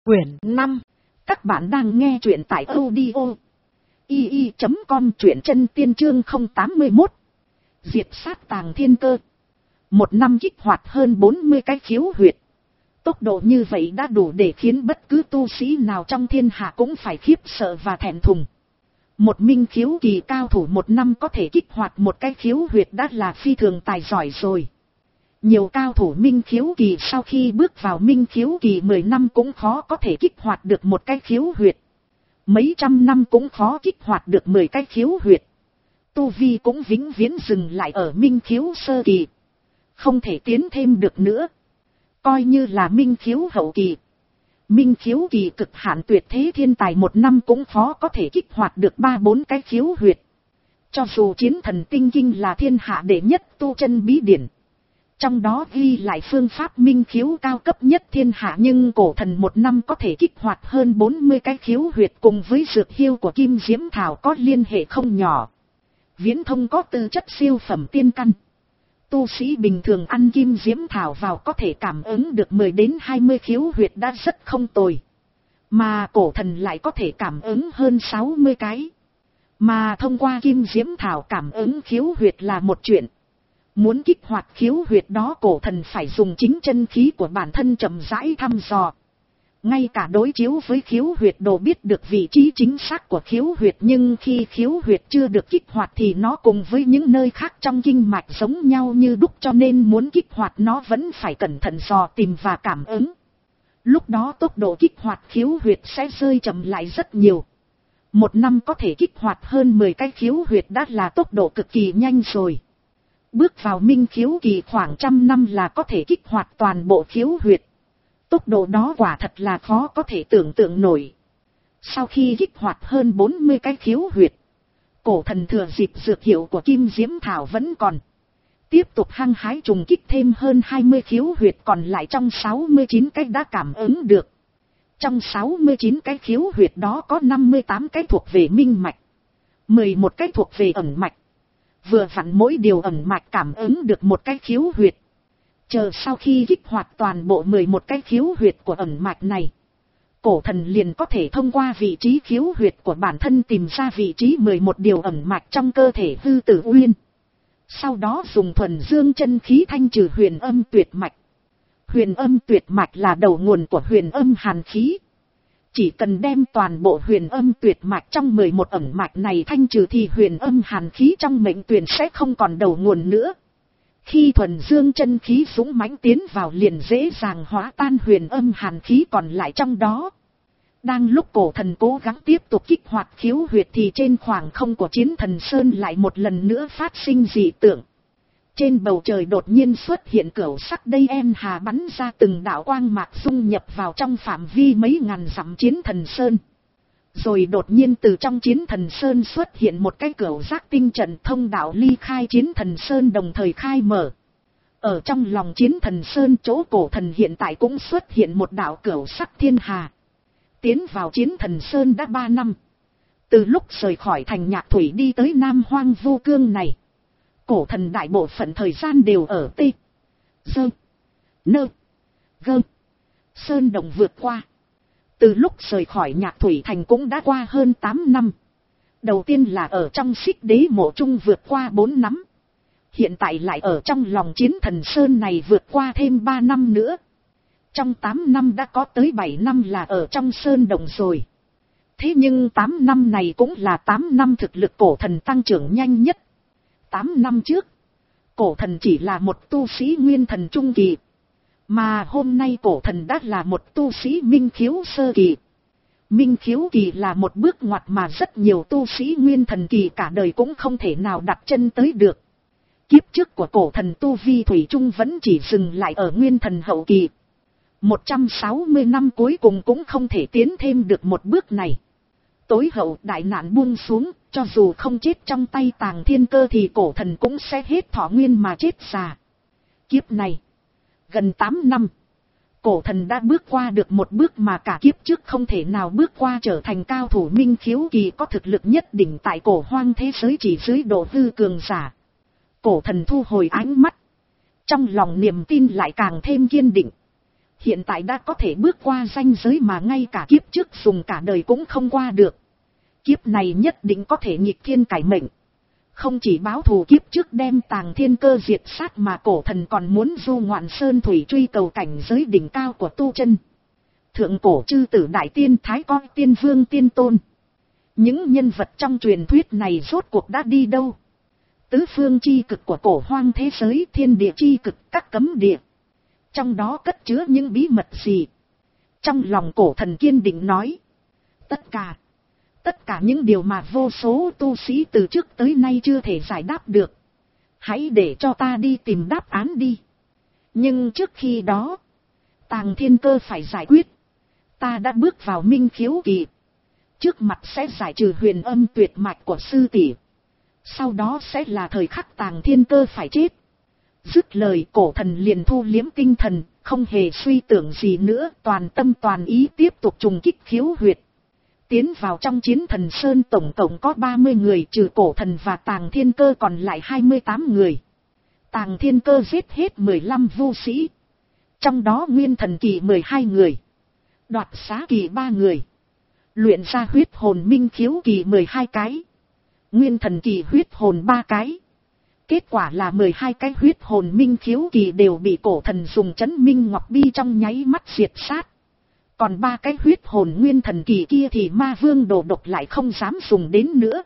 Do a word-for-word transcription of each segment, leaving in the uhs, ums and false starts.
Quyển năm. Các bạn đang nghe truyện tại audio i i chấm com, truyện chân tiên chương không tám mươi mốt. Diệt sát tàng thiên cơ. Một năm kích hoạt hơn bốn mươi cái khiếu huyệt. Tốc độ như vậy đã đủ để khiến bất cứ tu sĩ nào trong thiên hạ cũng phải khiếp sợ và thẹn thùng. Một minh khiếu kỳ cao thủ một năm có thể kích hoạt một cái khiếu huyệt đã là phi thường tài giỏi rồi. Nhiều cao thủ minh khiếu kỳ sau khi bước vào minh khiếu kỳ mười năm cũng khó có thể kích hoạt được một cái khiếu huyệt. Mấy trăm năm cũng khó kích hoạt được mười cái khiếu huyệt. Tu vi cũng vĩnh viễn dừng lại ở minh khiếu sơ kỳ. Không thể tiến thêm được nữa. Coi như là minh khiếu hậu kỳ. Minh khiếu kỳ cực hạn tuyệt thế thiên tài một năm cũng khó có thể kích hoạt được ba bốn cái khiếu huyệt. Cho dù chiến thần tinh kinh là thiên hạ đệ nhất tu chân bí điển. Trong đó ghi lại phương pháp minh khiếu cao cấp nhất thiên hạ, nhưng cổ thần một năm có thể kích hoạt hơn bốn mươi cái khiếu huyệt, cùng với dược hiêu của Kim Diễm Thảo có liên hệ không nhỏ. Viễn Thông có tư chất siêu phẩm tiên căn. Tu sĩ bình thường ăn Kim Diễm Thảo vào có thể cảm ứng được mười đến hai mươi khiếu huyệt đã rất không tồi. Mà cổ thần lại có thể cảm ứng hơn sáu mươi cái. Mà thông qua Kim Diễm Thảo cảm ứng khiếu huyệt là một chuyện. Muốn kích hoạt khiếu huyệt đó cổ thần phải dùng chính chân khí của bản thân chậm rãi thăm dò. Ngay cả đối chiếu với khiếu huyệt đồ biết được vị trí chính xác của khiếu huyệt, nhưng khi khiếu huyệt chưa được kích hoạt thì nó cùng với những nơi khác trong kinh mạch giống nhau như đúc, cho nên muốn kích hoạt nó vẫn phải cẩn thận dò tìm và cảm ứng. Lúc đó tốc độ kích hoạt khiếu huyệt sẽ rơi chậm lại rất nhiều. Một năm có thể kích hoạt hơn mười cái khiếu huyệt đã là tốc độ cực kỳ nhanh rồi. Bước vào minh khiếu kỳ khoảng trăm năm là có thể kích hoạt toàn bộ khiếu huyệt. Tốc độ đó quả thật là khó có thể tưởng tượng nổi. Sau khi kích hoạt hơn bốn mươi cái khiếu huyệt, cổ thần thừa dịp dược hiệu của Kim Diễm Thảo vẫn còn. Tiếp tục hăng hái trùng kích thêm hơn hai mươi khiếu huyệt còn lại trong sáu mươi chín cái đã cảm ứng được. Trong sáu mươi chín cái khiếu huyệt đó có năm mươi tám cái thuộc về minh mạch, mười một cái thuộc về ẩn mạch. Vừa vặn mỗi điều ẩn mạch cảm ứng được một cái khiếu huyệt. Chờ sau khi kích hoạt toàn bộ mười một cái khiếu huyệt của ẩn mạch này, cổ thần liền có thể thông qua vị trí khiếu huyệt của bản thân tìm ra vị trí mười một điều ẩn mạch trong cơ thể hư tử uyên. Sau đó dùng thuần dương chân khí thanh trừ huyền âm tuyệt mạch. Huyền âm tuyệt mạch là đầu nguồn của huyền âm hàn khí. Chỉ cần đem toàn bộ huyền âm tuyệt mạch trong mười một ẩn mạch này thanh trừ thì huyền âm hàn khí trong mệnh tuyển sẽ không còn đầu nguồn nữa. Khi thuần dương chân khí dũng mãnh tiến vào liền dễ dàng hóa tan huyền âm hàn khí còn lại trong đó. Đang lúc cổ thần cố gắng tiếp tục kích hoạt khiếu huyệt thì trên khoảng không của Chiến Thần Sơn lại một lần nữa phát sinh dị tượng. Trên bầu trời đột nhiên xuất hiện cửu sắc đây em hà bắn ra từng đạo quang mạc dung nhập vào trong phạm vi mấy ngàn dặm Chiến Thần Sơn. Rồi đột nhiên từ trong Chiến Thần Sơn xuất hiện một cái cửu giác tinh trận thông đạo ly khai Chiến Thần Sơn đồng thời khai mở. Ở trong lòng Chiến Thần Sơn chỗ cổ thần hiện tại cũng xuất hiện một đạo cửu sắc thiên hà. Tiến vào Chiến Thần Sơn đã ba năm. Từ lúc rời khỏi thành Nhạc Thủy đi tới Nam Hoang Vô Cương này, cổ thần đại bộ phận thời gian đều ở T, Dơ, Nơ, Gơ, Sơn đồng vượt qua. Từ lúc rời khỏi Nhạc Thủy thành cũng đã qua hơn tám năm. Đầu tiên là ở trong Xích Đế Mộ Trung vượt qua bốn năm. Hiện tại lại ở trong lòng Chiến Thần Sơn này vượt qua thêm ba năm nữa. Trong tám năm đã có tới bảy năm là ở trong Sơn đồng rồi. Thế nhưng tám năm này cũng là tám năm thực lực cổ thần tăng trưởng nhanh nhất. tám năm trước, cổ thần chỉ là một tu sĩ nguyên thần trung kỳ. Mà hôm nay cổ thần đã là một tu sĩ minh khiếu sơ kỳ. Minh khiếu kỳ là một bước ngoặt mà rất nhiều tu sĩ nguyên thần kỳ cả đời cũng không thể nào đặt chân tới được. Kiếp trước của cổ thần tu vi thủy chung vẫn chỉ dừng lại ở nguyên thần hậu kỳ. một trăm sáu mươi năm cuối cùng cũng không thể tiến thêm được một bước này. Tối hậu đại nạn buông xuống, cho dù không chết trong tay tàng thiên cơ thì cổ thần cũng sẽ hết thọ nguyên mà chết già. Kiếp này, gần tám năm, cổ thần đã bước qua được một bước mà cả kiếp trước không thể nào bước qua, trở thành cao thủ minh khiếu kỳ có thực lực nhất định tại cổ hoang thế giới chỉ dưới độ hư cường giả. Cổ thần thu hồi ánh mắt, trong lòng niềm tin lại càng thêm kiên định. Hiện tại đã có thể bước qua ranh giới mà ngay cả kiếp trước dùng cả đời cũng không qua được. Kiếp này nhất định có thể nghịch thiên cải mệnh. Không chỉ báo thù kiếp trước đem Tàng Thiên Cơ diệt sát mà cổ thần còn muốn du ngoạn sơn thủy truy cầu cảnh giới đỉnh cao của tu chân. Thượng cổ chư tử đại tiên thái coi tiên vương tiên tôn. Những nhân vật trong truyền thuyết này rốt cuộc đã đi đâu? Tứ phương chi cực của cổ hoang thế giới, thiên địa chi cực, các cấm địa. Trong đó cất chứa những bí mật gì? Trong lòng cổ thần kiên định nói. Tất cả, tất cả những điều mà vô số tu sĩ từ trước tới nay chưa thể giải đáp được. Hãy để cho ta đi tìm đáp án đi. Nhưng trước khi đó, Tàng Thiên Cơ phải giải quyết. Ta đã bước vào minh khiếu kỳ. Trước mặt sẽ giải trừ huyền âm tuyệt mạch của sư tỷ. Sau đó sẽ là thời khắc Tàng Thiên Cơ phải chết. Dứt lời cổ thần liền thu liếm tinh thần, không hề suy tưởng gì nữa, toàn tâm toàn ý tiếp tục trùng kích khiếu huyệt. Tiến vào trong chiến thần sơn tổng cộng có ba mươi người, trừ cổ thần và Tàng Thiên Cơ còn lại hai mươi tám người. Tàng Thiên Cơ giết hết mười lăm vu sĩ. Trong đó nguyên thần kỳ mười hai người. Đoạt xá kỳ ba người. Luyện ra huyết hồn minh khiếu kỳ mười hai cái. Nguyên thần kỳ huyết hồn ba cái. Kết quả là mười hai cái huyết hồn minh khiếu kỳ đều bị cổ thần dùng chấn minh ngọc bi trong nháy mắt diệt sát. Còn ba cái huyết hồn nguyên thần kỳ kia thì ma vương đồ độc lại không dám dùng đến nữa.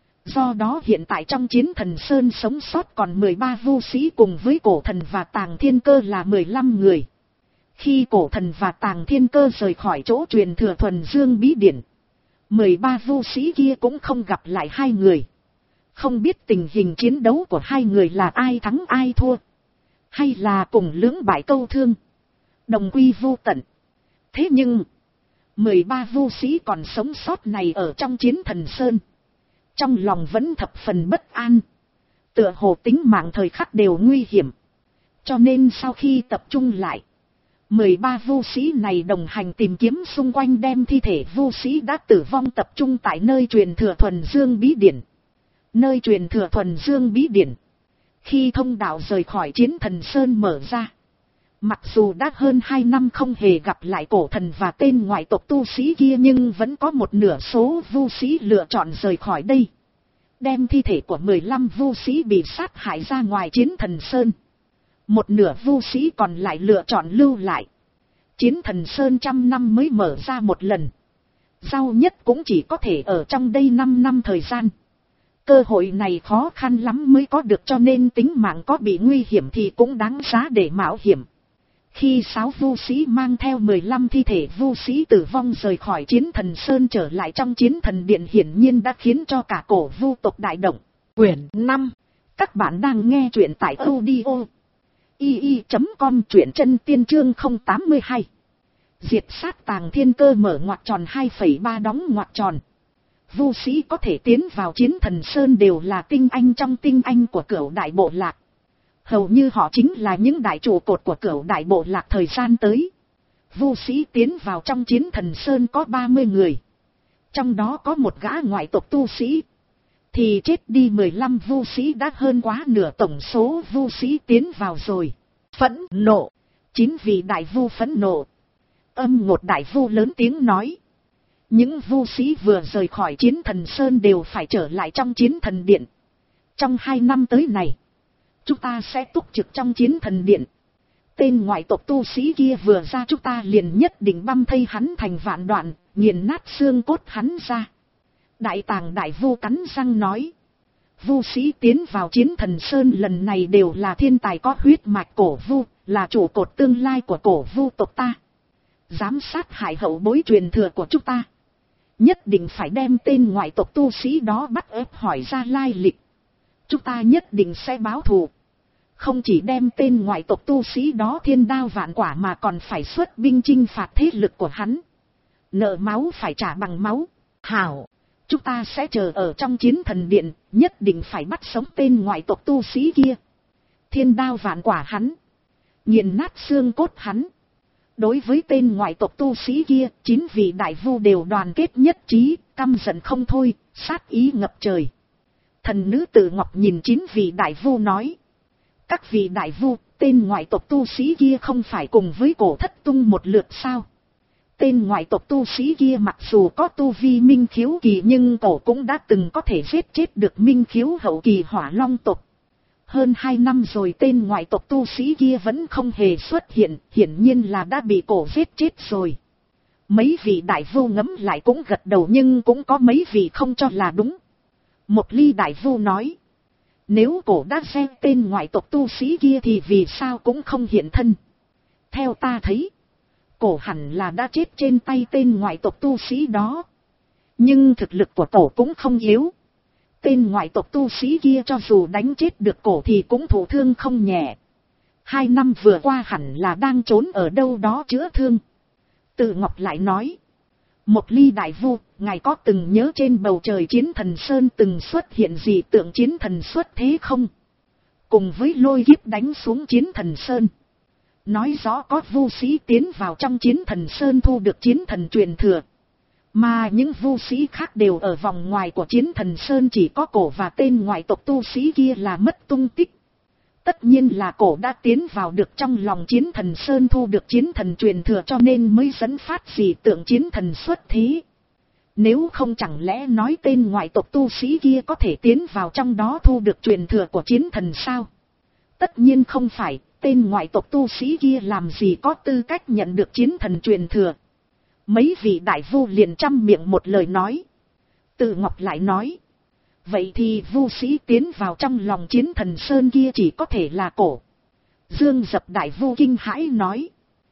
Do đó hiện tại trong chiến thần sơn sống sót còn mười ba vu sĩ cùng với cổ thần và Tàng Thiên Cơ là mười lăm người. Khi cổ thần và Tàng Thiên Cơ rời khỏi chỗ truyền thừa thuần dương bí điển, mười ba vu sĩ kia cũng không gặp lại hai người. Không biết tình hình chiến đấu của hai người là ai thắng ai thua, hay là cùng lưỡng bại câu thương, đồng quy vu tận. Thế nhưng, mười ba vu sĩ còn sống sót này ở trong chiến thần sơn, trong lòng vẫn thập phần bất an. Tựa hồ tính mạng thời khắc đều nguy hiểm. Cho nên sau khi tập trung lại, mười ba vu sĩ này đồng hành tìm kiếm xung quanh, đem thi thể vu sĩ đã tử vong tập trung tại nơi truyền thừa thuần dương bí điển. Nơi truyền thừa thuần dương bí điển. Khi thông đạo rời khỏi chiến thần sơn mở ra, mặc dù đã hơn hai năm không hề gặp lại cổ thần và tên ngoại tộc tu sĩ kia, nhưng vẫn có một nửa số vu sĩ lựa chọn rời khỏi đây. Đem thi thể của mười lăm vu sĩ bị sát hại ra ngoài chiến thần sơn. Một nửa vu sĩ còn lại lựa chọn lưu lại. Chiến thần sơn trăm năm mới mở ra một lần. Sau nhất cũng chỉ có thể ở trong đây năm năm thời gian. Cơ hội này khó khăn lắm mới có được, cho nên tính mạng có bị nguy hiểm thì cũng đáng giá để mạo hiểm. Khi sáu vu sĩ mang theo mười lăm thi thể vu sĩ tử vong rời khỏi chiến thần sơn trở lại trong chiến thần điện, hiển nhiên đã khiến cho cả cổ vu tộc đại động. Quyển năm. Các bạn đang nghe truyện tại audio i i chấm com, truyện chân tiên chương không tám mươi hai. Diệt sát Tàng Thiên Cơ mở ngoặc tròn hai phẩy ba đóng ngoặc tròn. Vu sĩ có thể tiến vào chiến thần sơn đều là tinh anh trong tinh anh của Cửu đại bộ lạc. Hầu như họ chính là những đại trụ cột của Cửu đại bộ lạc thời gian tới. Vu sĩ tiến vào trong chiến thần sơn có ba mươi người. Trong đó có một gã ngoại tộc tu sĩ. Thì chết đi mười lăm vu sĩ, đã hơn quá nửa tổng số vu sĩ tiến vào rồi. Phẫn nộ. Chín vị đại vu phẫn nộ. Âm một đại vu lớn tiếng nói. Những vu sĩ vừa rời khỏi chiến thần sơn đều phải trở lại trong chiến thần điện. Trong hai năm tới này, chúng ta sẽ túc trực trong chiến thần điện. Tên ngoại tộc tu sĩ kia vừa ra, chúng ta liền nhất định băm thây hắn thành vạn đoạn, nghiền nát xương cốt hắn ra. Đại Tàng đại vu cắn răng nói. Vu sĩ tiến vào chiến thần sơn lần này đều là thiên tài có huyết mạch cổ vu, là trụ cột tương lai của cổ vu tộc ta. Giám sát hại hậu bối truyền thừa của chúng ta. Nhất định phải đem tên ngoại tộc tu sĩ đó bắt ép hỏi ra lai lịch. Chúng ta nhất định sẽ báo thù. Không chỉ đem tên ngoại tộc tu sĩ đó thiên đao vạn quả mà còn phải xuất binh chinh phạt thế lực của hắn. Nợ máu phải trả bằng máu. Hảo, chúng ta sẽ chờ ở trong chiến thần điện, nhất định phải bắt sống tên ngoại tộc tu sĩ kia. Thiên đao vạn quả hắn. Nghiền nát xương cốt hắn. Đối với tên ngoại tộc tu sĩ kia, chín vị đại vu đều đoàn kết nhất trí, căm giận không thôi, sát ý ngập trời. Thần nữ Tử Ngọc nhìn chín vị đại vu nói. Các vị đại vu, tên ngoại tộc tu sĩ kia không phải cùng với cổ thất tung một lượt sao? Tên ngoại tộc tu sĩ kia mặc dù có tu vi minh khiếu kỳ nhưng cổ cũng đã từng có thể giết chết được minh khiếu hậu kỳ hỏa long tộc. Hơn hai năm rồi tên ngoại tộc tu sĩ kia vẫn không hề xuất hiện, hiển nhiên là đã bị cổ giết chết rồi. Mấy vị đại vu ngẫm lại cũng gật đầu nhưng cũng có mấy vị không cho là đúng. Một ly đại vu nói, nếu cổ đã giết tên ngoại tộc tu sĩ kia thì vì sao cũng không hiện thân. Theo ta thấy, cổ hẳn là đã chết trên tay tên ngoại tộc tu sĩ đó. Nhưng thực lực của cổ cũng không yếu. Tên ngoại tộc tu sĩ kia cho dù đánh chết được cổ thì cũng thụ thương không nhẹ. Hai năm vừa qua hẳn là đang trốn ở đâu đó chữa thương. Tự Ngọc lại nói, một ly đại vu, ngài có từng nhớ trên bầu trời chiến thần Sơn từng xuất hiện gì tượng chiến thần xuất thế không? Cùng với lôi kiếp đánh xuống chiến thần Sơn. Nói rõ có vu sĩ tiến vào trong chiến thần Sơn thu được chiến thần truyền thừa. Mà những vu sĩ khác đều ở vòng ngoài của chiến thần Sơn, chỉ có cổ và tên ngoại tộc tu sĩ kia là mất tung tích. Tất nhiên là cổ đã tiến vào được trong lòng chiến thần Sơn thu được chiến thần truyền thừa cho nên mới dẫn phát dị tượng chiến thần xuất thế. Nếu không chẳng lẽ nói tên ngoại tộc tu sĩ kia có thể tiến vào trong đó thu được truyền thừa của chiến thần sao? Tất nhiên không phải, tên ngoại tộc tu sĩ kia làm gì có tư cách nhận được chiến thần truyền thừa. Mấy vị đại vu liền trăm miệng một lời nói. Tự Ngọc lại nói, vậy thì vu sĩ tiến vào trong lòng chiến thần Sơn kia chỉ có thể là cổ. Dương Dập đại vu kinh hãi nói,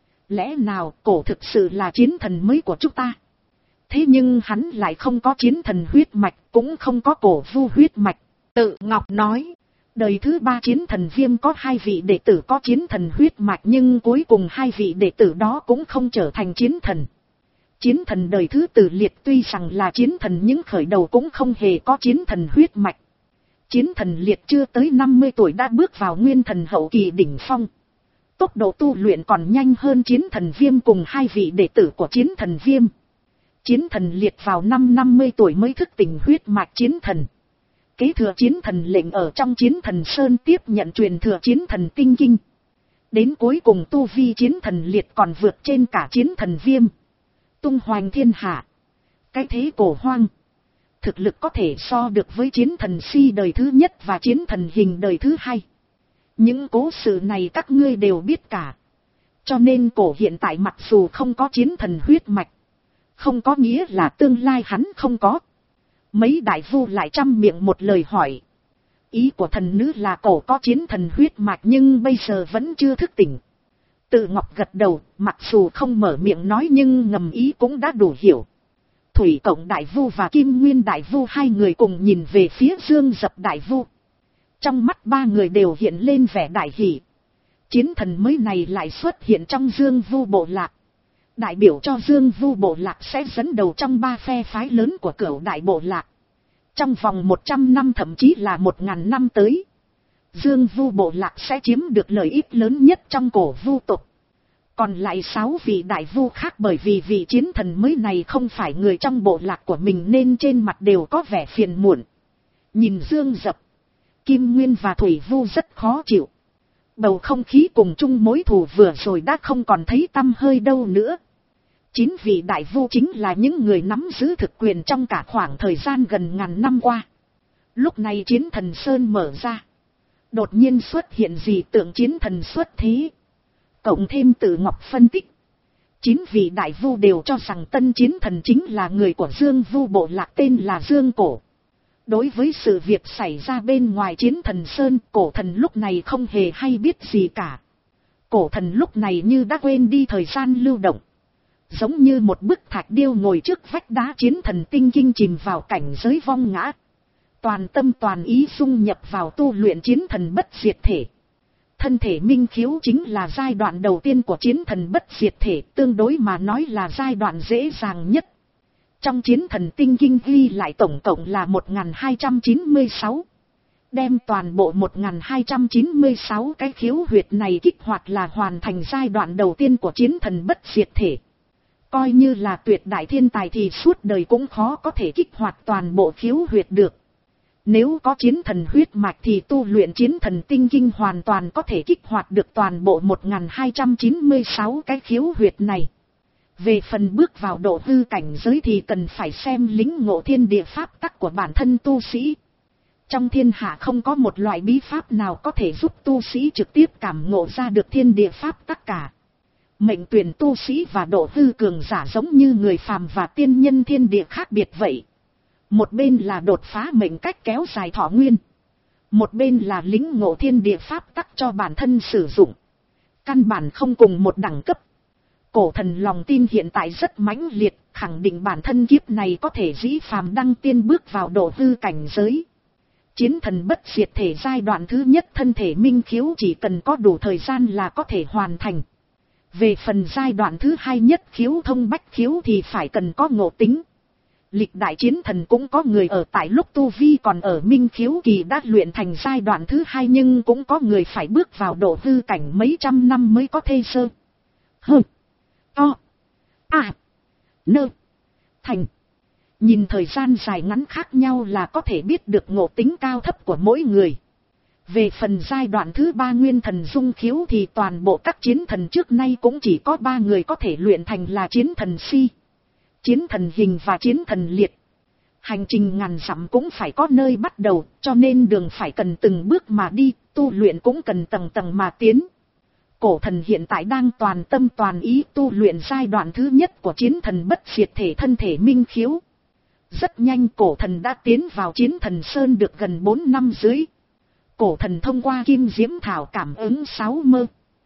lẽ nào cổ thực sự là chiến thần mới của chúng ta? Thế nhưng hắn lại không có chiến thần huyết mạch, cũng không có cổ vu huyết mạch. Tự Ngọc nói, đời thứ ba chiến thần Viêm có hai vị đệ tử có chiến thần huyết mạch nhưng cuối cùng hai vị đệ tử đó cũng không trở thành chiến thần. Chiến thần đời thứ Tử Liệt tuy rằng là chiến thần nhưng khởi đầu cũng không hề có chiến thần huyết mạch. Chiến thần Liệt chưa tới năm mươi tuổi đã bước vào nguyên thần hậu kỳ đỉnh phong. Tốc độ tu luyện còn nhanh hơn chiến thần Viêm cùng hai vị đệ tử của chiến thần Viêm. Chiến thần Liệt vào năm năm mươi tuổi mới thức tỉnh huyết mạch chiến thần. Kế thừa chiến thần lệnh ở trong chiến thần Sơn tiếp nhận truyền thừa chiến thần tinh kinh. Đến cuối cùng tu vi chiến thần Liệt còn vượt trên cả chiến thần Viêm. Tung hoành thiên hạ. Cái thế cổ hoang. Thực lực có thể so được với chiến thần Si đời thứ nhất và chiến thần Hình đời thứ hai. Những cố sự này các ngươi đều biết cả. Cho nên cổ hiện tại mặc dù không có chiến thần huyết mạch, không có nghĩa là tương lai hắn không có. Mấy đại vu lại trăm miệng một lời hỏi. Ý của thần nữ là cổ có chiến thần huyết mạch nhưng bây giờ vẫn chưa thức tỉnh. Tự Ngọc gật đầu, mặc dù không mở miệng nói nhưng ngầm ý cũng đã đủ hiểu. Thủy Cộng đại vu và Kim Nguyên đại vu hai người cùng nhìn về phía Dương Dập đại vu. Trong mắt ba người đều hiện lên vẻ đại hỷ. Chiến thần mới này lại xuất hiện trong Dương Vu bộ lạc. Đại biểu cho Dương Vu bộ lạc sẽ dẫn đầu trong ba phe phái lớn của Cửu đại bộ lạc. Trong vòng một trăm năm thậm chí là một ngàn năm tới, Dương Vu bộ lạc sẽ chiếm được lợi ích lớn nhất trong cổ vu tộc. Còn lại sáu vị đại vu khác bởi vì vị chiến thần mới này không phải người trong bộ lạc của mình nên trên mặt đều có vẻ phiền muộn. Nhìn Dương Dập, Kim Nguyên và Thủy Vu rất khó chịu. Bầu không khí cùng chung mối thù vừa rồi đã không còn thấy tăm hơi đâu nữa. Chín vị đại vu chính là những người nắm giữ thực quyền trong cả khoảng thời gian gần ngàn năm qua. Lúc này chiến thần Sơn mở ra. Đột nhiên xuất hiện dị tượng chiến thần xuất thế. Cộng thêm Tự Ngọc phân tích. Chín vị đại vu đều cho rằng tân chiến thần chính là người của Dương Vu bộ lạc tên là Dương Cổ. Đối với sự việc xảy ra bên ngoài chiến thần Sơn, cổ thần lúc này không hề hay biết gì cả. Cổ thần lúc này như đã quên đi thời gian lưu động. Giống như một bức thạch điêu ngồi trước vách đá, chiến thần tinh kinh chìm vào cảnh giới vong ngã. Toàn tâm toàn ý dung nhập vào tu luyện chiến thần bất diệt thể. Thân thể minh khiếu chính là giai đoạn đầu tiên của chiến thần bất diệt thể, tương đối mà nói là giai đoạn dễ dàng nhất. Trong chiến thần tinh kinh ghi lại tổng cộng là một nghìn hai trăm chín mươi sáu. Đem toàn bộ một nghìn hai trăm chín mươi sáu cái khiếu huyệt này kích hoạt là hoàn thành giai đoạn đầu tiên của chiến thần bất diệt thể. Coi như là tuyệt đại thiên tài thì suốt đời cũng khó có thể kích hoạt toàn bộ khiếu huyệt được. Nếu có chiến thần huyết mạch thì tu luyện chiến thần tinh kinh hoàn toàn có thể kích hoạt được toàn bộ một nghìn hai trăm chín mươi sáu cái khiếu huyệt này. Về phần bước vào độ hư cảnh giới thì cần phải xem lĩnh ngộ thiên địa pháp tắc của bản thân tu sĩ. Trong thiên hạ không có một loại bí pháp nào có thể giúp tu sĩ trực tiếp cảm ngộ ra được thiên địa pháp tắc cả. Mệnh tuyển tu sĩ và độ hư cường giả giống như người phàm và tiên nhân thiên địa khác biệt vậy. Một bên là đột phá mệnh cách kéo dài thọ nguyên. Một bên là lĩnh ngộ thiên địa pháp tắc cho bản thân sử dụng. Căn bản không cùng một đẳng cấp. Cổ thần lòng tin hiện tại rất mãnh liệt, khẳng định bản thân kiếp này có thể dĩ phàm đăng tiên bước vào độ hư cảnh giới. Chiến thần bất diệt thể giai đoạn thứ nhất thân thể minh khiếu chỉ cần có đủ thời gian là có thể hoàn thành. Về phần giai đoạn thứ hai nhất khiếu thông bách khiếu thì phải cần có ngộ tính. Lịch đại chiến thần cũng có người ở tại lúc tu vi còn ở minh khiếu kỳ đã luyện thành giai đoạn thứ hai, nhưng cũng có người phải bước vào độ hư cảnh mấy trăm năm mới có thể sơ. Hơ. To. À. Nơ. Thành. Nhìn thời gian dài ngắn khác nhau là có thể biết được ngộ tính cao thấp của mỗi người. Về phần giai đoạn thứ ba nguyên thần dung khiếu thì toàn bộ các chiến thần trước nay cũng chỉ có ba người có thể luyện thành là chiến thần si, chiến thần hình và chiến thần liệt. Hành trình ngàn dặm cũng phải có nơi bắt đầu, cho nên đường phải cần từng bước mà đi, tu luyện cũng cần tầng tầng mà tiến. Cổ thần hiện tại đang toàn tâm toàn ý tu luyện giai đoạn thứ nhất của chiến thần bất diệt thể thân thể minh khiếu. Rất nhanh cổ thần đã tiến vào chiến thần sơn được gần bốn năm dưới. Cổ thần thông qua kim diễm thảo cảm ứng sáu mơ.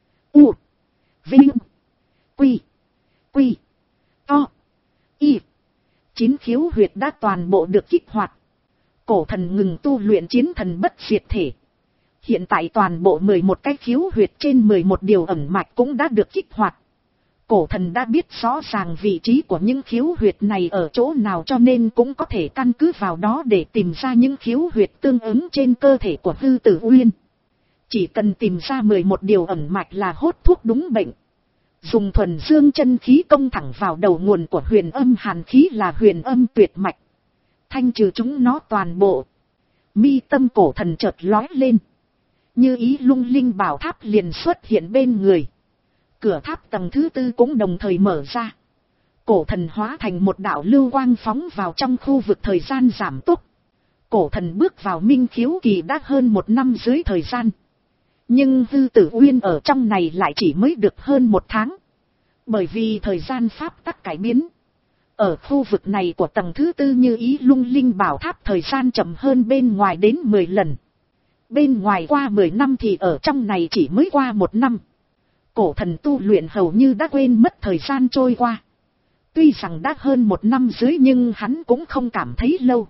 U. Vinh. Quy. Quy. To. Y. Chín khiếu huyệt đã toàn bộ được kích hoạt. Cổ thần ngừng tu luyện chiến thần bất diệt thể. Hiện tại toàn bộ mười một cái khiếu huyệt trên mười một điều ẩn mạch cũng đã được kích hoạt. Cổ thần đã biết rõ ràng vị trí của những khiếu huyệt này ở chỗ nào, cho nên cũng có thể căn cứ vào đó để tìm ra những khiếu huyệt tương ứng trên cơ thể của Hư Tử Uyên. Chỉ cần tìm ra mười một điều ẩn mạch là hốt thuốc đúng bệnh. Dùng thuần dương chân khí công thẳng vào đầu nguồn của huyền âm hàn khí là huyền âm tuyệt mạch. Thanh trừ chúng nó toàn bộ. Mi tâm cổ thần chợt lói lên. Như ý lung linh bảo tháp liền xuất hiện bên người. Cửa tháp tầng thứ tư cũng đồng thời mở ra. Cổ thần hóa thành một đạo lưu quang phóng vào trong khu vực thời gian giảm tốc. Cổ thần bước vào minh khiếu kỳ đã hơn một năm dưới thời gian. Nhưng Hư Tử Uyên ở trong này lại chỉ mới được hơn một tháng. Bởi vì thời gian pháp tắc cải biến. Ở khu vực này của tầng thứ tư như ý lung linh bảo tháp thời gian chậm hơn bên ngoài đến mười lần. Bên ngoài qua mười năm thì ở trong này chỉ mới qua một năm. Cổ thần tu luyện hầu như đã quên mất thời gian trôi qua. Tuy rằng đã hơn một năm dưới nhưng hắn cũng không cảm thấy lâu.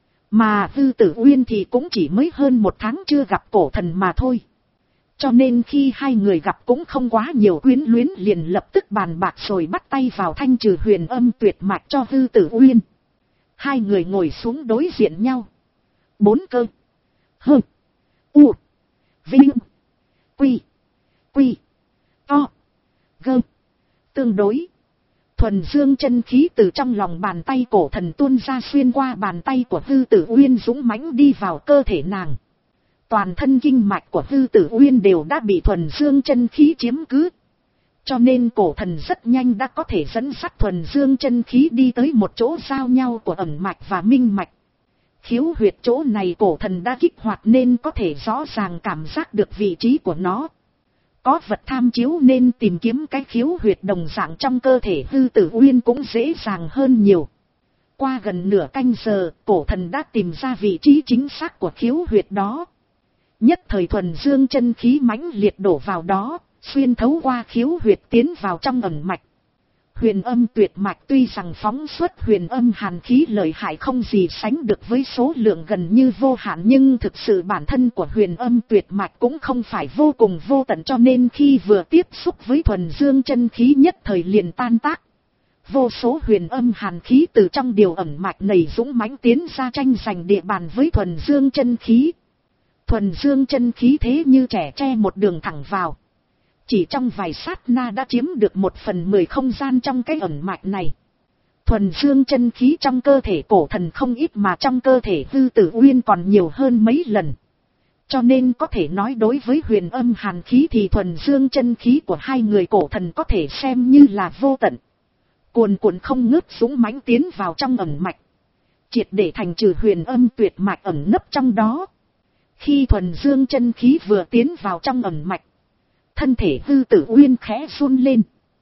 Mà Hư Tử Uyên thì cũng chỉ mới hơn một tháng chưa gặp cổ thần mà thôi. Cho nên khi hai người gặp cũng không quá nhiều quyến luyến, liền lập tức bàn bạc rồi bắt tay vào thanh trừ huyền âm tuyệt mạch cho Hư Tử Uyên. Hai người ngồi xuống đối diện nhau. Bốn cơ. Hơ. U. Vinh. Quy. Quy. To. Gơ. Tương đối. Thuần dương chân khí từ trong lòng bàn tay cổ thần tuôn ra xuyên qua bàn tay của Hư Tử Uyên dũng mãnh đi vào cơ thể nàng. Toàn thân kinh mạch của Hư Tử Uyên đều đã bị thuần dương chân khí chiếm cứ. Cho nên cổ thần rất nhanh đã có thể dẫn dắt thuần dương chân khí đi tới một chỗ giao nhau của ẩn mạch và minh mạch. Khiếu huyệt chỗ này cổ thần đã kích hoạt nên có thể rõ ràng cảm giác được vị trí của nó. Có vật tham chiếu nên tìm kiếm cái khiếu huyệt đồng dạng trong cơ thể Hư Tử Uyên cũng dễ dàng hơn nhiều. Qua gần nửa canh giờ, cổ thần đã tìm ra vị trí chính xác của khiếu huyệt đó. Nhất thời thuần dương chân khí mãnh liệt đổ vào đó, xuyên thấu qua khiếu huyệt tiến vào trong ẩn mạch. Huyền âm tuyệt mạch tuy rằng phóng xuất huyền âm hàn khí lợi hại không gì sánh được với số lượng gần như vô hạn, nhưng thực sự bản thân của huyền âm tuyệt mạch cũng không phải vô cùng vô tận, cho nên khi vừa tiếp xúc với thuần dương chân khí nhất thời liền tan tác. Vô số huyền âm hàn khí từ trong điều ẩn mạch này dũng mãnh tiến ra tranh giành địa bàn với thuần dương chân khí. Thuần dương chân khí thế như trẻ tre một đường thẳng vào. Chỉ trong vài sát na đã chiếm được một phần mười không gian trong cái ẩn mạch này. Thuần dương chân khí trong cơ thể cổ thần không ít mà trong cơ thể Hư Tử Uyên còn nhiều hơn mấy lần. Cho nên có thể nói đối với huyền âm hàn khí thì thuần dương chân khí của hai người cổ thần có thể xem như là vô tận. Cuồn cuộn không ngớt dũng mãnh tiến vào trong ẩn mạch. Triệt để thành trừ huyền âm tuyệt mạch ẩn nấp trong đó. Khi thuần dương chân khí vừa tiến vào trong ẩn mạch, thân thể Hư Tử Uyên khẽ run lên.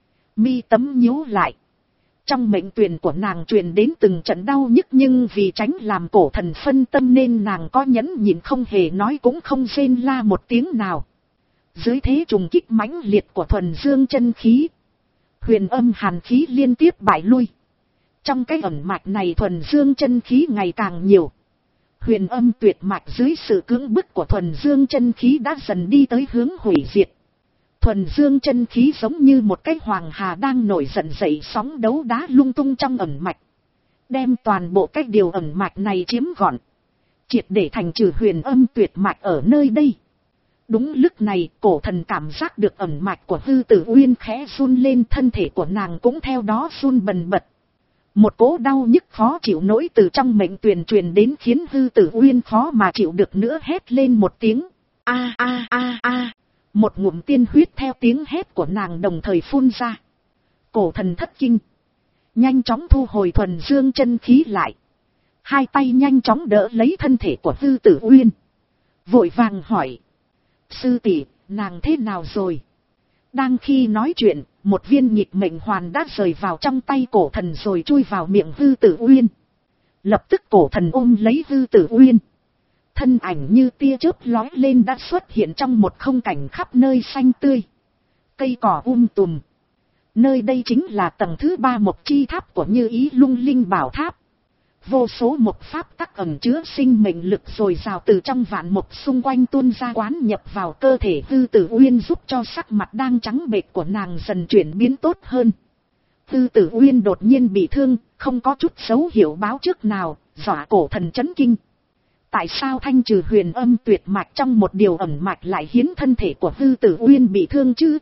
Mi tấm nhíu lại. Trong mệnh tuyền của nàng truyền đến từng trận đau nhức, nhưng vì tránh làm cổ thần phân tâm nên nàng có nhẫn nhịn không hề nói cũng không rên la một tiếng nào. Dưới thế trùng kích mãnh liệt của thuần dương chân khí, huyền âm hàn khí liên tiếp bại lui. Trong cái ẩn mạch này thuần dương chân khí ngày càng nhiều. Huyền âm tuyệt mạch dưới sự cưỡng bức của thuần dương chân khí đã dần đi tới hướng hủy diệt. Thuần dương chân khí giống như một cái hoàng hà đang nổi giận dậy sóng đấu đá lung tung trong ẩn mạch. Đem toàn bộ cái điều ẩn mạch này chiếm gọn. Triệt để thành trừ huyền âm tuyệt mạch ở nơi đây. Đúng lúc này cổ thần cảm giác được ẩn mạch của Hư Tử Uyên khẽ run lên, thân thể của nàng cũng theo đó run bần bật. Một cỗ đau nhức khó chịu nổi từ trong mệnh tuyền truyền đến khiến Hư Tử Uyên khó mà chịu được nữa, hét lên một tiếng. A a a a. Một ngụm tiên huyết theo tiếng hét của nàng đồng thời phun ra. Cổ thần thất kinh. Nhanh chóng thu hồi thuần dương chân khí lại. Hai tay nhanh chóng đỡ lấy thân thể của Hư Tử Uyên. Vội vàng hỏi. Sư tỷ, nàng thế nào rồi? Đang khi nói chuyện, một viên nhịp mệnh hoàn đã rời vào trong tay cổ thần rồi chui vào miệng Hư Tử Uyên. Lập tức cổ thần ôm lấy Hư Tử Uyên. Thân ảnh như tia chớp lói lên đã xuất hiện trong một không cảnh khắp nơi xanh tươi. Cây cỏ um tùm. Nơi đây chính là tầng thứ ba mộc chi tháp của Như Ý Lung Linh Bảo Tháp. Vô số mộc pháp tắc ẩn chứa sinh mệnh lực dồi dào từ trong vạn mộc xung quanh tuôn ra quán nhập vào cơ thể Hư Tử Uyên, giúp cho sắc mặt đang trắng bệch của nàng dần chuyển biến tốt hơn. Hư Tử Uyên đột nhiên bị thương, không có chút dấu hiệu báo trước nào, dọa cổ thần chấn kinh. Tại sao thanh trừ huyền âm tuyệt mạch trong một điều ẩn mạch lại hiến thân thể của Hư Tử Uyên bị thương chứ?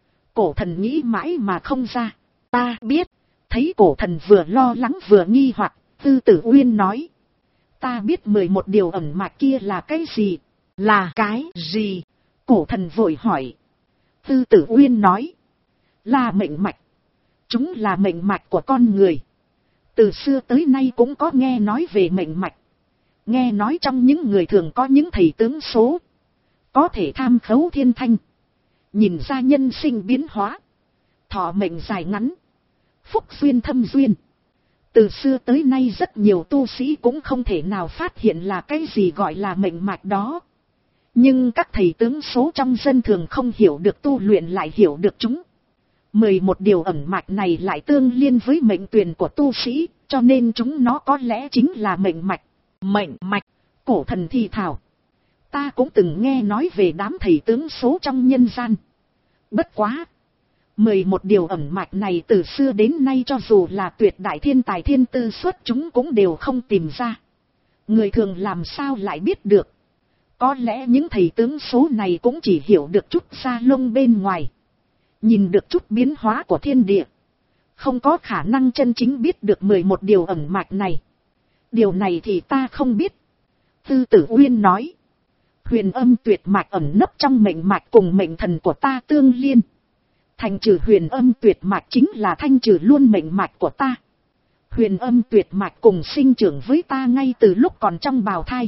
Cổ thần nghĩ mãi mà không ra. Ta biết. Thấy cổ thần vừa lo lắng vừa nghi hoặc, Hư Tử Uyên nói. Ta biết mười một điều ẩn mạch kia là cái gì? Là cái gì? Cổ thần vội hỏi. Hư Tử Uyên nói. Là mệnh mạch. Chúng là mệnh mạch của con người. Từ xưa tới nay cũng có nghe nói về mệnh mạch. Nghe nói trong những người thường có những thầy tướng số. Có thể tham khấu thiên thanh. Nhìn ra nhân sinh biến hóa. Thọ mệnh dài ngắn. Phúc duyên thâm duyên. Từ xưa tới nay rất nhiều tu sĩ cũng không thể nào phát hiện là cái gì gọi là mệnh mạch đó. Nhưng các thầy tướng số trong dân thường không hiểu được, tu luyện lại hiểu được chúng. Mười một điều ẩn mạch này lại tương liên với mệnh tuyền của tu sĩ, cho nên chúng nó có lẽ chính là mệnh mạch. Mệnh mạch, cổ thần thì thào. Ta cũng từng nghe nói về đám thầy tướng số trong nhân gian. Bất quá. Mười một điều ẩn mạch này từ xưa đến nay cho dù là tuyệt đại thiên tài thiên tư xuất chúng cũng đều không tìm ra. Người thường làm sao lại biết được. Có lẽ những thầy tướng số này cũng chỉ hiểu được chút da lông bên ngoài. Nhìn được chút biến hóa của thiên địa. Không có khả năng chân chính biết được mười một điều ẩn mạch này. Điều này thì ta không biết. Hư Tử Uyên nói. Huyền âm tuyệt mạch ẩn nấp trong mệnh mạch cùng mệnh thần của ta tương liên. Thành trừ huyền âm tuyệt mạch chính là thanh trừ luôn mệnh mạch của ta. Huyền âm tuyệt mạch cùng sinh trưởng với ta ngay từ lúc còn trong bào thai.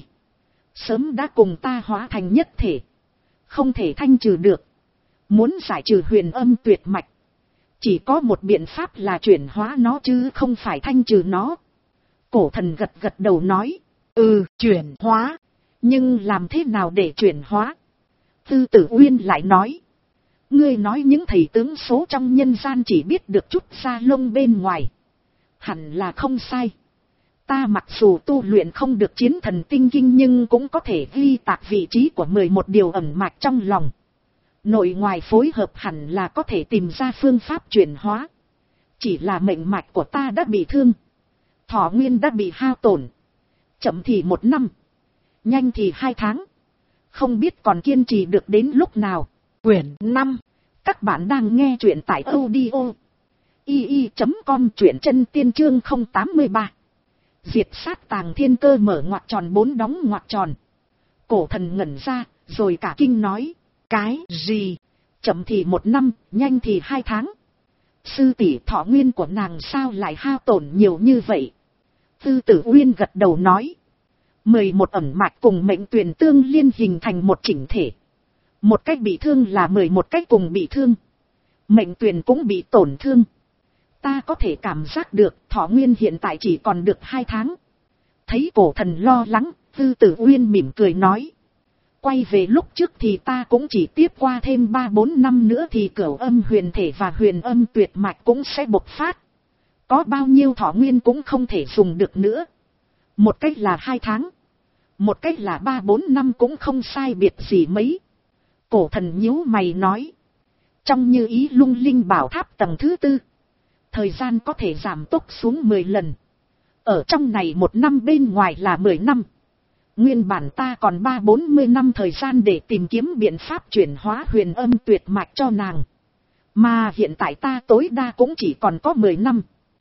Sớm đã cùng ta hóa thành nhất thể. Không thể thanh trừ được. Muốn giải trừ huyền âm tuyệt mạch. Chỉ có một biện pháp là chuyển hóa nó chứ không phải thanh trừ nó. Cổ thần gật gật đầu nói. Ừ, chuyển hóa. Nhưng làm thế nào để chuyển hóa? Hư Tử Uyên lại nói. Ngươi nói những thầy tướng số trong nhân gian chỉ biết được chút da lông bên ngoài. Hẳn là không sai. Ta mặc dù tu luyện không được chiến thần tinh kinh nhưng cũng có thể ghi tạc vị trí của mười một điều ẩn mạch trong lòng. Nội ngoài phối hợp hẳn là có thể tìm ra phương pháp chuyển hóa. Chỉ là mệnh mạch của ta đã bị thương. Thọ nguyên đã bị hao tổn. Chậm thì một năm. Nhanh thì hai tháng. Không biết còn kiên trì được đến lúc nào. Quyển năm. Các bạn đang nghe truyện tại audio y y chấm com truyện chân tiên chương không tám mươi ba. Diệt sát tàng thiên cơ mở ngoặc tròn bốn đóng ngoặc tròn. Cổ thần ngẩn ra, rồi cả kinh nói. Cái gì? Chậm thì một năm, nhanh thì hai tháng. Sư tỷ thọ nguyên của nàng sao lại hao tổn nhiều như vậy? Tư Tử Uyên gật đầu nói. Mười một ẩn mạch cùng mệnh tuyền tương liên hình thành một chỉnh thể. Một cách bị thương là mười một cách cùng bị thương. Mệnh tuyền cũng bị tổn thương. Ta có thể cảm giác được thọ nguyên hiện tại chỉ còn được hai tháng. Thấy cổ thần lo lắng, Tư Tử Uyên mỉm cười nói. Quay về lúc trước thì ta cũng chỉ tiếp qua thêm ba bốn năm nữa thì cửu âm huyền thể và huyền âm tuyệt mạch cũng sẽ bộc phát. Có bao nhiêu thọ nguyên cũng không thể dùng được nữa. Một cách là hai tháng. Một cách là ba bốn năm cũng không sai biệt gì mấy. Cổ thần nhíu mày nói. Trong Như Ý Lung Linh Bảo Tháp tầng thứ tư. Thời gian có thể giảm tốc xuống mười lần. Ở trong này một năm bên ngoài là mười năm. Nguyên bản ta còn ba bốn mươi năm thời gian để tìm kiếm biện pháp chuyển hóa huyền âm tuyệt mạch cho nàng. Mà hiện tại ta tối đa cũng chỉ còn có mười năm.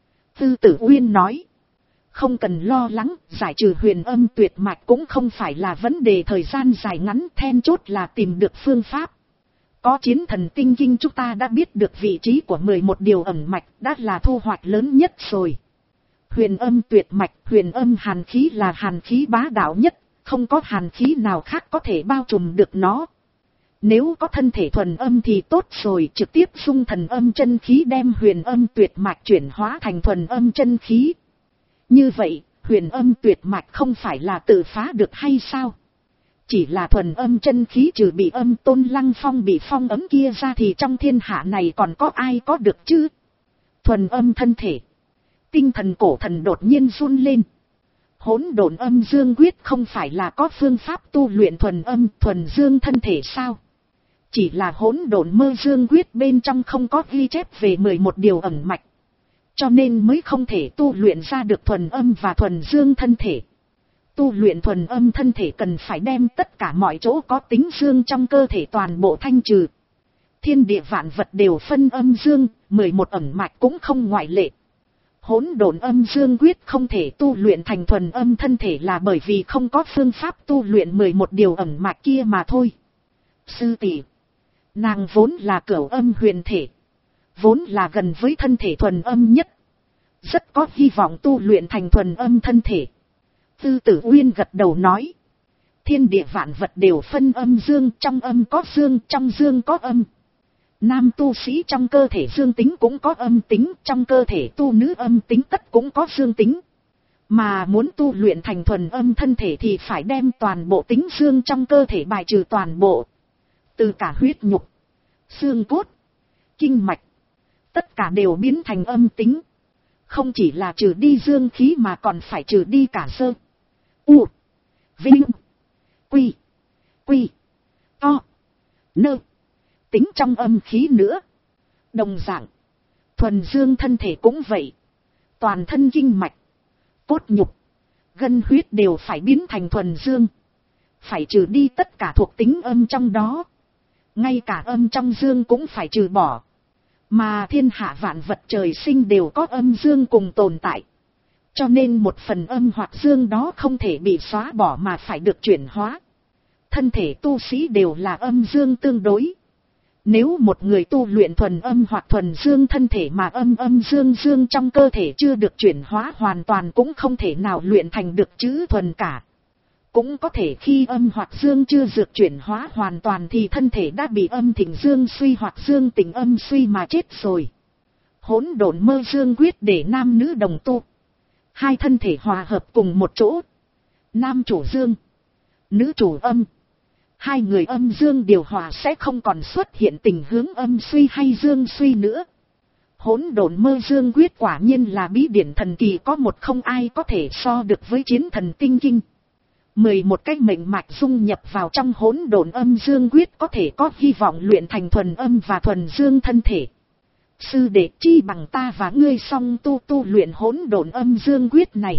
Tư Tử Uyên nói. Không cần lo lắng, giải trừ huyền âm tuyệt mạch cũng không phải là vấn đề thời gian dài ngắn, then chốt là tìm được phương pháp. Có chiến thần tinh kinh chúng ta đã biết được vị trí của mười một điều ẩn mạch, đã là thu hoạch lớn nhất rồi. Huyền âm tuyệt mạch, huyền âm hàn khí là hàn khí bá đạo nhất, không có hàn khí nào khác có thể bao trùm được nó. Nếu có thân thể thuần âm thì tốt rồi, trực tiếp dung thần âm chân khí đem huyền âm tuyệt mạch chuyển hóa thành thuần âm chân khí. Như vậy, huyền âm tuyệt mạch không phải là tự phá được hay sao? Chỉ là thuần âm chân khí trừ bị âm Tôn Lăng Phong bị phong ấm kia ra thì trong thiên hạ này còn có ai có được chứ? Thuần âm thân thể. Tinh thần cổ thần đột nhiên run lên. Hỗn độn âm dương quyết không phải là có phương pháp tu luyện thuần âm thuần dương thân thể sao? Chỉ là hỗn độn mơ dương quyết bên trong không có ghi chép về mười một điều ẩn mạch. Cho nên mới không thể tu luyện ra được thuần âm và thuần dương thân thể. Tu luyện thuần âm thân thể cần phải đem tất cả mọi chỗ có tính dương trong cơ thể toàn bộ thanh trừ. Thiên địa vạn vật đều phân âm dương, mười một ẩn mạch cũng không ngoại lệ. Hỗn độn âm dương quyết không thể tu luyện thành thuần âm thân thể là bởi vì không có phương pháp tu luyện mười một điều ẩn mạch kia mà thôi. Sư tỷ, nàng vốn là cửu âm huyền thể, vốn là gần với thân thể thuần âm nhất, rất có hy vọng tu luyện thành thuần âm thân thể. Tư Tử Uyên gật đầu nói. Thiên địa vạn vật đều phân âm dương, trong âm có dương, trong dương có âm. Nam tu sĩ trong cơ thể dương tính cũng có âm tính, trong cơ thể tu nữ âm tính tất cũng có dương tính. Mà muốn tu luyện thành thuần âm thân thể thì phải đem toàn bộ tính dương trong cơ thể bài trừ toàn bộ. Từ cả huyết nhục, xương cốt, kinh mạch, tất cả đều biến thành âm tính. Không chỉ là trừ đi dương khí mà còn phải trừ đi cả sơ, u, vinh, quy, quy, to, nơ, tính trong âm khí nữa. Đồng dạng, thuần dương thân thể cũng vậy. Toàn thân kinh mạch, cốt nhục, gân huyết đều phải biến thành thuần dương. Phải trừ đi tất cả thuộc tính âm trong đó. Ngay cả âm trong dương cũng phải trừ bỏ. Mà thiên hạ vạn vật trời sinh đều có âm dương cùng tồn tại. Cho nên một phần âm hoặc dương đó không thể bị xóa bỏ mà phải được chuyển hóa. Thân thể tu sĩ đều là âm dương tương đối. Nếu một người tu luyện thuần âm hoặc thuần dương thân thể mà âm âm dương dương trong cơ thể chưa được chuyển hóa hoàn toàn cũng không thể nào luyện thành được chữ thuần cả. Cũng có thể khi âm hoặc dương chưa được chuyển hóa hoàn toàn thì thân thể đã bị âm thịnh dương suy hoặc dương tình âm suy mà chết rồi. Hỗn độn mơ dương quyết để nam nữ đồng tu. Hai thân thể hòa hợp cùng một chỗ. Nam chủ dương, nữ chủ âm. Hai người âm dương điều hòa sẽ không còn xuất hiện tình hướng âm suy hay dương suy nữa. Hỗn độn mơ dương quyết quả nhiên là bí điển thần kỳ, có một không ai có thể so được với chiến thần tinh kinh. Mười một cách mệnh mạch dung nhập vào trong hỗn độn âm dương quyết có thể có hy vọng luyện thành thuần âm và thuần dương thân thể. Sư đệ, chi bằng ta và ngươi song tu tu luyện hỗn độn âm dương quyết này.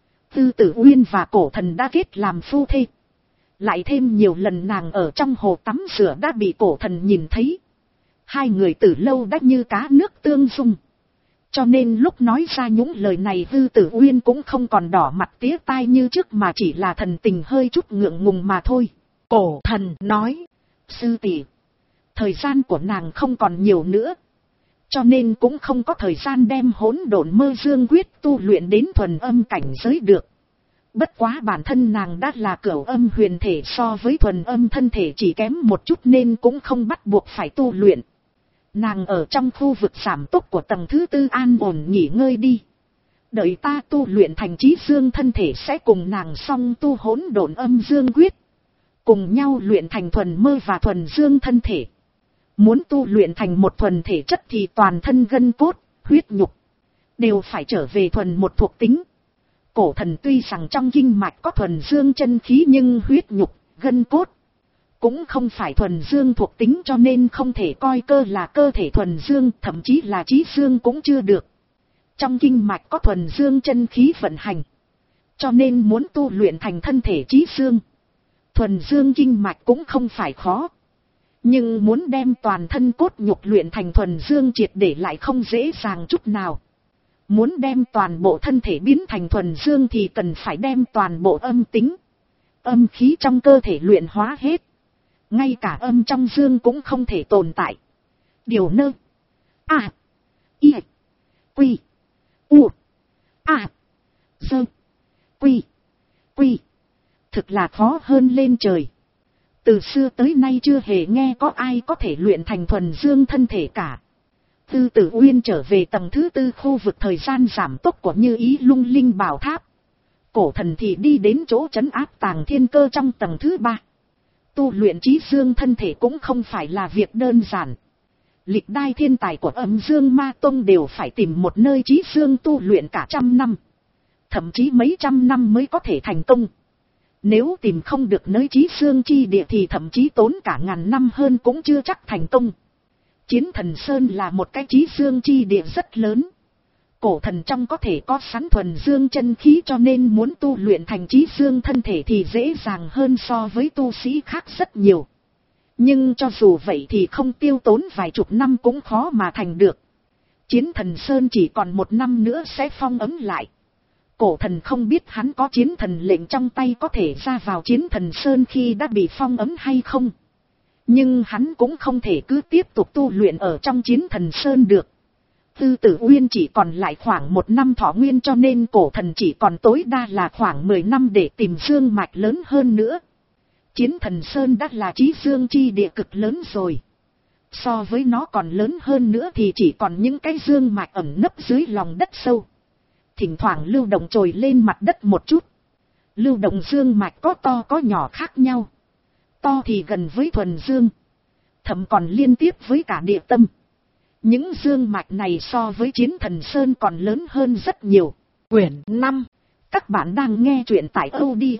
Tư Tử Uyên và cổ thần đã kết làm phu thê. Lại thêm nhiều lần nàng ở trong hồ tắm rửa đã bị cổ thần nhìn thấy. Hai người từ lâu đã như cá nước tương dung. Cho nên lúc nói ra những lời này Hư Tử Uyên cũng không còn đỏ mặt tía tai như trước mà chỉ là thần tình hơi chút ngượng ngùng mà thôi. Cổ thần nói, sư tỷ, thời gian của nàng không còn nhiều nữa. Cho nên cũng không có thời gian đem hỗn độn mơ dương quyết tu luyện đến thuần âm cảnh giới được. Bất quá bản thân nàng đã là cửu âm huyền thể, so với thuần âm thân thể chỉ kém một chút nên cũng không bắt buộc phải tu luyện. Nàng ở trong khu vực giảm tốc của tầng thứ tư an ổn nghỉ ngơi đi. Đợi ta tu luyện thành trí dương thân thể sẽ cùng nàng song tu hỗn độn âm dương quyết. Cùng nhau luyện thành thuần mơ và thuần dương thân thể. Muốn tu luyện thành một thuần thể chất thì toàn thân gân cốt, huyết nhục đều phải trở về thuần một thuộc tính. Cổ thần tuy rằng trong kinh mạch có thuần dương chân khí nhưng huyết nhục, gân cốt cũng không phải thuần dương thuộc tính, cho nên không thể coi cơ là cơ thể thuần dương, thậm chí là trí dương cũng chưa được. Trong kinh mạch có thuần dương chân khí vận hành, cho nên muốn tu luyện thành thân thể trí dương, thuần dương kinh mạch cũng không phải khó. Nhưng muốn đem toàn thân cốt nhục luyện thành thuần dương triệt để lại không dễ dàng chút nào. Muốn đem toàn bộ thân thể biến thành thuần dương thì cần phải đem toàn bộ âm tính, âm khí trong cơ thể luyện hóa hết. Ngay cả âm trong dương cũng không thể tồn tại. Điều nơ. À. Y. Quy. U. À. Dơ. Quy. Quy. Thực là khó hơn lên trời. Từ xưa tới nay chưa hề nghe có ai có thể luyện thành thuần dương thân thể cả. Tư Tử Uyên trở về tầng thứ tư khu vực thời gian giảm tốc của Như Ý Lung Linh Bảo Tháp. Cổ thần thì đi đến chỗ trấn áp Tàng Thiên Cơ trong tầng thứ ba. Tu luyện trí dương thân thể cũng không phải là việc đơn giản. Lịch đai thiên tài của Âm Dương Ma Tông đều phải tìm một nơi trí dương tu luyện cả trăm năm. Thậm chí mấy trăm năm mới có thể thành công. Nếu tìm không được nơi trí dương chi địa thì thậm chí tốn cả ngàn năm hơn cũng chưa chắc thành công. Chiến Thần Sơn là một cái trí dương chi địa rất lớn. Cổ thần trong có thể có sẵn thuần dương chân khí, cho nên muốn tu luyện thành trí dương thân thể thì dễ dàng hơn so với tu sĩ khác rất nhiều. Nhưng cho dù vậy thì không tiêu tốn vài chục năm cũng khó mà thành được. Chiến Thần Sơn chỉ còn một năm nữa sẽ phong ấn lại. Cổ thần không biết hắn có chiến thần lệnh trong tay có thể ra vào Chiến Thần Sơn khi đã bị phong ấn hay không. Nhưng hắn cũng không thể cứ tiếp tục tu luyện ở trong Chiến Thần Sơn được. Tư Tử Uyên chỉ còn lại khoảng một năm thọ nguyên, cho nên cổ thần chỉ còn tối đa là khoảng mười năm để tìm dương mạch lớn hơn nữa. Chiến Thần Sơn đã là trí dương chi địa cực lớn rồi. So với nó còn lớn hơn nữa thì chỉ còn những cái dương mạch ẩn nấp dưới lòng đất sâu. Thỉnh thoảng lưu động trồi lên mặt đất một chút. Lưu động dương mạch có to có nhỏ khác nhau. To thì gần với thuần dương, thậm còn liên tiếp với cả địa tâm. Những dương mạch này so với Chiến Thần Sơn còn lớn hơn rất nhiều. Quyển năm. Các bạn đang nghe truyện tại audio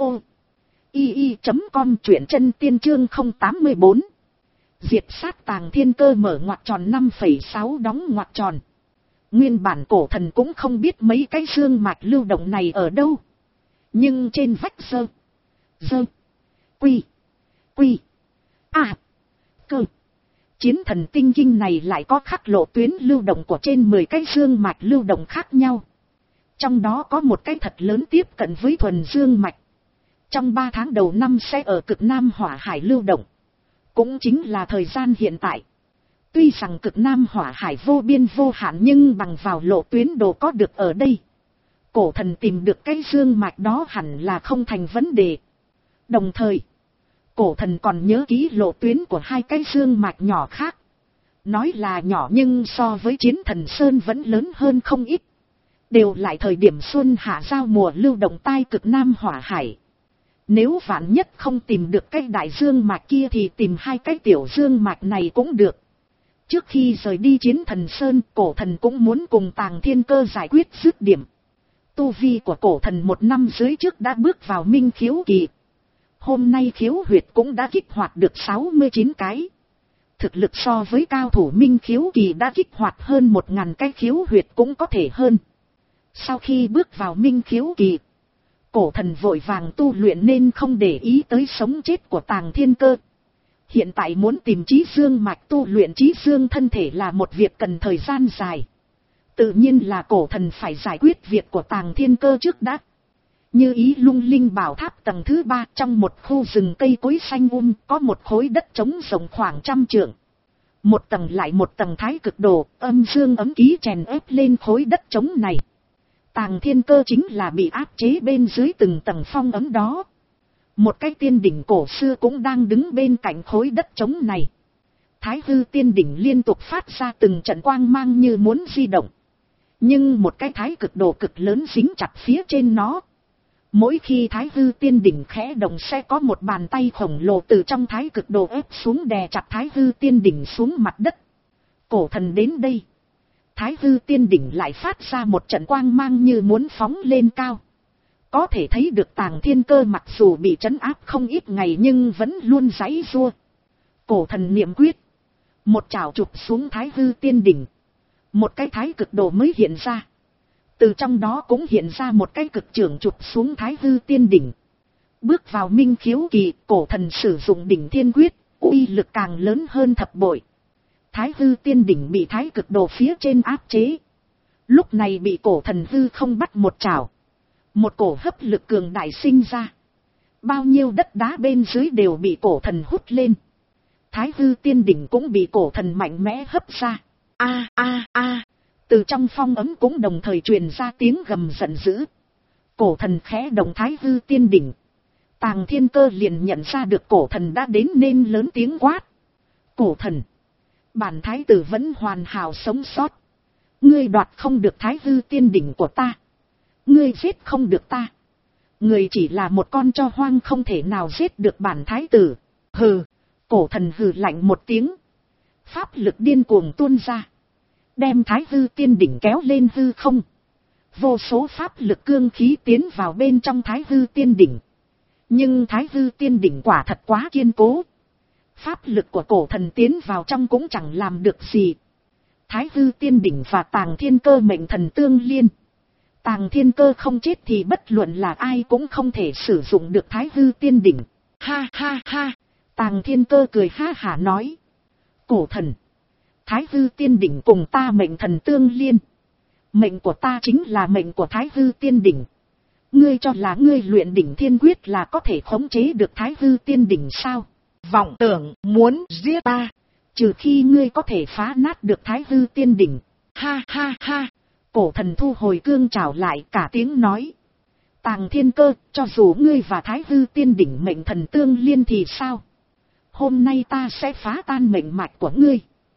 i i chấm com, truyện chân tiên chương không tám mươi bốn. Diệt sát Tàng Thiên Cơ mở ngoặc tròn năm phẩy sáu đóng ngoặc tròn. Nguyên bản cổ thần cũng không biết mấy cái dương mạch lưu động này ở đâu. Nhưng trên vách dơ. Dơ. Quy. Quy. À. Cơ. Chiến Thần Tinh Kinh này lại có khắc lộ tuyến lưu động của trên mười cái dương mạch lưu động khác nhau. Trong đó có một cái thật lớn tiếp cận với thuần dương mạch. Trong ba tháng đầu năm sẽ ở cực Nam Hỏa Hải lưu động. Cũng chính là thời gian hiện tại. Tuy rằng cực Nam Hỏa Hải vô biên vô hạn nhưng bằng vào lộ tuyến đồ có được ở đây, cổ thần tìm được cái dương mạch đó hẳn là không thành vấn đề. Đồng thời, cổ thần còn nhớ kỹ lộ tuyến của hai cái dương mạch nhỏ khác. Nói là nhỏ nhưng so với Chiến Thần Sơn vẫn lớn hơn không ít. Đều lại thời điểm xuân hạ giao mùa lưu động tai cực Nam Hỏa Hải. Nếu vạn nhất không tìm được cái đại dương mạch kia thì tìm hai cái tiểu dương mạch này cũng được. Trước khi rời đi Chiến Thần Sơn, cổ thần cũng muốn cùng Tàng Thiên Cơ giải quyết dứt điểm. Tu vi của cổ thần một năm dưới trước đã bước vào minh khiếu kỳ. Hôm nay khiếu huyệt cũng đã kích hoạt được sáu mươi chín cái. Thực lực so với cao thủ minh khiếu kỳ đã kích hoạt hơn một ngàn cái khiếu huyệt cũng có thể hơn. Sau khi bước vào minh khiếu kỳ, cổ thần vội vàng tu luyện nên không để ý tới sống chết của Tàng Thiên Cơ. Hiện tại muốn tìm trí dương mạch tu luyện trí dương thân thể là một việc cần thời gian dài. Tự nhiên là cổ thần phải giải quyết việc của Tàng Thiên Cơ trước đã. Như ý lung linh bảo tháp tầng thứ ba, trong một khu rừng cây cối xanh um, có một khối đất trống rộng khoảng trăm trượng. Một tầng lại một tầng thái cực đồ, âm dương ấm ký chèn ép lên khối đất trống này. Tàng Thiên Cơ chính là bị áp chế bên dưới từng tầng phong ấm đó. Một cái tiên đỉnh cổ xưa cũng đang đứng bên cạnh khối đất trống này. Thái hư tiên đỉnh liên tục phát ra từng trận quang mang như muốn di động. Nhưng một cái thái cực đồ cực lớn dính chặt phía trên nó. Mỗi khi thái hư tiên đỉnh khẽ động sẽ có một bàn tay khổng lồ từ trong thái cực đồ ép xuống đè chặt thái hư tiên đỉnh xuống mặt đất. Cổ thần đến đây. Thái hư tiên đỉnh lại phát ra một trận quang mang như muốn phóng lên cao. Có thể thấy được Tàng Thiên Cơ mặc dù bị trấn áp không ít ngày nhưng vẫn luôn giãy giụa. Cổ thần niệm quyết. Một chảo chụp xuống thái hư tiên đỉnh. Một cái thái cực đồ mới hiện ra. Từ trong đó cũng hiện ra một cái cực trưởng chụp xuống thái hư tiên đỉnh. Bước vào minh khiếu kỳ, cổ thần sử dụng đỉnh thiên quyết, uy lực càng lớn hơn thập bội. Thái hư tiên đỉnh bị thái cực đồ phía trên áp chế. Lúc này bị cổ thần hư không bắt một chảo. Một cổ hấp lực cường đại sinh ra. Bao nhiêu đất đá bên dưới đều bị cổ thần hút lên. Thái hư tiên đỉnh cũng bị cổ thần mạnh mẽ hấp ra. A a a. Từ trong phong ấm cũng đồng thời truyền ra tiếng gầm giận dữ. Cổ thần khẽ động thái hư tiên đỉnh. Tàng Thiên Cơ liền nhận ra được cổ thần đã đến nên lớn tiếng quát. Cổ thần. Bản thái tử vẫn hoàn hảo sống sót. Ngươi đoạt không được thái hư tiên đỉnh của ta. Ngươi giết không được ta. Ngươi chỉ là một con chó hoang không thể nào giết được bản thái tử. Hừ. Cổ thần hừ lạnh một tiếng. Pháp lực điên cuồng tuôn ra. Đem thái hư tiên đỉnh kéo lên hư không. Vô số pháp lực cương khí tiến vào bên trong thái hư tiên đỉnh. Nhưng thái hư tiên đỉnh quả thật quá kiên cố. Pháp lực của cổ thần tiến vào trong cũng chẳng làm được gì. Thái hư tiên đỉnh và Tàng Thiên Cơ mệnh thần tương liên. Tàng Thiên Cơ không chết thì bất luận là ai cũng không thể sử dụng được thái hư tiên đỉnh. Ha ha ha. Tàng Thiên Cơ cười ha hả nói. Cổ thần. Thái hư tiên đỉnh cùng ta mệnh thần tương liên. Mệnh của ta chính là mệnh của thái hư tiên đỉnh. Ngươi cho là ngươi luyện đỉnh thiên quyết là có thể khống chế được thái hư tiên đỉnh sao? Vọng tưởng muốn giết ta. Trừ khi ngươi có thể phá nát được thái hư tiên đỉnh. Ha ha ha. Cổ thần thu hồi cương trảo lại cả tiếng nói. Tàng Thiên Cơ, cho dù ngươi và thái hư tiên đỉnh mệnh thần tương liên thì sao? Hôm nay ta sẽ phá tan mệnh mạch của ngươi.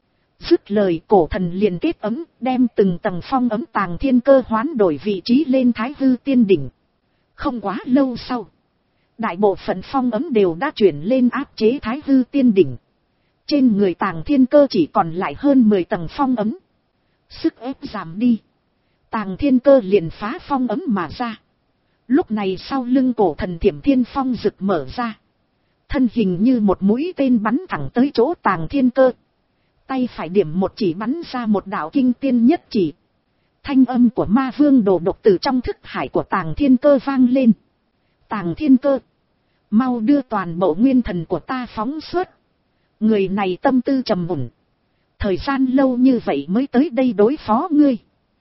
Dứt lời cổ thần liền kết ấm, đem từng tầng phong ấm Tàng Thiên Cơ hoán đổi vị trí lên thái hư tiên đỉnh. Không quá lâu sau, đại bộ phận phong ấm đều đã chuyển lên áp chế thái hư tiên đỉnh. Trên người Tàng Thiên Cơ chỉ còn lại hơn mười tầng phong ấm. Sức ép giảm đi. Tàng Thiên Cơ liền phá phong ấm mà ra. Lúc này sau lưng cổ thần Thiểm Thiên Phong rực mở ra. Thân hình như một mũi tên bắn thẳng tới chỗ Tàng Thiên Cơ. Tay phải điểm một chỉ bắn ra một đạo kinh tiên nhất chỉ. Thanh âm của ma vương đồ độc từ trong thức hải của Tàng Thiên Cơ vang lên. Tàng Thiên Cơ. Mau đưa toàn bộ nguyên thần của ta phóng xuất. Người này tâm tư trầm mùn. Thời gian lâu như vậy mới tới đây đối phó ngươi.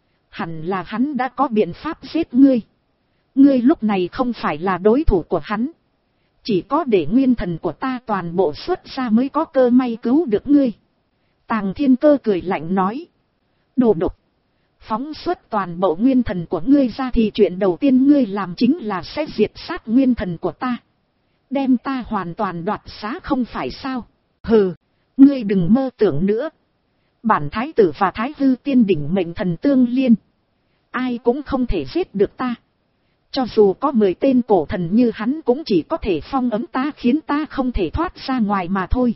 Hẳn là hắn đã có biện pháp giết ngươi. Ngươi lúc này không phải là đối thủ của hắn. Chỉ có để nguyên thần của ta toàn bộ xuất ra mới có cơ may cứu được ngươi. Tàng Thiên Cơ cười lạnh nói. Đồ độc. Phóng xuất toàn bộ nguyên thần của ngươi ra thì chuyện đầu tiên ngươi làm chính là sẽ diệt sát nguyên thần của ta. Đem ta hoàn toàn đoạt xá không phải sao? Hừ, ngươi đừng mơ tưởng nữa. Bản thái tử và thái hư tiên đỉnh mệnh thần tương liên. Ai cũng không thể giết được ta. Cho dù có mười tên cổ thần như hắn cũng chỉ có thể phong ấm ta khiến ta không thể thoát ra ngoài mà thôi.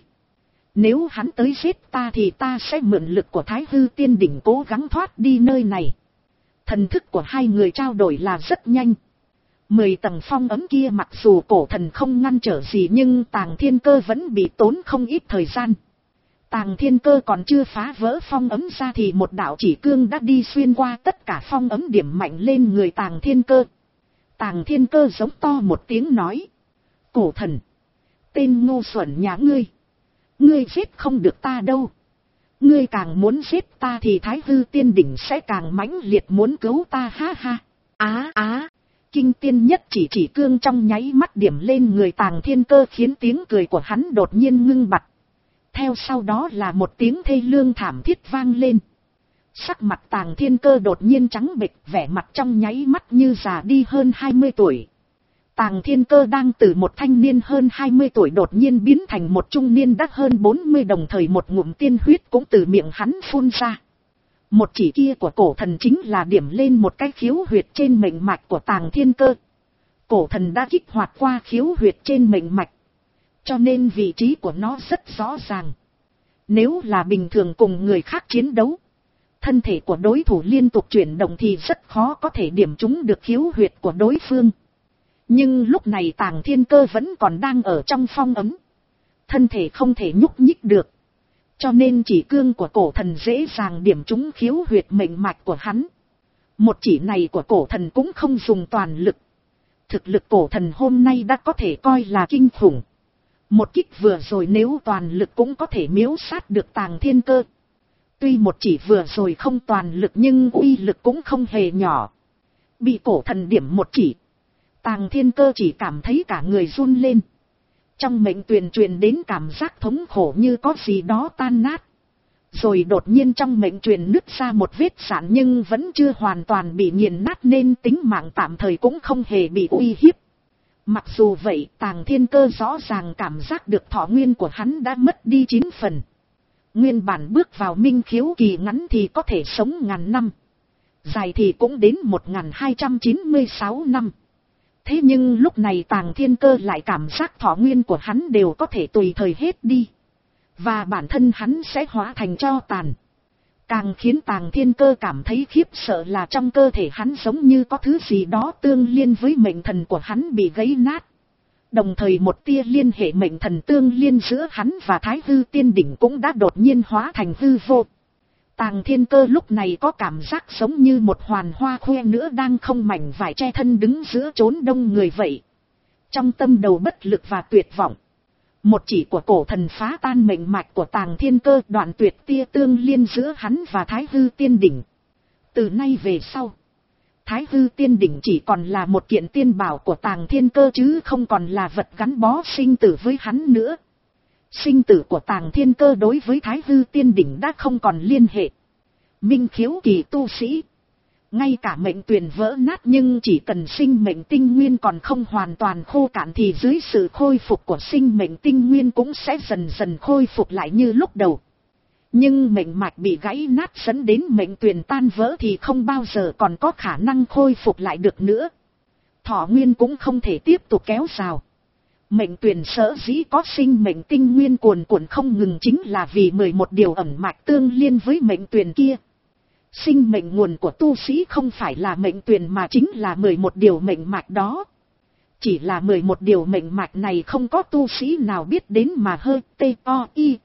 Nếu hắn tới giết ta thì ta sẽ mượn lực của thái hư tiên đỉnh cố gắng thoát đi nơi này. Thần thức của hai người trao đổi là rất nhanh. Mười tầng phong ấm kia mặc dù cổ thần không ngăn trở gì nhưng Tàng Thiên Cơ vẫn bị tốn không ít thời gian. Tàng Thiên Cơ còn chưa phá vỡ phong ấm ra thì một đạo chỉ cương đã đi xuyên qua tất cả phong ấm điểm mạnh lên người Tàng Thiên Cơ. Tàng Thiên Cơ giống to một tiếng nói. Cổ thần. Tên ngu xuẩn nhà ngươi. Ngươi giết không được ta đâu. Ngươi càng muốn giết ta thì Thái Hư Tiên Đỉnh sẽ càng mãnh liệt muốn cứu ta, ha ha. Á á, Kinh Tiên Nhất chỉ chỉ cương trong nháy mắt điểm lên người Tàng Thiên Cơ khiến tiếng cười của hắn đột nhiên ngưng bặt. Theo sau đó là một tiếng thê lương thảm thiết vang lên. Sắc mặt Tàng Thiên Cơ đột nhiên trắng bệch, vẻ mặt trong nháy mắt như già đi hơn hai mươi tuổi. Tàng Thiên Cơ đang từ một thanh niên hơn hai mươi tuổi đột nhiên biến thành một trung niên đã hơn bốn mươi, đồng thời một ngụm tiên huyết cũng từ miệng hắn phun ra. Một chỉ kia của cổ thần chính là điểm lên một cái khiếu huyệt trên mệnh mạch của Tàng Thiên Cơ. Cổ thần đã kích hoạt qua khiếu huyệt trên mệnh mạch, cho nên vị trí của nó rất rõ ràng. Nếu là bình thường cùng người khác chiến đấu, thân thể của đối thủ liên tục chuyển động thì rất khó có thể điểm trúng được khiếu huyệt của đối phương. Nhưng lúc này Tàng Thiên Cơ vẫn còn đang ở trong phong ấm, thân thể không thể nhúc nhích được, cho nên chỉ cương của cổ thần dễ dàng điểm trúng khiếu huyệt mệnh mạch của hắn. Một chỉ này của cổ thần cũng không dùng toàn lực. Thực lực cổ thần hôm nay đã có thể coi là kinh khủng. Một kích vừa rồi nếu toàn lực cũng có thể miếu sát được Tàng Thiên Cơ. Tuy một chỉ vừa rồi không toàn lực nhưng uy lực cũng không hề nhỏ. Bị cổ thần điểm một chỉ, Tàng Thiên Cơ chỉ cảm thấy cả người run lên. Trong mệnh tuyền truyền đến cảm giác thống khổ như có gì đó tan nát. Rồi đột nhiên trong mệnh truyền nứt ra một vết sạn nhưng vẫn chưa hoàn toàn bị nghiền nát nên tính mạng tạm thời cũng không hề bị uy hiếp. Mặc dù vậy, Tàng Thiên Cơ rõ ràng cảm giác được thọ nguyên của hắn đã mất đi chín phần. Nguyên bản bước vào minh khiếu kỳ ngắn thì có thể sống ngàn năm, dài thì cũng đến một nghìn hai trăm chín mươi sáu năm. Thế nhưng lúc này Tàng Thiên Cơ lại cảm giác thọ nguyên của hắn đều có thể tùy thời hết đi, và bản thân hắn sẽ hóa thành tro tàn. Càng khiến Tàng Thiên Cơ cảm thấy khiếp sợ là trong cơ thể hắn giống như có thứ gì đó tương liên với mệnh thần của hắn bị gãy nát. Đồng thời một tia liên hệ mệnh thần tương liên giữa hắn và Thái Hư Tiên Đỉnh cũng đã đột nhiên hóa thành hư vô. Tàng Thiên Cơ lúc này có cảm giác giống như một hoàn hoa khoe nữa đang không mảnh vải che thân đứng giữa chốn đông người vậy. Trong tâm đầu bất lực và tuyệt vọng, một chỉ của cổ thần phá tan mệnh mạch của Tàng Thiên Cơ, đoạn tuyệt tia tương liên giữa hắn và Thái Hư Tiên Đỉnh. Từ nay về sau, Thái Hư Tiên Đỉnh chỉ còn là một kiện tiên bảo của Tàng Thiên Cơ chứ không còn là vật gắn bó sinh tử với hắn nữa. Sinh tử của Tàng Thiên Cơ đối với Thái Hư Tiên Đỉnh đã không còn liên hệ. Minh khiếu kỳ tu sĩ, ngay cả mệnh tuyền vỡ nát nhưng chỉ cần sinh mệnh tinh nguyên còn không hoàn toàn khô cạn thì dưới sự khôi phục của sinh mệnh tinh nguyên cũng sẽ dần dần khôi phục lại như lúc đầu. Nhưng mệnh mạch bị gãy nát dẫn đến mệnh tuyền tan vỡ thì không bao giờ còn có khả năng khôi phục lại được nữa. Thọ nguyên cũng không thể tiếp tục kéo dài. Mệnh tuyền sở dĩ có sinh mệnh tinh nguyên cuồn cuộn không ngừng chính là vì mười một điều ẩn mạch tương liên với mệnh tuyền kia. Sinh mệnh nguồn của tu sĩ không phải là mệnh tuyền mà chính là mười một điều mệnh mạch đó. Chỉ là mười một điều mệnh mạch này không có tu sĩ nào biết đến mà hơi tê o y.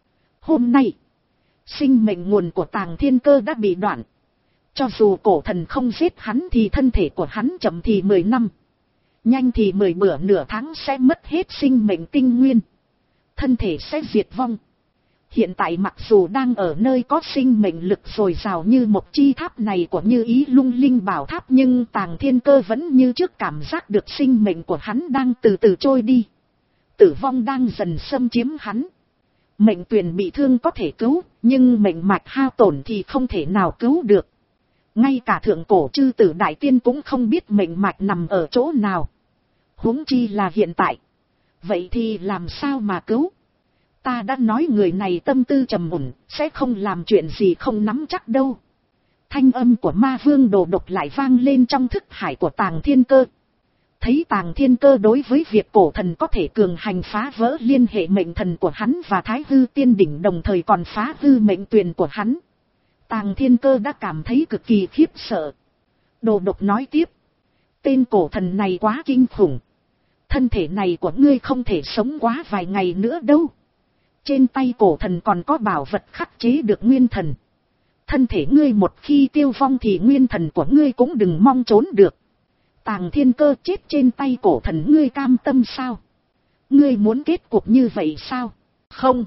Hôm nay, sinh mệnh nguồn của Tàng Thiên Cơ đã bị đoạn. Cho dù cổ thần không giết hắn thì thân thể của hắn chậm thì mười năm, nhanh thì mười bữa nửa tháng sẽ mất hết sinh mệnh tinh nguyên. Thân thể sẽ diệt vong. Hiện tại mặc dù đang ở nơi có sinh mệnh lực dồi dào như một chi tháp này của Như Ý Lung Linh Bảo Tháp nhưng Tàng Thiên Cơ vẫn như trước cảm giác được sinh mệnh của hắn đang từ từ trôi đi. Tử vong đang dần xâm chiếm hắn. Mệnh tuyền bị thương có thể cứu, nhưng mệnh mạch hao tổn thì không thể nào cứu được. Ngay cả thượng cổ chư tử đại tiên cũng không biết mệnh mạch nằm ở chỗ nào. Huống chi là hiện tại. Vậy thì làm sao mà cứu? Ta đã nói người này tâm tư trầm mùn, sẽ không làm chuyện gì không nắm chắc đâu. Thanh âm của ma vương Đồ Độc lại vang lên trong thức hải của Tàng Thiên Cơ. Thấy Tàng Thiên Cơ đối với việc cổ thần có thể cường hành phá vỡ liên hệ mệnh thần của hắn và Thái Hư Tiên Đỉnh đồng thời còn phá hư mệnh tuyền của hắn, Tàng Thiên Cơ đã cảm thấy cực kỳ khiếp sợ. Đồ Độc nói tiếp. Tên cổ thần này quá kinh khủng. Thân thể này của ngươi không thể sống quá vài ngày nữa đâu. Trên tay cổ thần còn có bảo vật khắc chế được nguyên thần. Thân thể ngươi một khi tiêu vong thì nguyên thần của ngươi cũng đừng mong trốn được. Tàng Thiên Cơ chết trên tay cổ thần ngươi cam tâm sao? Ngươi muốn kết cục như vậy sao? Không.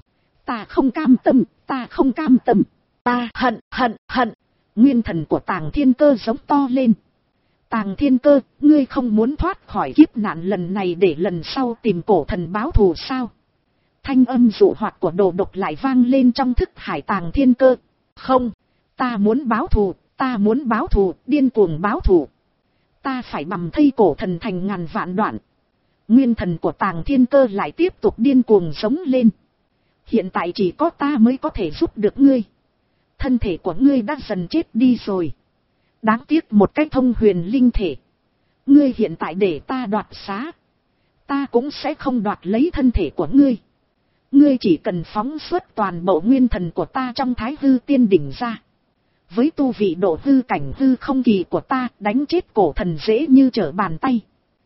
Ta không cam tâm, ta không cam tâm, ta hận, hận, hận. Nguyên thần của Tàng Thiên Cơ giống to lên. Tàng Thiên Cơ, ngươi không muốn thoát khỏi kiếp nạn lần này để lần sau tìm cổ thần báo thù sao? Thanh âm dụ hoạt của Đồ Độc lại vang lên trong thức hải Tàng Thiên Cơ. Không, ta muốn báo thù, ta muốn báo thù, điên cuồng báo thù. Ta phải bầm thây cổ thần thành ngàn vạn đoạn. Nguyên thần của Tàng Thiên Cơ lại tiếp tục điên cuồng sống lên. Hiện tại chỉ có ta mới có thể giúp được ngươi. Thân thể của ngươi đã dần chết đi rồi. Đáng tiếc một cái thông huyền linh thể. Ngươi hiện tại để ta đoạt xá, ta cũng sẽ không đoạt lấy thân thể của ngươi. Ngươi chỉ cần phóng xuất toàn bộ nguyên thần của ta trong Thái Hư Tiên Đỉnh ra. Với tu vị độ hư cảnh hư không kỳ của ta, đánh chết cổ thần dễ như trở bàn tay.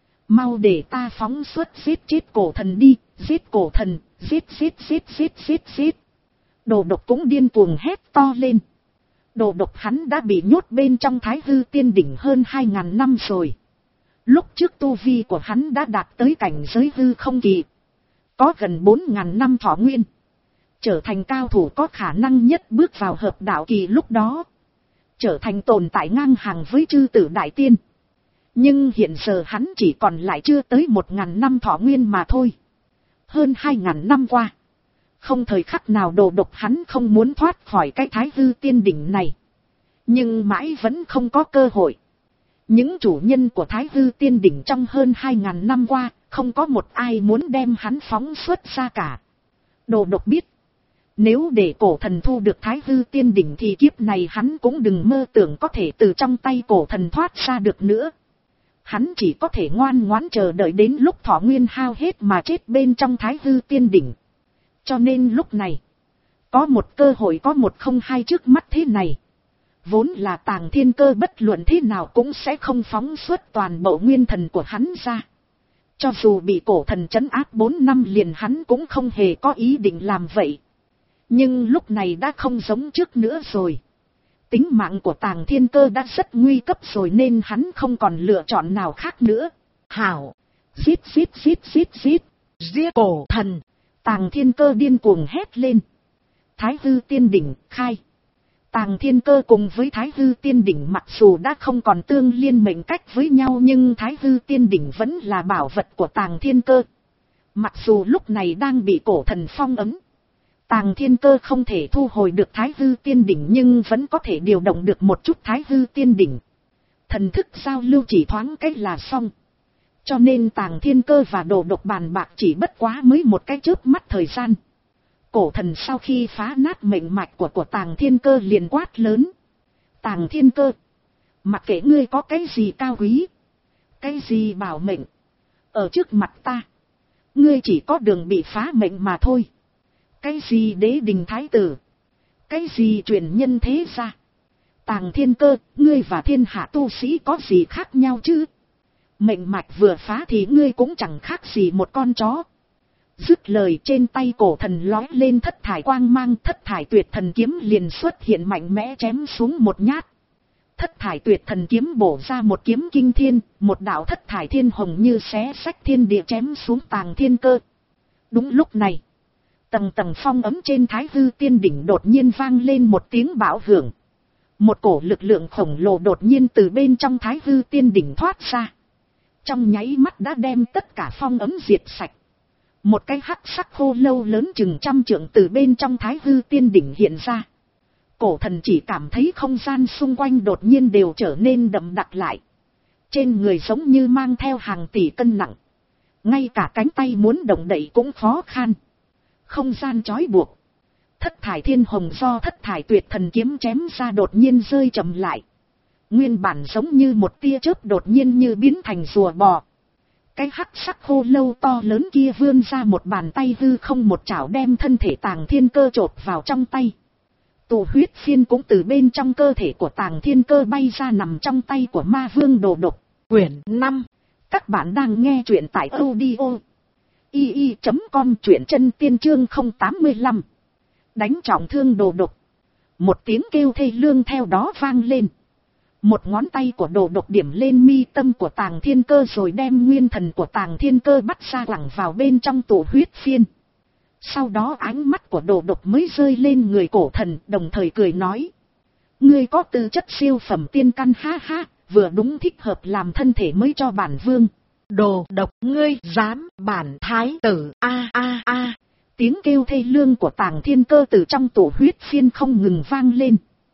Mau để ta phóng xuất giết chết cổ thần đi, giết cổ thần, giết giết giết giết giết giết. Đồ Độc cũng điên cuồng hét to lên. Đồ Độc hắn đã bị nhốt bên trong Thái Hư Tiên Đỉnh hơn hai ngàn năm rồi. Lúc trước tu vi của hắn đã đạt tới cảnh giới hư không kỳ, có gần bốn ngàn năm thọ nguyên, trở thành cao thủ có khả năng nhất bước vào hợp đạo kỳ lúc đó, trở thành tồn tại ngang hàng với chư tử đại tiên. Nhưng hiện giờ hắn chỉ còn lại chưa tới một ngàn năm thọ nguyên mà thôi. Hơn hai ngàn năm qua, không thời khắc nào Đồ Độc hắn không muốn thoát khỏi cái Thái Hư Tiên Đỉnh này, nhưng mãi vẫn không có cơ hội. Những chủ nhân của Thái Hư Tiên Đỉnh trong hơn hai ngàn năm qua, không có một ai muốn đem hắn phóng xuất ra cả. Đồ Độc biết, nếu để cổ thần thu được Thái Hư Tiên Đỉnh thì kiếp này hắn cũng đừng mơ tưởng có thể từ trong tay cổ thần thoát ra được nữa. Hắn chỉ có thể ngoan ngoãn chờ đợi đến lúc thọ nguyên hao hết mà chết bên trong Thái Hư Tiên Đỉnh. Cho nên lúc này, có một cơ hội có một không hai trước mắt thế này. Vốn là Tàng Thiên Cơ bất luận thế nào cũng sẽ không phóng xuất toàn bộ nguyên thần của hắn ra. Cho dù bị cổ thần trấn áp bốn năm liền hắn cũng không hề có ý định làm vậy. Nhưng lúc này đã không giống trước nữa rồi. Tính mạng của Tàng Thiên Cơ đã rất nguy cấp rồi nên hắn không còn lựa chọn nào khác nữa. Hảo! Giết giết giết giết giết! Giết cổ thần! Tàng Thiên Cơ điên cuồng hét lên. Thái Hư Tiên Đỉnh khai! Tàng Thiên Cơ cùng với Thái Hư Tiên Đỉnh mặc dù đã không còn tương liên mệnh cách với nhau nhưng Thái Hư Tiên Đỉnh vẫn là bảo vật của Tàng Thiên Cơ. Mặc dù lúc này đang bị cổ thần phong ấn, Tàng Thiên Cơ không thể thu hồi được Thái Hư Tiên Đỉnh nhưng vẫn có thể điều động được một chút Thái Hư Tiên Đỉnh. Thần thức giao lưu chỉ thoáng cách là xong. Cho nên Tàng Thiên Cơ và Đồ Độc bàn bạc chỉ bất quá mới một cái chớp mắt thời gian. Cổ thần sau khi phá nát mệnh mạch của của Tàng Thiên Cơ liền quát lớn. Tàng Thiên Cơ, mặc kệ ngươi có cái gì cao quý, cái gì bảo mệnh, ở trước mặt ta, ngươi chỉ có đường bị phá mệnh mà thôi. Cái gì đế đình thái tử, cái gì truyền nhân thế gia. Tàng Thiên Cơ, ngươi và thiên hạ tu sĩ có gì khác nhau chứ? Mệnh mạch vừa phá thì ngươi cũng chẳng khác gì một con chó. Dứt lời trên tay cổ thần lói lên thất thải quang mang, thất thải tuyệt thần kiếm liền xuất hiện mạnh mẽ chém xuống một nhát. Thất thải tuyệt thần kiếm bổ ra một kiếm kinh thiên, một đạo thất thải thiên hồng như xé xách thiên địa chém xuống Tàng Thiên Cơ. Đúng lúc này, tầng tầng phong ấm trên Thái Hư Tiên Đỉnh đột nhiên vang lên một tiếng bão hưởng. Một cổ lực lượng khổng lồ đột nhiên từ bên trong Thái Hư Tiên Đỉnh thoát ra. Trong nháy mắt đã đem tất cả phong ấm diệt sạch. Một cái hắc sắc khô lâu lớn chừng trăm trượng từ bên trong Thái Hư Tiên Đỉnh hiện ra. Cổ thần chỉ cảm thấy không gian xung quanh đột nhiên đều trở nên đậm đặc lại. Trên người giống như mang theo hàng tỷ cân nặng. Ngay cả cánh tay muốn động đậy cũng khó khăn. Không gian trói buộc. Thất thải thiên hồng do thất thải tuyệt thần kiếm chém ra đột nhiên rơi chậm lại. Nguyên bản giống như một tia chớp đột nhiên như biến thành rùa bò. Cái hắc sắc khô lâu to lớn kia vươn ra một bàn tay hư không một chảo đem thân thể Tàng Thiên Cơ chộp vào trong tay. Tụ huyết phiên cũng từ bên trong cơ thể của Tàng Thiên Cơ bay ra nằm trong tay của Ma Vương Đồ Độc. Quyển năm. Các bạn đang nghe truyện tại audio i i chấm com, truyện chân tiên chương không tám lăm. Đánh trọng thương Đồ Độc. Một tiếng kêu thê lương theo đó vang lên. Một ngón tay của Đồ Độc điểm lên mi tâm của Tàng Thiên Cơ rồi đem nguyên thần của Tàng Thiên Cơ bắt ra lẳng vào bên trong tụ huyết phiên. Sau đó ánh mắt của Đồ Độc mới rơi lên người cổ thần, đồng thời cười nói. Ngươi có tư chất siêu phẩm tiên căn, ha ha, vừa đúng thích hợp làm thân thể mới cho bản vương. Đồ Độc, ngươi dám bản thái tử, a a a. Tiếng kêu thê lương của Tàng Thiên Cơ từ trong tổ huyết phiên không ngừng vang lên.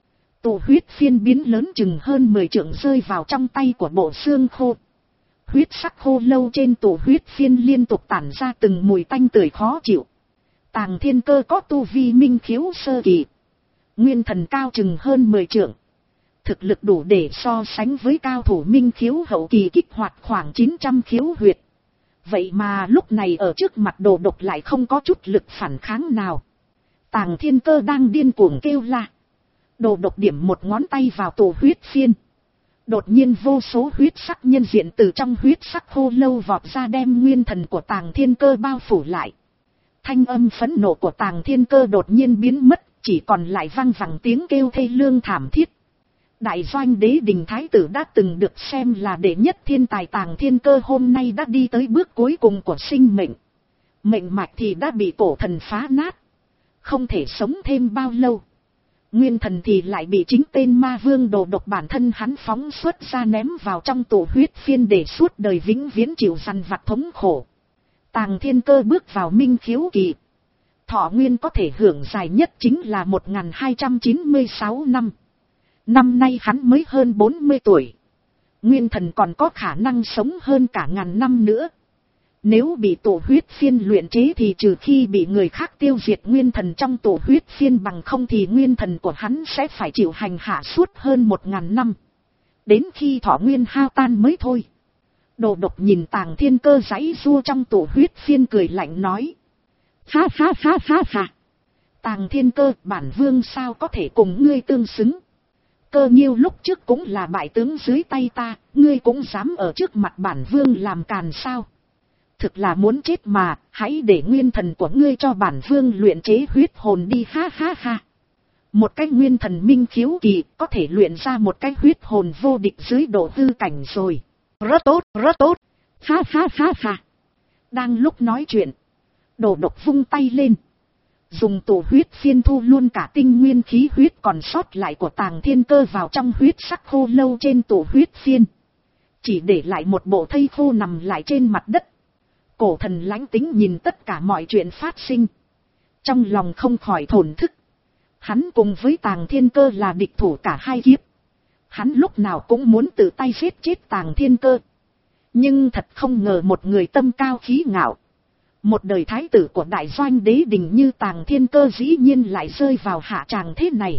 Tổ huyết phiên biến lớn chừng hơn mười trượng rơi vào trong tay của bộ xương khô. Huyết sắc khô lâu trên tổ huyết phiên liên tục tản ra từng mùi tanh tưởi khó chịu. Tàng Thiên Cơ có tu vi minh khiếu sơ kỳ. Nguyên thần cao chừng hơn mười trượng. Thực lực đủ để so sánh với cao thủ minh khiếu hậu kỳ kích hoạt khoảng chín trăm khiếu huyệt. Vậy mà lúc này ở trước mặt Đồ Độc lại không có chút lực phản kháng nào. Tàng Thiên Cơ đang điên cuồng kêu la. Đồ Độc điểm một ngón tay vào tổ huyết phiên. Đột nhiên vô số huyết sắc nhân diện từ trong huyết sắc khô lâu vọt ra đem nguyên thần của Tàng Thiên Cơ bao phủ lại. Thanh âm phẫn nộ của Tàng Thiên Cơ đột nhiên biến mất, chỉ còn lại vang vẳng tiếng kêu thê lương thảm thiết. Đại Doanh Đế Đình Thái Tử đã từng được xem là đệ nhất thiên tài Tàng Thiên Cơ hôm nay đã đi tới bước cuối cùng của sinh mệnh. Mệnh mạch thì đã bị cổ thần phá nát. Không thể sống thêm bao lâu. Nguyên thần thì lại bị chính tên ma vương Đồ Độc bản thân hắn phóng xuất ra ném vào trong tổ huyết phiên để suốt đời vĩnh viễn chịu dằn vặt thống khổ. Tàng Thiên Cơ bước vào minh khiếu kỳ. Thọ nguyên có thể hưởng dài nhất chính là một nghìn hai trăm chín mươi sáu năm. Năm nay hắn mới hơn bốn mươi tuổi. Nguyên thần còn có khả năng sống hơn cả ngàn năm nữa. Nếu bị tổ huyết phiên luyện chế thì trừ khi bị người khác tiêu diệt nguyên thần trong tổ huyết phiên, bằng không thì nguyên thần của hắn sẽ phải chịu hành hạ suốt hơn một ngàn năm. Đến khi thọ nguyên hao tan mới thôi. Đồ Độc nhìn Tàng Thiên Cơ giãy giụa trong tổ huyết phiên cười lạnh nói. Ha ha ha ha ha. Tàng Thiên Cơ, bản vương sao có thể cùng ngươi tương xứng. Cơ Nghiêu lúc trước cũng là bại tướng dưới tay ta, ngươi cũng dám ở trước mặt bản vương làm càn sao. Thực là muốn chết mà, hãy để nguyên thần của ngươi cho bản vương luyện chế huyết hồn đi, ha ha ha. Một cái nguyên thần minh khiếu kỳ có thể luyện ra một cái huyết hồn vô địch dưới độ hư cảnh rồi. Rất tốt, rất tốt. Ha ha ha ha. Đang lúc nói chuyện, Đồ Độc vung tay lên. Dùng tổ huyết phiên thu luôn cả tinh nguyên khí huyết còn sót lại của Tàng Thiên Cơ vào trong huyết sắc khô lâu trên tổ huyết phiên. Chỉ để lại một bộ thây khô nằm lại trên mặt đất. Cổ thần lãnh tính nhìn tất cả mọi chuyện phát sinh. Trong lòng không khỏi thổn thức. Hắn cùng với Tàng Thiên Cơ là địch thủ cả hai kiếp. Hắn lúc nào cũng muốn tự tay giết chết Tàng Thiên Cơ. Nhưng thật không ngờ một người tâm cao khí ngạo. Một đời thái tử của Đại Doanh Đế Đình như Tàng Thiên Cơ dĩ nhiên lại rơi vào hạ tràng thế này.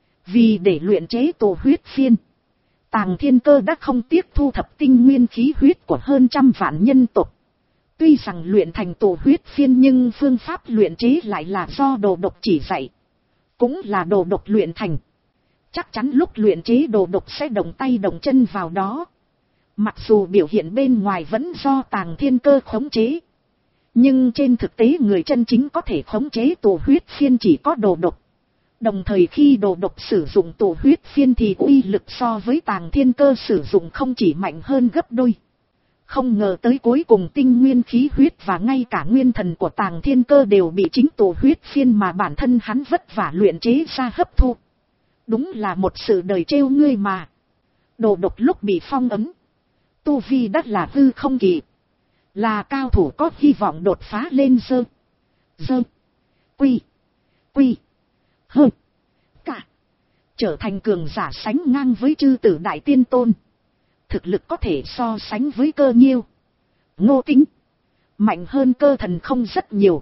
Vì để luyện chế tổ huyết phiên, Tàng Thiên Cơ đã không tiếc thu thập tinh nguyên khí huyết của hơn trăm vạn nhân tộc. Tuy rằng luyện thành tổ huyết phiên nhưng phương pháp luyện chế lại là do Đồ Độc chỉ dạy. Cũng là Đồ Độc luyện thành. Chắc chắn lúc luyện chế Đồ Độc sẽ động tay động chân vào đó. Mặc dù biểu hiện bên ngoài vẫn do Tàng Thiên Cơ khống chế. Nhưng trên thực tế người chân chính có thể khống chế tổ huyết phiên chỉ có Đồ Độc. Đồng thời khi Đồ Độc sử dụng tổ huyết phiên thì uy lực so với Tàng Thiên Cơ sử dụng không chỉ mạnh hơn gấp đôi. Không ngờ tới cuối cùng tinh nguyên khí huyết và ngay cả nguyên thần của Tàng Thiên Cơ đều bị chính tổ huyết phiên mà bản thân hắn vất vả luyện chế ra hấp thu. Đúng là một sự đời trêu ngươi mà. Đồ Độc lúc bị phong ấn, tu vi đắt là hư không kỳ. Là cao thủ có hy vọng đột phá lên dơ. Dơ. Quy. Quy. Hơ. Cả. Trở thành cường giả sánh ngang với chư tử Đại Tiên Tôn. Thực lực có thể so sánh với Cơ Nghiêu, Ngô Kính. Mạnh hơn Cơ Thần không rất nhiều.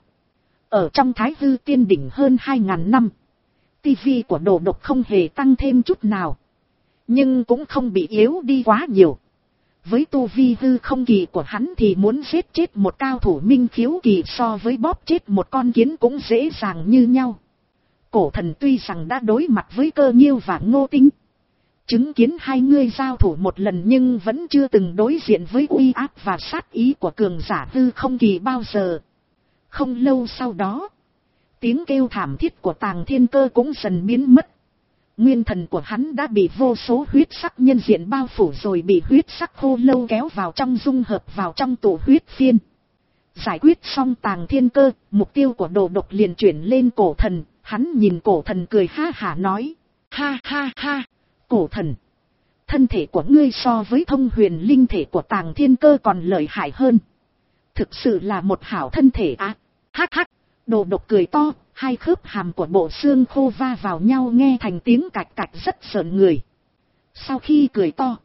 Ở trong Thái Hư Tiên Đỉnh hơn hai ngàn năm. Tivi của Đồ Độc không hề tăng thêm chút nào. Nhưng cũng không bị yếu đi quá nhiều. Với tu vi hư không kỳ của hắn thì muốn giết chết một cao thủ minh khiếu kỳ so với bóp chết một con kiến cũng dễ dàng như nhau. Cổ thần tuy rằng đã đối mặt với Cơ Nghiêu và Ngô Kính, chứng kiến hai người giao thủ một lần nhưng vẫn chưa từng đối diện với uy áp và sát ý của cường giả hư không kỳ bao giờ. Không lâu sau đó, tiếng kêu thảm thiết của Tàng Thiên Cơ cũng dần biến mất. Nguyên thần của hắn đã bị vô số huyết sắc nhân diện bao phủ rồi bị huyết sắc khô lâu kéo vào trong dung hợp vào trong tổ huyết phiên. Giải quyết xong tàng thiên cơ, mục tiêu của đồ độc liền chuyển lên cổ thần, hắn nhìn cổ thần cười ha hả nói. Ha ha ha, cổ thần. Thân thể của ngươi so với thông huyền linh thể của tàng thiên cơ còn lợi hại hơn. Thực sự là một hảo thân thể á. À, hắc hắc, đồ độc cười to, hai khớp hàm của bộ xương khô va vào nhau nghe thành tiếng cạch cạch rất sợn người. Sau khi cười to,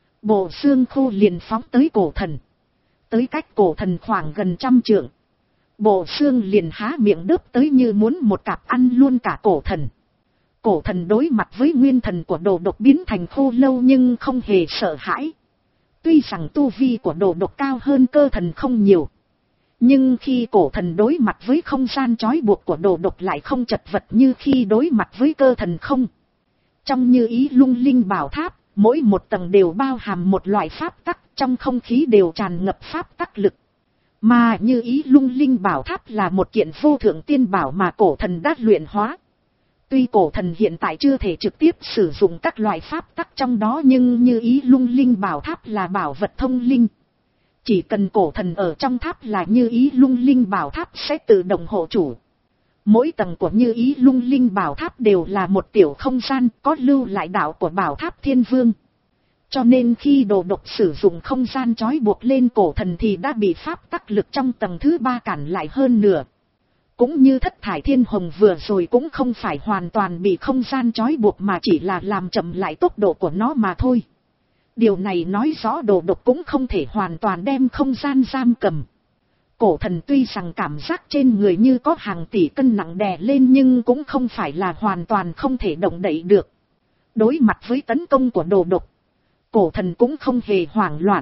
bộ xương khô liền phóng tới cổ thần. Tới cách cổ thần khoảng gần trăm trượng. Bộ xương liền há miệng đớp tới như muốn một cặp ăn luôn cả cổ thần. Cổ thần đối mặt với nguyên thần của đồ độc biến thành khô lâu nhưng không hề sợ hãi. Tuy rằng tu vi của đồ độc cao hơn cơ thần không nhiều. Nhưng khi cổ thần đối mặt với không gian trói buộc của đồ độc lại không chật vật như khi đối mặt với cơ thần không. Trong Như Ý Lung Linh Bảo Tháp, mỗi một tầng đều bao hàm một loại pháp tắc, trong không khí đều tràn ngập pháp tắc lực. Mà Như Ý Lung Linh Bảo Tháp là một kiện vô thượng tiên bảo mà cổ thần đã luyện hóa. Tuy cổ thần hiện tại chưa thể trực tiếp sử dụng các loại pháp tắc trong đó nhưng Như Ý Lung Linh Bảo Tháp là bảo vật thông linh. Chỉ cần cổ thần ở trong tháp là Như Ý Lung Linh Bảo Tháp sẽ tự động hộ chủ. Mỗi tầng của Như Ý Lung Linh Bảo Tháp đều là một tiểu không gian có lưu lại đạo của Bảo Tháp Thiên Vương. Cho nên khi đồ độc sử dụng không gian trói buộc lên cổ thần thì đã bị pháp tắc lực trong tầng thứ ba cản lại hơn nửa. Cũng như Thất Thải Thiên Hồng vừa rồi cũng không phải hoàn toàn bị không gian trói buộc mà chỉ là làm chậm lại tốc độ của nó mà thôi. Điều này nói rõ đồ độc cũng không thể hoàn toàn đem không gian giam cầm. Cổ thần tuy rằng cảm giác trên người như có hàng tỷ cân nặng đè lên nhưng cũng không phải là hoàn toàn không thể động đậy được. Đối mặt với tấn công của đồ độc, cổ thần cũng không hề hoảng loạn,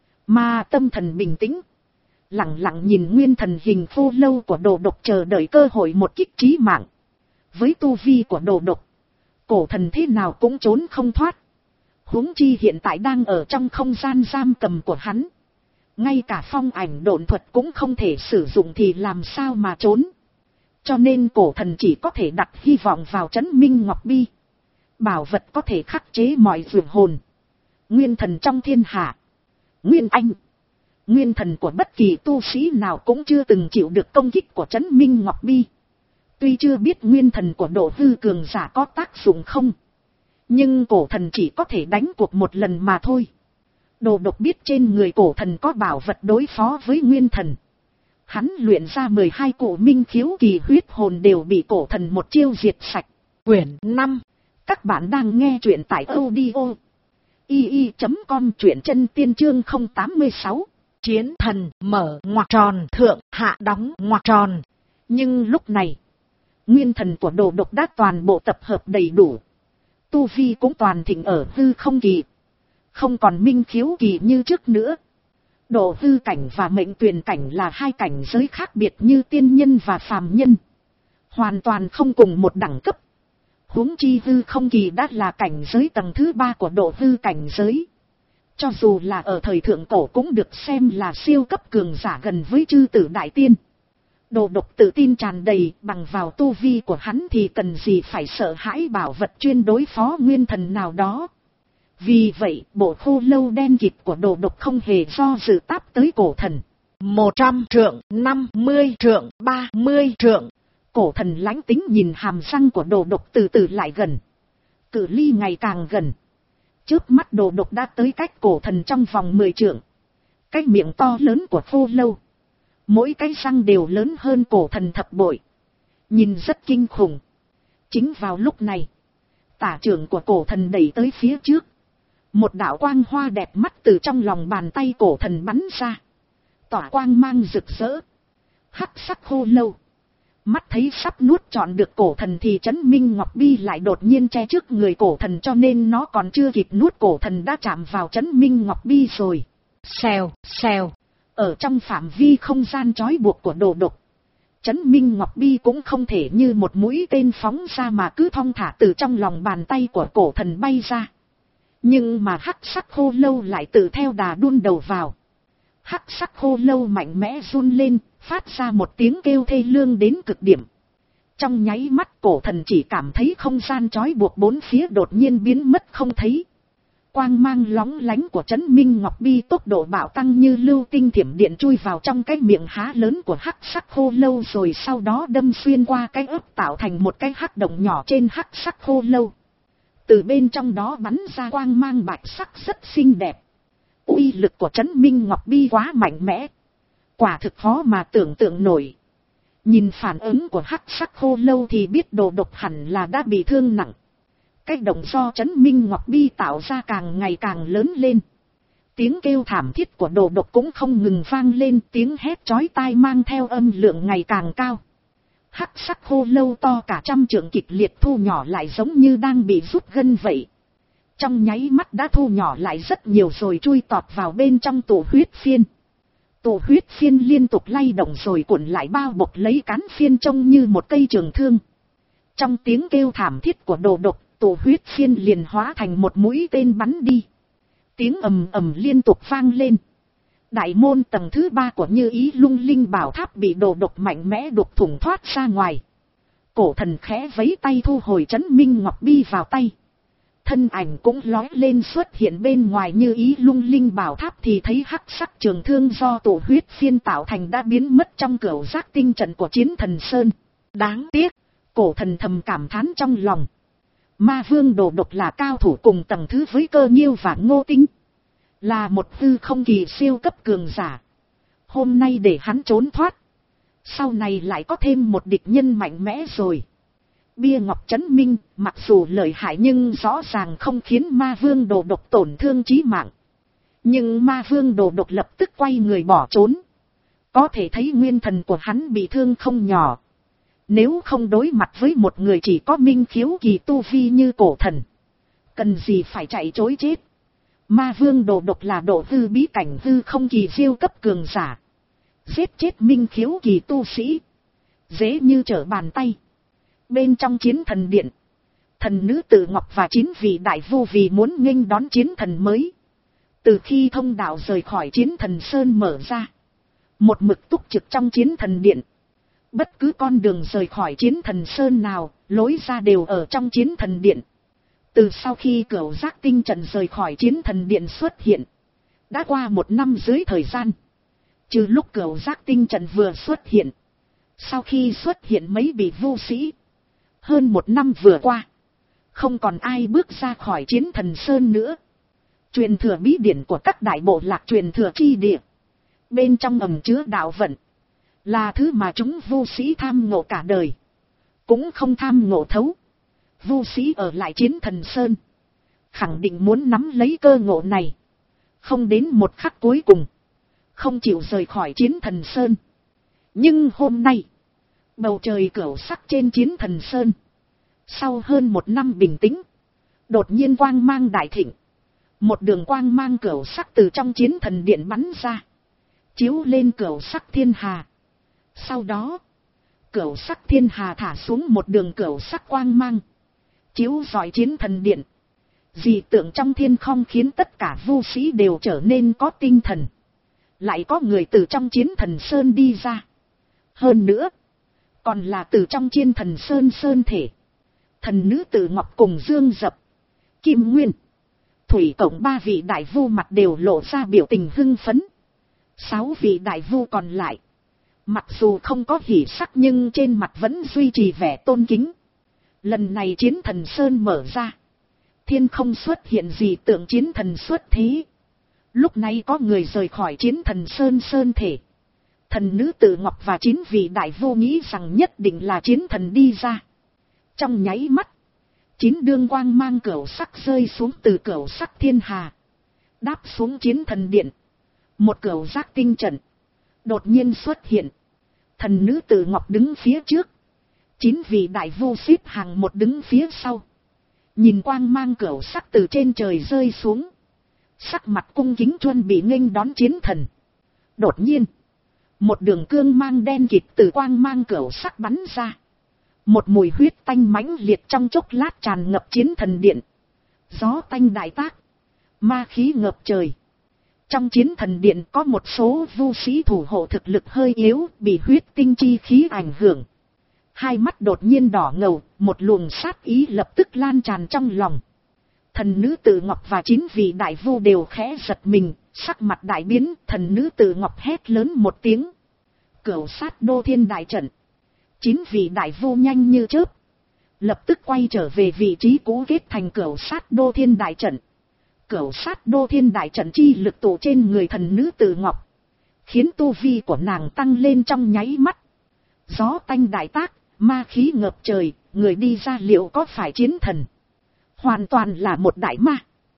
mà tâm thần bình tĩnh. Lặng lặng nhìn nguyên thần hình khô lâu của đồ độc chờ đợi cơ hội một kích chí mạng. Với tu vi của đồ độc, cổ thần thế nào cũng trốn không thoát. Huống chi hiện tại đang ở trong không gian giam cầm của hắn. Ngay cả phong ảnh độn thuật cũng không thể sử dụng thì làm sao mà trốn. Cho nên cổ thần chỉ có thể đặt hy vọng vào Trấn Minh Ngọc Bi. Bảo vật có thể khắc chế mọi vượt hồn. Nguyên thần trong thiên hạ. Nguyên Anh. Nguyên thần của bất kỳ tu sĩ nào cũng chưa từng chịu được công kích của Trấn Minh Ngọc Bi. Tuy chưa biết nguyên thần của Độ Hư cường giả có tác dụng không. Nhưng cổ thần chỉ có thể đánh cuộc một lần mà thôi. Đồ độc biết trên người cổ thần có bảo vật đối phó với nguyên thần. Hắn luyện ra mười hai cụ minh khiếu kỳ huyết hồn đều bị cổ thần một chiêu diệt sạch. Quyển năm. Các bạn đang nghe truyện tại audio i i chấm com, truyện chân tiên chương không tám mươi sáu. Chiến thần mở ngoặc tròn thượng hạ đóng ngoặc tròn. Nhưng lúc này, nguyên thần của đồ độc đã toàn bộ tập hợp đầy đủ. Tu vi cũng toàn thịnh ở hư không kỳ. Không còn minh khiếu kỳ như trước nữa. Độ hư cảnh và mệnh tuyền cảnh là hai cảnh giới khác biệt như tiên nhân và phàm nhân. Hoàn toàn không cùng một đẳng cấp. Huống chi hư không kỳ đã là cảnh giới tầng thứ ba của độ hư cảnh giới. Cho dù là ở thời thượng cổ cũng được xem là siêu cấp cường giả gần với chư tử đại tiên. Đồ độc tự tin tràn đầy, bằng vào tu vi của hắn thì cần gì phải sợ hãi bảo vật chuyên đối phó nguyên thần nào đó. Vì vậy, bộ khô lâu đen kịt của đồ độc không hề do dự táp tới cổ thần. Một trăm trượng, năm mươi trượng, ba mươi trượng. Cổ thần lãnh tính nhìn hàm răng của đồ độc từ từ lại gần. Cự ly ngày càng gần. Trước mắt đồ độc đã tới cách cổ thần trong vòng mười trượng. Cái miệng to lớn của khô lâu. Mỗi cái răng đều lớn hơn cổ thần thập bội. Nhìn rất kinh khủng. Chính vào lúc này, tả trưởng của cổ thần đẩy tới phía trước. Một đạo quang hoa đẹp mắt từ trong lòng bàn tay cổ thần bắn ra. Tỏa quang mang rực rỡ. Hắc sắc khô lâu. Mắt thấy sắp nuốt trọn được cổ thần thì Trấn Minh Ngọc Bi lại đột nhiên che trước người cổ thần, cho nên nó còn chưa kịp nuốt cổ thần đã chạm vào Trấn Minh Ngọc Bi rồi. Xèo, xèo. Ở trong phạm vi không gian trói buộc của đồ độc, Trấn Minh Ngọc Bi cũng không thể như một mũi tên phóng ra mà cứ thong thả từ trong lòng bàn tay của cổ thần bay ra. Nhưng mà hắc sắc khô lâu lại tự theo đà đun đầu vào. Hắc sắc khô lâu mạnh mẽ run lên, phát ra một tiếng kêu thê lương đến cực điểm. Trong nháy mắt cổ thần chỉ cảm thấy không gian trói buộc bốn phía đột nhiên biến mất không thấy. Quang mang lóng lánh của Trấn Minh Ngọc Bi tốc độ bạo tăng như lưu tinh thiểm điện chui vào trong cái miệng há lớn của hắc sắc khô lâu, rồi sau đó đâm xuyên qua cái ớt tạo thành một cái hắc động nhỏ trên hắc sắc khô lâu. Từ bên trong đó bắn ra quang mang bạch sắc rất xinh đẹp. Uy lực của Trấn Minh Ngọc Bi quá mạnh mẽ, quả thực khó mà tưởng tượng nổi. Nhìn phản ứng của hắc sắc khô lâu thì biết đồ độc hẳn là đã bị thương nặng. Cái động do Trấn Minh Ngọc Bi tạo ra càng ngày càng lớn lên. Tiếng kêu thảm thiết của đồ độc cũng không ngừng vang lên, tiếng hét chói tai mang theo âm lượng ngày càng cao. Hắc sắc khô lâu to cả trăm trượng kịch liệt thu nhỏ lại giống như đang bị rút gân vậy. Trong nháy mắt đã thu nhỏ lại rất nhiều rồi chui tọt vào bên trong tụ huyết phiên. Tụ huyết phiên liên tục lay động rồi cuộn lại bao bọc lấy cán phiên trông như một cây trường thương. Trong tiếng kêu thảm thiết của đồ độc, tụ huyết phiên liền hóa thành một mũi tên bắn đi. Tiếng ầm ầm liên tục vang lên. Đại môn tầng thứ ba của Như Ý Lung Linh Bảo Tháp bị đồ độc mạnh mẽ đục thủng thoát ra ngoài. Cổ thần khẽ vẫy tay thu hồi Trấn Minh Ngọc Bi vào tay. Thân ảnh cũng lói lên xuất hiện bên ngoài Như Ý Lung Linh Bảo Tháp thì thấy hắc sắc trường thương do tụ huyết phiên tạo thành đã biến mất trong cửu giác tinh trận của Chiến Thần Sơn. Đáng tiếc, cổ thần thầm cảm thán trong lòng. Ma vương đồ độc là cao thủ cùng tầng thứ với Cơ Nhiêu và Ngô Tinh. Là một hư không kỳ siêu cấp cường giả. Hôm nay để hắn trốn thoát, sau này lại có thêm một địch nhân mạnh mẽ rồi. Bia ngọc Trấn Minh mặc dù lợi hại nhưng rõ ràng không khiến ma vương đồ độc tổn thương chí mạng. Nhưng ma vương đồ độc lập tức quay người bỏ trốn. Có thể thấy nguyên thần của hắn bị thương không nhỏ. Nếu không đối mặt với một người chỉ có minh khiếu kỳ tu vi như cổ thần, cần gì phải chạy trối chết. Ma vương đồ độc là độ hư bí cảnh hư không kỳ siêu cấp cường giả. Giết chết minh khiếu kỳ tu sĩ dễ như trở bàn tay. Bên trong Chiến Thần Điện, thần nữ Tử Ngọc và chín vị đại vu vì muốn nghênh đón chiến thần mới. Từ khi thông đạo rời khỏi Chiến Thần Sơn mở ra, một mực túc trực trong Chiến Thần Điện. Bất cứ con đường rời khỏi Chiến Thần Sơn nào, lối ra đều ở trong Chiến Thần Điện. Từ sau khi cửu giác tinh trận rời khỏi Chiến Thần Điện xuất hiện, đã qua một năm dưới thời gian. Trừ lúc cửu giác tinh trận vừa xuất hiện, sau khi xuất hiện mấy vị vu sĩ, hơn một năm vừa qua, không còn ai bước ra khỏi Chiến Thần Sơn nữa. Truyền thừa bí điển của các đại bộ lạc truyền thừa chi địa, bên trong ẩn chứa đạo vận, là thứ mà chúng vu sĩ tham ngộ cả đời, cũng không tham ngộ thấu. Vu sĩ ở lại Chiến Thần Sơn, khẳng định muốn nắm lấy cơ ngộ này, không đến một khắc cuối cùng, không chịu rời khỏi Chiến Thần Sơn. Nhưng hôm nay, bầu trời cửu sắc trên Chiến Thần Sơn, sau hơn một năm bình tĩnh, đột nhiên quang mang đại thịnh. Một đường quang mang cửu sắc từ trong Chiến Thần Điện bắn ra, chiếu lên cửu sắc thiên hà. Sau đó, cửu sắc thiên hà thả xuống một đường cửu sắc quang mang, chiếu rọi Chiến Thần Điện. Dị tượng trong thiên không khiến tất cả vu sĩ đều trở nên có tinh thần. Lại có người từ trong Chiến Thần Sơn đi ra. Hơn nữa, còn là từ trong Chiến Thần Sơn sơn thể. Thần nữ Tử Ngọc cùng Dương Dập, Kim Nguyên, Thủy Cộng ba vị đại vu mặt đều lộ ra biểu tình hưng phấn. Sáu vị đại vu còn lại, mặc dù không có hỉ sắc nhưng trên mặt vẫn duy trì vẻ tôn kính. Lần này Chiến Thần Sơn mở ra, thiên không xuất hiện gì tượng chiến thần xuất thế. Lúc này có người rời khỏi Chiến Thần Sơn sơn thể. Thần nữ Tử Ngọc và chín vị đại vô nghĩ rằng nhất định là chiến thần đi ra. Trong nháy mắt, chín đương quang mang cửu sắc rơi xuống từ cửu sắc thiên hà, đáp xuống Chiến Thần Điện. Một cửu giác tinh trận đột nhiên xuất hiện. Thần nữ Tử Ngọc đứng phía trước, chín vị đại vu xếp hàng một đứng phía sau. Nhìn quang mang cửu sắc từ trên trời rơi xuống, sắc mặt cung kính chuẩn bị nghênh đón chiến thần. Đột nhiên, một đường cương mang đen kịt từ quang mang cửu sắc bắn ra. Một mùi huyết tanh mãnh liệt trong chốc lát tràn ngập Chiến Thần Điện. Gió tanh đại tác, ma khí ngập trời. Trong Chiến Thần Điện có một số vu sĩ thủ hộ thực lực hơi yếu, bị huyết tinh chi khí ảnh hưởng. Hai mắt đột nhiên đỏ ngầu, một luồng sát ý lập tức lan tràn trong lòng. Thần nữ Tử Ngọc và chín vị đại vu đều khẽ giật mình, sắc mặt đại biến. Thần nữ Tử Ngọc hét lớn một tiếng. Cửu sát đô thiên đại trận. Chín vị đại vu nhanh như chớp, lập tức quay trở về vị trí cũ kết thành cửu sát đô thiên đại trận. Cửu sát đô thiên đại trận chi lực tụ trên người thần nữ Tử Ngọc, khiến tu vi của nàng tăng lên trong nháy mắt. Gió tanh đại tác, ma khí ngập trời, người đi ra liệu có phải chiến thần? Hoàn toàn là một đại ma.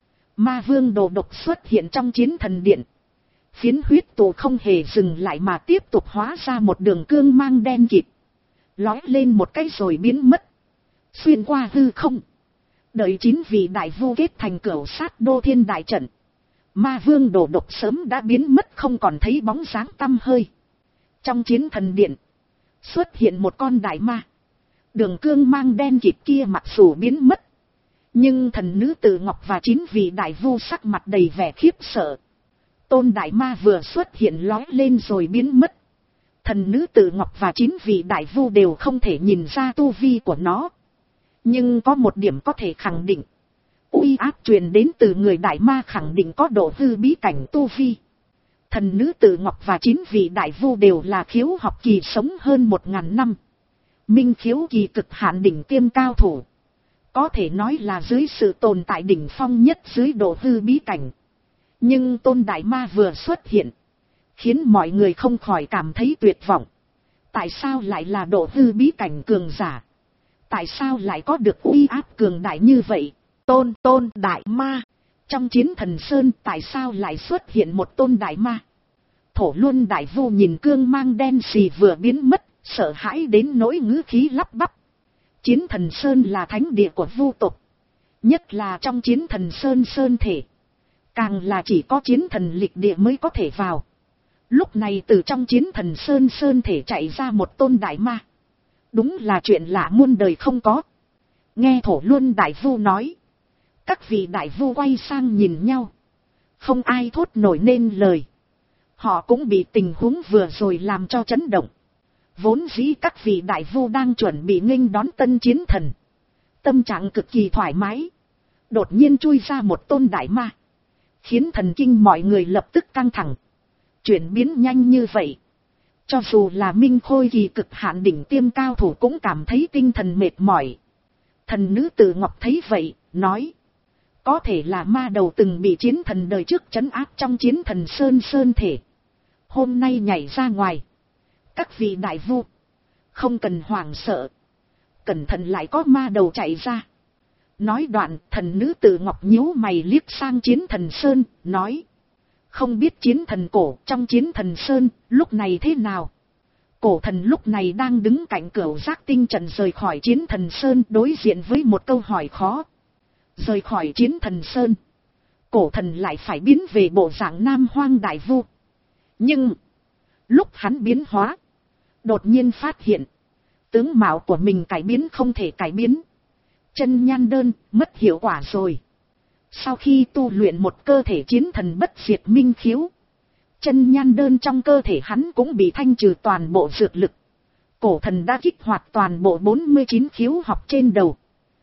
Ma vương đồ độc xuất hiện trong chiến thần điện. Phiến huyết tụ không hề dừng lại mà tiếp tục hóa ra một đường cương mang đen kịt, lói lên một cái rồi biến mất, xuyên qua hư không. Đợi chín vị đại vu kết thành cửu sát đô thiên đại trận, ma vương đồ độc sớm đã biến mất không còn thấy bóng dáng tăm hơi. Trong chiến thần điện xuất hiện một con đại ma. Đường cương mang đen kịt kia mặc dù biến mất, nhưng thần nữ Tử Ngọc và chín vị đại vu sắc mặt đầy vẻ khiếp sợ. Tôn đại ma vừa xuất hiện lói lên rồi biến mất. Thần nữ Tử Ngọc và chín vị đại vu đều không thể nhìn ra tu vi của nó. Nhưng có một điểm có thể khẳng định. Uy áp truyền đến từ người đại ma khẳng định có độ hư bí cảnh tu vi. Thần nữ Tử Ngọc và chín vị đại vu đều là khiếu học kỳ sống hơn một ngàn năm. Minh khiếu kỳ cực hạn đỉnh tiêm cao thủ. Có thể nói là dưới sự tồn tại đỉnh phong nhất dưới độ hư bí cảnh. Nhưng tôn đại ma vừa xuất hiện, khiến mọi người không khỏi cảm thấy tuyệt vọng. Tại sao lại là độ hư bí cảnh cường giả? Tại sao lại có được uy áp cường đại như vậy? Tôn tôn đại ma. Trong chiến thần sơn tại sao lại xuất hiện một tôn đại ma? Thổ Luân đại vu nhìn cương mang đen xì vừa biến mất, sợ hãi đến nỗi ngữ khí lắp bắp. Chiến thần sơn là thánh địa của vu tộc, nhất là trong chiến thần sơn sơn thể, càng là chỉ có chiến thần lịch địa mới có thể vào. Lúc này từ trong chiến thần sơn sơn thể chạy ra một tôn đại ma, đúng là chuyện lạ muôn đời không có. Nghe Thổ Luân đại vu nói, các vị đại vu quay sang nhìn nhau, không ai thốt nổi nên lời. Họ cũng bị tình huống vừa rồi làm cho chấn động. Vốn dĩ các vị đại vu đang chuẩn bị nghênh đón tân chiến thần, tâm trạng cực kỳ thoải mái. Đột nhiên chui ra một tôn đại ma, khiến thần kinh mọi người lập tức căng thẳng. Chuyển biến nhanh như vậy, cho dù là minh khôi kỳ cực hạn đỉnh tiêm cao thủ cũng cảm thấy tinh thần mệt mỏi. Thần nữ Tử Ngọc thấy vậy, nói, có thể là ma đầu từng bị chiến thần đời trước trấn áp trong chiến thần sơn sơn thể, hôm nay nhảy ra ngoài. Các vị đại vu không cần hoảng sợ, cẩn thận lại có ma đầu chạy ra. Nói đoạn, thần nữ Tử Ngọc nhíu mày liếc sang chiến thần sơn, nói, không biết chiến thần cổ trong chiến thần sơn lúc này thế nào? Cổ thần lúc này đang đứng cạnh cửu giác tinh trận rời khỏi chiến thần sơn, đối diện với một câu hỏi khó. Rời khỏi chiến thần sơn, cổ thần lại phải biến về bộ dạng nam hoang đại vu. Nhưng lúc hắn biến hóa, đột nhiên phát hiện tướng mạo của mình cải biến không thể cải biến. Chân nhan đơn mất hiệu quả rồi. Sau khi tu luyện một cơ thể chiến thần bất diệt minh khiếu, chân nhan đơn trong cơ thể hắn cũng bị thanh trừ toàn bộ dược lực. Cổ thần đã kích hoạt toàn bộ bốn mươi chín khiếu học trên đầu.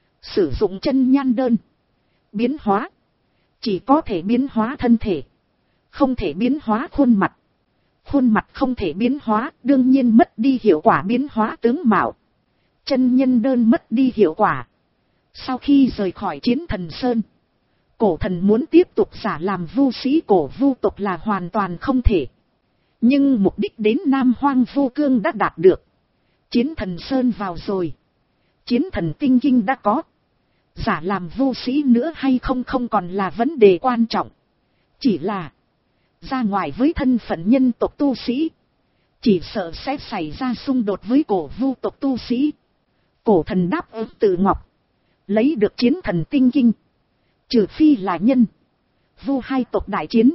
Sử dụng chân nhan đơn biến hóa, chỉ có thể biến hóa thân thể, không thể biến hóa khuôn mặt. Khuôn mặt không thể biến hóa, đương nhiên mất đi hiệu quả biến hóa tướng mạo. Chân nhân đơn mất đi hiệu quả. Sau khi rời khỏi chiến thần sơn, cổ thần muốn tiếp tục giả làm vu sĩ cổ vu tộc là hoàn toàn không thể. Nhưng mục đích đến Nam Hoang Vu Cương đã đạt được. Chiến thần sơn vào rồi, chiến thần tinh kinh đã có. Giả làm vu sĩ nữa hay không không còn là vấn đề quan trọng. Chỉ là ra ngoài với thân phận nhân tộc tu sĩ, chỉ sợ sẽ xảy ra xung đột với cổ vu tộc tu sĩ. Cổ thần đáp ứng Tử Ngọc, lấy được chiến thần tinh kinh, trừ phi là nhân vu hai tộc đại chiến,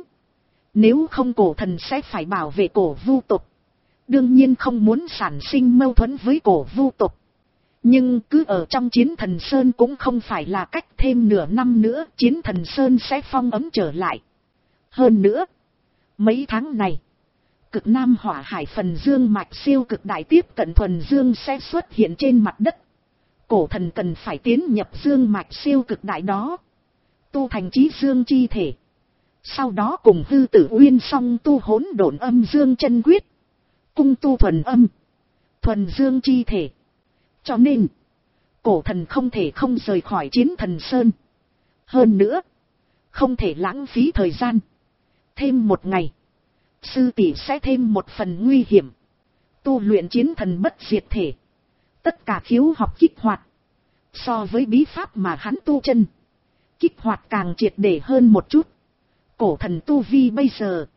nếu không cổ thần sẽ phải bảo vệ cổ vu tộc. Đương nhiên không muốn sản sinh mâu thuẫn với cổ vu tộc. Nhưng cứ ở trong chiến thần sơn cũng không phải là cách, thêm nửa năm nữa chiến thần sơn sẽ phong ấm trở lại. Hơn nữa, mấy tháng này, cực nam hỏa hải phần dương mạch siêu cực đại tiếp cận thuần dương sẽ xuất hiện trên mặt đất. Cổ thần cần phải tiến nhập dương mạch siêu cực đại đó. tu thành chí dương chi thể. Sau đó cùng hư tử uyên song tu hỗn độn âm dương chân quyết. Cung tu thuần âm, thuần dương chi thể. Cho nên, cổ thần không thể không rời khỏi Chiến Thần Sơn. Hơn nữa, không thể lãng phí thời gian. Thêm một ngày, sư tỷ sẽ thêm một phần nguy hiểm. Tu luyện chiến thần bất diệt thể. Tất cả khiếu học kích hoạt. So với bí pháp mà hắn tu chân, kích hoạt càng triệt để hơn một chút. Cổ thần tu vi bây giờ,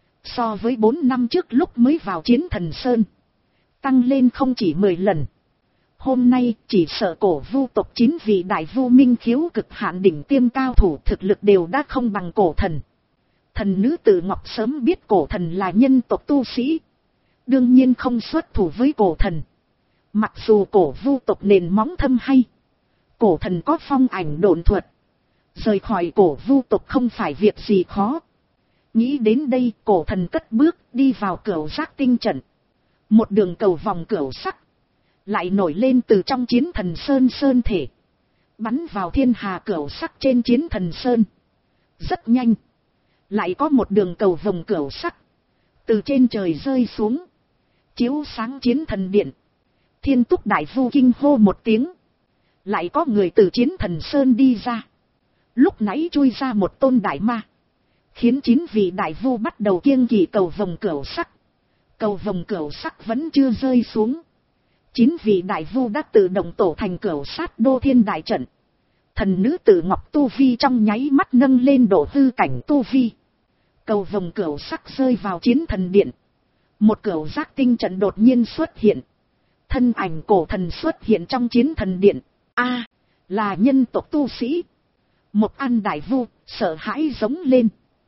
so với bốn năm trước lúc mới vào Chiến Thần Sơn, tăng lên không chỉ mười lần. Hôm nay chỉ sợ cổ vu tộc chín vị đại vu minh khiếu cực hạn đỉnh tiêm cao thủ thực lực đều đã không bằng cổ thần. Thần nữ Tử Ngọc sớm biết cổ thần là nhân tộc tu sĩ, đương nhiên không xuất thủ với cổ thần. Mặc dù cổ vu tộc nền móng thâm hay, cổ thần có phong ảnh độn thuật, rời khỏi cổ vu tộc không phải việc gì khó. Nghĩ đến đây, cổ thần cất bước đi vào cửu giác tinh trận. Một đường cầu vòng cửu sắc lại nổi lên từ trong Chiến Thần Sơn sơn thể, bắn vào thiên hà cửu sắc trên Chiến Thần Sơn. Rất nhanh, lại có một đường cầu vòng cửu sắc từ trên trời rơi xuống, chiếu sáng Chiến Thần Điện. Thiên Túc đại vu kinh hô một tiếng, lại có người từ Chiến Thần Sơn đi ra. Lúc nãy chui ra một tôn đại ma, khiến chín vị đại vu bắt đầu kiêng kỵ cầu vòng cửu sắc. Cầu vòng cửu sắc vẫn chưa rơi xuống, chín vị đại vu đã tự động tổ thành cửu sát đô thiên đại trận. Thần nữ Tử Ngọc tu vi trong nháy mắt nâng lên độ hư cảnh tu vi. Cầu vòng cửu sắc rơi vào Chiến Thần Điện, một cửu giác tinh trận đột nhiên xuất hiện. Thân ảnh cổ thần xuất hiện trong Chiến Thần Điện. A, là nhân tộc tu sĩ. Một An đại vu sợ hãi giống lên.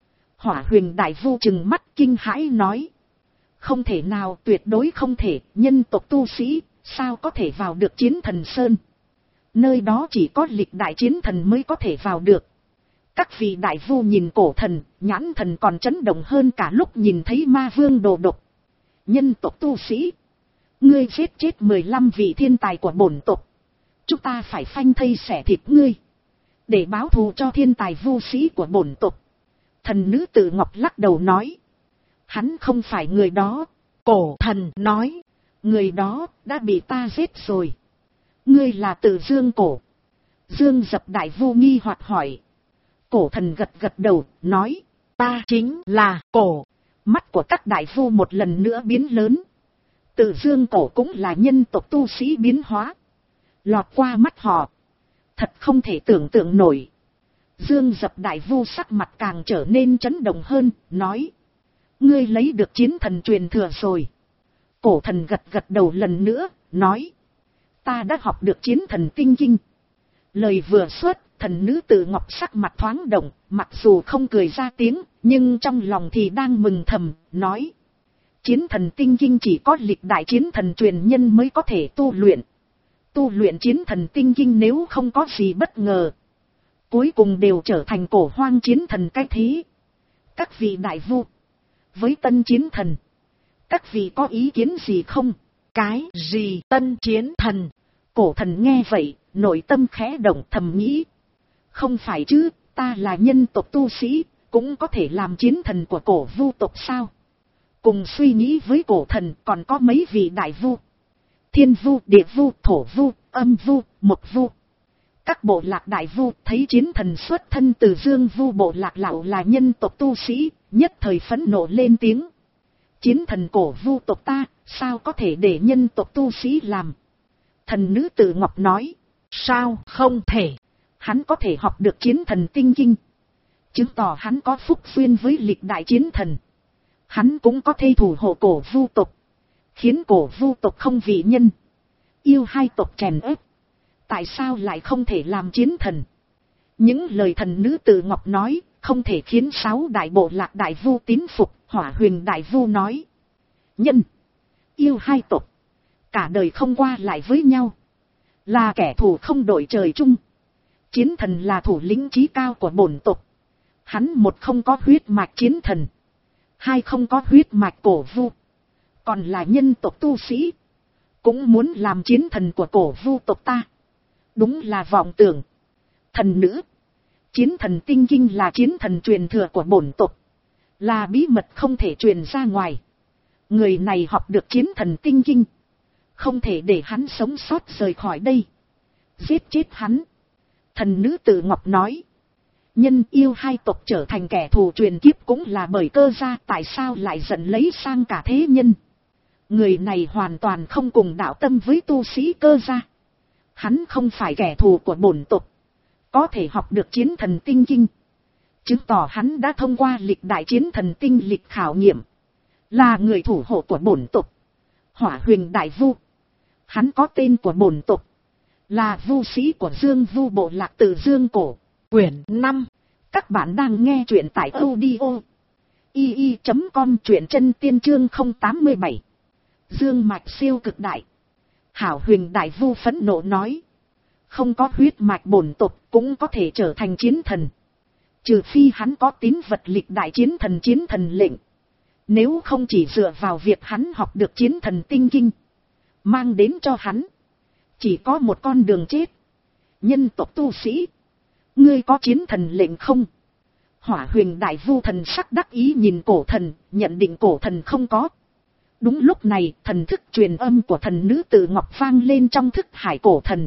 Hỏa Huyền đại vu trừng mắt kinh hãi nói: không thể nào, tuyệt đối không thể, nhân tộc tu sĩ sao có thể vào được Chiến Thần Sơn? Nơi đó chỉ có lịch đại chiến thần mới có thể vào được. Các vị đại vu nhìn cổ thần, nhãn thần còn chấn động hơn cả lúc nhìn thấy ma vương đồ độc. Nhân tộc tu sĩ, ngươi giết chết mười lăm vị thiên tài của bổn tộc, chúng ta phải phanh thây xẻ thịt ngươi, để báo thù cho thiên tài vu sĩ của bổn tộc. Thần nữ Tử Ngọc lắc đầu nói: hắn không phải người đó. Cổ thần nói: người đó đã bị ta giết rồi. Ngươi là Tử Dương Cổ. Dương Dập đại vu nghi hoặc hỏi. Cổ thần gật gật đầu, nói: ta chính là Cổ. Mắt của các đại vu một lần nữa biến lớn. Tử Dương Cổ cũng là nhân tộc tu sĩ biến hóa, lọt qua mắt họ. Thật không thể tưởng tượng nổi. Dương Dập đại vu sắc mặt càng trở nên chấn động hơn, nói: ngươi lấy được chiến thần truyền thừa rồi. Cổ thần gật gật đầu lần nữa, nói: ta đã học được chiến thần tinh kinh. Lời vừa xuất, thần nữ Tử Ngọc sắc mặt thoáng động, mặc dù không cười ra tiếng, nhưng trong lòng thì đang mừng thầm, nói: chiến thần tinh kinh chỉ có lịch đại chiến thần truyền nhân mới có thể tu luyện. Tu luyện chiến thần tinh kinh nếu không có gì bất ngờ, cuối cùng đều trở thành cổ hoang chiến thần cái thế. Các vị đại vu, với tân chiến thần, các vị có ý kiến gì không? Cái gì tân chiến thần? Cổ thần nghe vậy, nội tâm khẽ động, thầm nghĩ: không phải chứ, ta là nhân tộc tu sĩ, cũng có thể làm chiến thần của cổ vu tộc sao? Cùng suy nghĩ với cổ thần còn có mấy vị đại vu: thiên vu, địa vu, thổ vu, âm vu, mộc vu. Các bộ lạc đại vu thấy chiến thần xuất thân từ Dương vu bộ lạc lão là nhân tộc tu sĩ, nhất thời phẫn nộ lên tiếng: chiến thần cổ vu tộc ta, sao có thể để nhân tộc tu sĩ làm? Thần nữ Tử Ngọc nói: sao không thể? Hắn có thể học được chiến thần tinh kinh, chứng tỏ hắn có phúc duyên với lịch đại chiến thần. Hắn cũng có thể thủ hộ cổ vu tộc, khiến cổ vu tộc không vị nhân, yêu hai tộc chèn ép. Tại sao lại không thể làm chiến thần? Những lời thần nữ Tử Ngọc nói không thể khiến sáu đại bộ lạc đại vu tín phục. Hỏa Huyền đại vu nói: nhân, yêu hai tộc, cả đời không qua lại với nhau, là kẻ thù không đội trời chung. Chiến thần là thủ lĩnh chí cao của bổn tộc. Hắn một không có huyết mạch chiến thần, hai không có huyết mạch cổ vu, còn là nhân tộc tu sĩ, cũng muốn làm chiến thần của cổ vu tộc ta. Đúng là vọng tưởng. Thần nữ, Chiến thần tinh kinh là chiến thần truyền thừa của bổn tộc, là bí mật không thể truyền ra ngoài. Người này học được chiến thần tinh kinh, không thể để hắn sống sót rời khỏi đây. Giết chết hắn. Thần nữ tử Ngọc nói. Nhân yêu hai tộc trở thành kẻ thù truyền kiếp cũng là bởi cơ gia, tại sao lại giận lấy sang cả thế nhân. Người này hoàn toàn không cùng đạo tâm với tu sĩ cơ gia. Hắn không phải kẻ thù của bổn tộc, có thể học được chiến thần tinh kinh, chứng tỏ hắn đã thông qua lịch đại chiến thần tinh lịch khảo nghiệm, là người thủ hộ của bổn tộc, Hỏa Huyền Đại Vu. Hắn có tên của bổn tộc, là vu sĩ của Dương Vu bộ lạc từ Dương Cổ. Quyển năm. Các bạn đang nghe truyện tại audio i i chấm com, truyện chân tiên chương không tám mươi bảy. Dương mạch siêu cực đại. Hảo Huyền Đại Vu phẫn nộ nói. Không có huyết mạch bổn tộc cũng có thể trở thành chiến thần, trừ phi hắn có tín vật lịch đại chiến thần chiến thần lệnh. Nếu không, chỉ dựa vào việc hắn học được chiến thần tinh kinh, mang đến cho hắn chỉ có một con đường chết. Nhân tộc tu sĩ, ngươi có chiến thần lệnh không? Hỏa Huyền Đại Vu thần sắc đắc ý nhìn cổ thần, nhận định cổ thần không có. Đúng lúc này, thần thức truyền âm của thần nữ tử Ngọc vang lên trong thức hải cổ thần.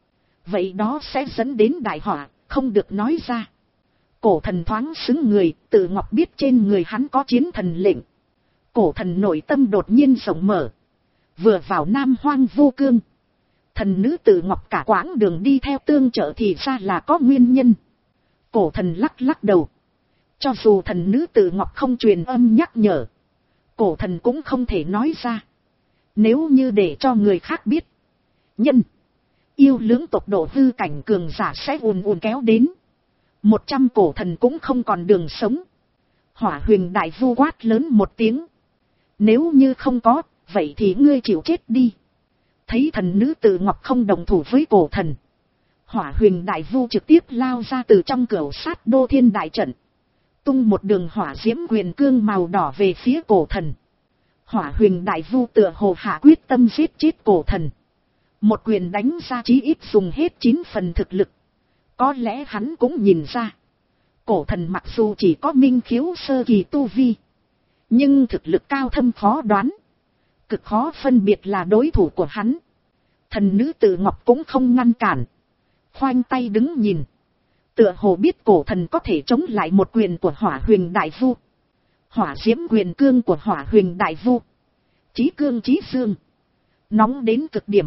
Vậy đó sẽ dẫn đến đại họa, không được nói ra. Cổ thần thoáng xứng người, Tử Ngọc biết trên người hắn có chiến thần lệnh. Cổ thần nội tâm đột nhiên rộng mở. Vừa vào Nam Hoang Vô Cương, thần nữ Tử Ngọc cả quãng đường đi theo tương trợ thì ra là có nguyên nhân. Cổ thần lắc lắc đầu. Cho dù thần nữ Tử Ngọc không truyền âm nhắc nhở, cổ thần cũng không thể nói ra. Nếu như để cho người khác biết, nhân yêu lưỡng tộc độ hư cảnh cường giả sẽ ùn ùn kéo đến. Một trăm cổ thần cũng không còn đường sống. Hỏa Huyền Đại Vu quát lớn một tiếng. Nếu như không có, vậy thì ngươi chịu chết đi. Thấy thần nữ Tử Ngọc không đồng thủ với cổ thần, Hỏa Huyền Đại Vu trực tiếp lao ra từ trong cửu sát đô thiên đại trận, tung một đường hỏa diễm quyền cương màu đỏ về phía cổ thần. Hỏa Huyền Đại Vu tựa hồ hạ quyết tâm giết chết cổ thần. Một quyền đánh ra chí ít dùng hết chín phần thực lực. Có lẽ hắn cũng nhìn ra, cổ thần mặc dù chỉ có minh khiếu sơ kỳ tu vi, nhưng thực lực cao thâm khó đoán, cực khó phân biệt là đối thủ của hắn. Thần nữ Tử Ngọc cũng không ngăn cản, khoanh tay đứng nhìn, tựa hồ biết cổ thần có thể chống lại một quyền của Hỏa Huyền Đại Vu. Hỏa diễm quyền cương của Hỏa Huyền Đại Vu, chí cương chí dương, nóng đến cực điểm.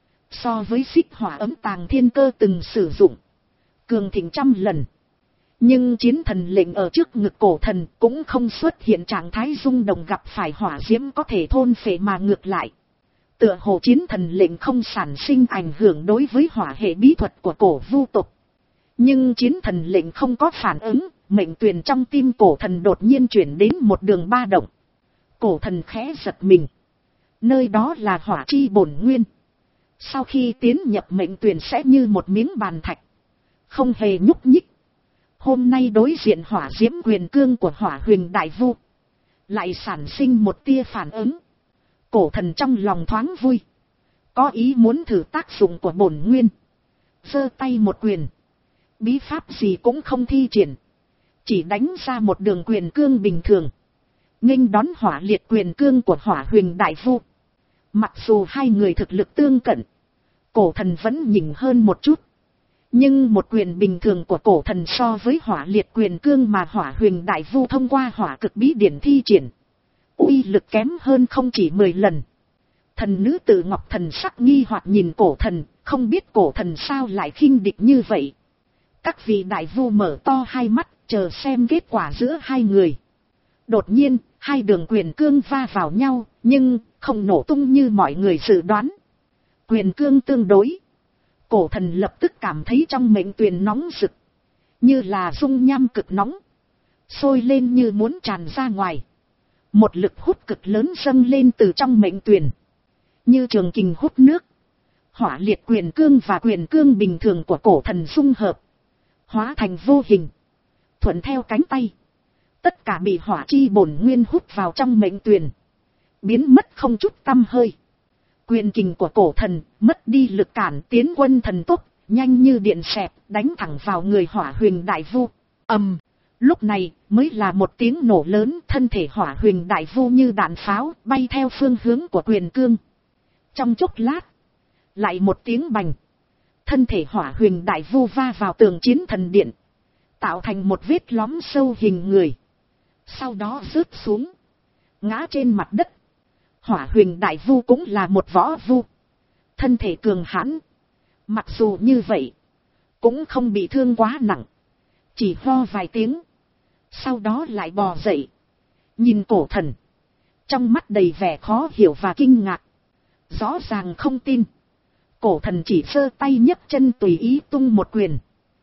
So với xích hỏa ấm tàng thiên cơ từng sử dụng, cường thịnh trăm lần. Nhưng chiến thần lệnh ở trước ngực cổ thần cũng không xuất hiện trạng thái rung động gặp phải hỏa diễm có thể thôn phệ, mà ngược lại, tựa hồ chiến thần lệnh không sản sinh ảnh hưởng đối với hỏa hệ bí thuật của cổ vu tộc. Nhưng chiến thần lệnh không có phản ứng, mệnh tuyền trong tim cổ thần đột nhiên chuyển đến một đường ba động. Cổ thần khẽ giật mình. Nơi đó là hỏa chi bổn nguyên. Sau khi tiến nhập mệnh tuyền sẽ như một miếng bàn thạch, không hề nhúc nhích. Hôm nay đối diện hỏa diễm quyền cương của Hỏa Huyền Đại Vu, lại sản sinh một tia phản ứng. Cổ thần trong lòng thoáng vui, có ý muốn thử tác dụng của bổn nguyên. Giơ tay một quyền, bí pháp gì cũng không thi triển, chỉ đánh ra một đường quyền cương bình thường, nghênh đón hỏa liệt quyền cương của Hỏa Huyền Đại Vu. Mặc dù hai người thực lực tương cận, cổ thần vẫn nhỉnh hơn một chút. Nhưng một quyền bình thường của cổ thần so với hỏa liệt quyền cương mà Hỏa Huyền Đại Vu thông qua hỏa cực bí điển thi triển, uy lực kém hơn không chỉ mười lần. Thần nữ Tử Ngọc thần sắc nghi hoặc nhìn cổ thần, không biết cổ thần sao lại khinh địch như vậy. Các vị đại vu mở to hai mắt, chờ xem kết quả giữa hai người. Đột nhiên, hai đường quyền cương va vào nhau, nhưng không nổ tung như mọi người dự đoán. Quyền cương tương đối. Cổ thần lập tức cảm thấy trong mệnh tuyền nóng rực, như là dung nham cực nóng, sôi lên như muốn tràn ra ngoài. Một lực hút cực lớn dâng lên từ trong mệnh tuyền, như trường kình hút nước. Hỏa liệt quyền cương và quyền cương bình thường của cổ thần dung hợp, hóa thành vô hình, thuận theo cánh tay. Tất cả bị hỏa chi bổn nguyên hút vào trong mệnh tuyền, biến mất không chút tăm hơi. Quyền kình của cổ thần mất đi lực cản, tiến quân thần tốc, nhanh như điện xẹt đánh thẳng vào người Hỏa Huyền Đại Vu. Ầm, lúc này mới là một tiếng nổ lớn, thân thể Hỏa Huyền Đại Vu như đạn pháo bay theo phương hướng của Quyền Cương. Trong chốc lát, lại một tiếng bành, thân thể Hỏa Huyền Đại Vu va vào tường Chiến Thần Điện, tạo thành một vết lõm sâu hình người, sau đó rớt xuống, ngã trên mặt đất. Hỏa Huyền Đại Vu cũng là một võ vu, thân thể cường hãn, mặc dù như vậy cũng không bị thương quá nặng, chỉ ho vài tiếng, sau đó lại bò dậy, nhìn Cổ Thần, trong mắt đầy vẻ khó hiểu và kinh ngạc, rõ ràng không tin. Cổ Thần chỉ giơ tay nhấc chân tùy ý tung một quyền,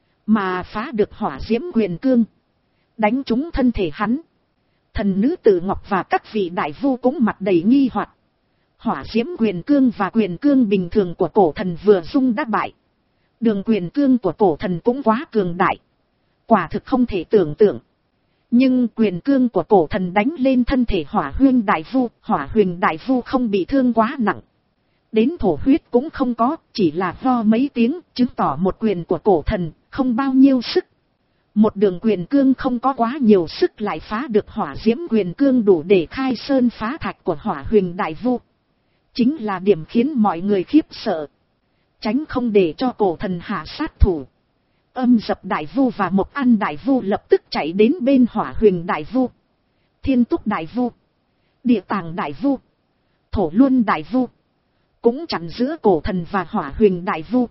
mà phá được hỏa diễm Quyền Cương, đánh trúng thân thể hắn. Thần nữ Tử Ngọc và các vị đại vu cũng mặt đầy nghi hoặc. Hỏa diễm Quyền Cương và Quyền Cương bình thường của Cổ Thần vừa dung đã bại, đường Quyền Cương của Cổ Thần cũng quá cường đại, quả thực không thể tưởng tượng. Nhưng Quyền Cương của Cổ Thần đánh lên thân thể Hỏa Huyền Đại Vu, Hỏa Huyền Đại Vu không bị thương quá nặng, đến thổ huyết cũng không có, chỉ là ho mấy tiếng, chứng tỏ một quyền của Cổ Thần không bao nhiêu sức. Một đường Quyền Cương không có quá nhiều sức lại phá được hỏa diễm Quyền Cương đủ để khai sơn phá thạch của Hỏa Huyền Đại Vu, chính là điểm khiến mọi người khiếp sợ. Tránh không để cho Cổ Thần hạ sát thủ, Âm Dập Đại Vu và Mộc An Đại Vu lập tức chạy đến bên Hỏa Huyền Đại Vu. Thiên Túc Đại Vu, Địa Tàng Đại Vu, Thổ Luân Đại Vu cũng chặn giữa Cổ Thần và Hỏa Huyền Đại Vu.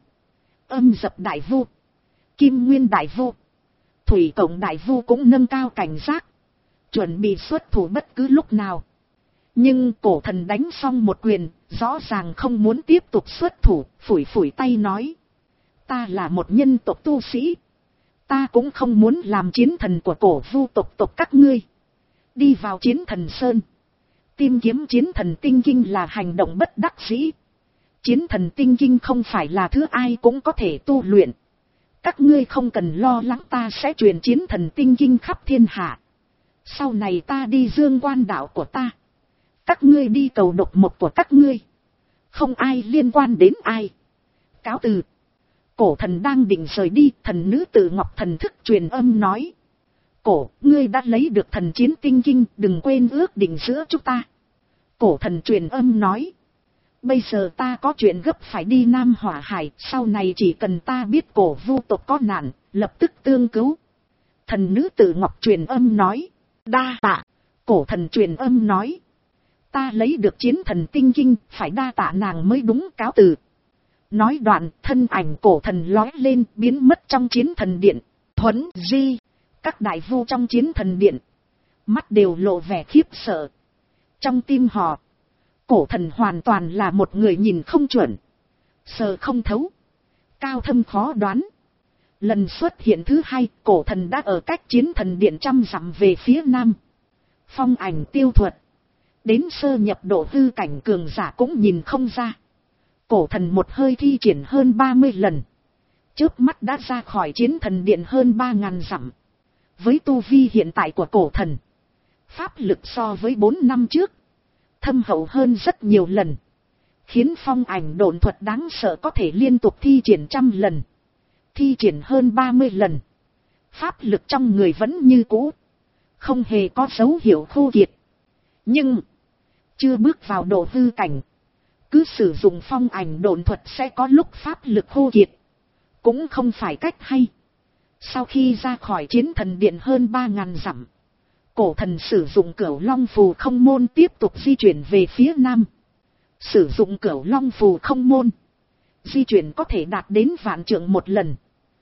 Âm Dập Đại Vu, Kim Nguyên Đại Vu, Thủy Cộng Đại Vu cũng nâng cao cảnh giác, chuẩn bị xuất thủ bất cứ lúc nào. Nhưng Cổ Thần đánh xong một quyền, rõ ràng không muốn tiếp tục xuất thủ, phủi phủi tay nói: ta là một nhân tộc tu sĩ, ta cũng không muốn làm chiến thần của Cổ Vu tộc tộc các ngươi. Đi vào Chiến Thần Sơn, tìm kiếm Chiến Thần Tinh Kinh là hành động bất đắc dĩ. Chiến Thần Tinh Kinh không phải là thứ ai cũng có thể tu luyện. Các ngươi không cần lo lắng, ta sẽ truyền Chiến Thần Tinh Kinh khắp thiên hạ. Sau này ta đi Dương Quan đảo của ta, các ngươi đi cầu độc mộc của các ngươi, không ai liên quan đến ai. Cáo từ. Cổ Thần đang định rời đi, thần nữ Tử Ngọc thần thức truyền âm nói: Cổ, ngươi đã lấy được Thần Chiến Tinh Kinh, đừng quên ước định giữa chúng ta. Cổ Thần truyền âm nói: bây giờ ta có chuyện gấp phải đi Nam Hỏa Hải, sau này chỉ cần ta biết Cổ Vu tộc có nạn, lập tức tương cứu. Thần nữ Tử Ngọc truyền âm nói: đa tạ. Cổ Thần truyền âm nói: ta lấy được Chiến Thần Tinh Kinh, phải đa tạ nàng mới đúng, cáo từ. Nói đoạn, thân ảnh Cổ Thần lói lên biến mất trong Chiến Thần Điện. Thuấn di, các đại vu trong Chiến Thần Điện mắt đều lộ vẻ khiếp sợ. Trong tim họ, Cổ Thần hoàn toàn là một người nhìn không chuẩn, sờ không thấu, cao thâm khó đoán. Lần xuất hiện thứ hai, Cổ Thần đã ở cách Chiến Thần Điện trăm dặm về phía nam. Phong ảnh tiêu thuật, đến sơ nhập độ hư cảnh cường giả cũng nhìn không ra. Cổ Thần một hơi thi triển hơn ba mươi lần, chớp mắt đã ra khỏi Chiến Thần Điện hơn ba ngàn dặm. Với tu vi hiện tại của Cổ Thần, pháp lực so với bốn năm trước thâm hậu hơn rất nhiều lần, khiến phong ảnh độn thuật đáng sợ có thể liên tục thi triển trăm lần, thi triển hơn ba mươi lần. Pháp lực trong người vẫn như cũ, không hề có dấu hiệu khô kiệt. Nhưng chưa bước vào độ hư cảnh, cứ sử dụng phong ảnh độn thuật sẽ có lúc pháp lực khô kiệt, cũng không phải cách hay. Sau khi ra khỏi Chiến Thần Điện hơn ba ngàn dặm, Cổ Thần sử dụng Cửu Long Phù Không Môn tiếp tục di chuyển về phía nam. Sử dụng Cửu Long Phù Không Môn, di chuyển có thể đạt đến vạn trượng một lần,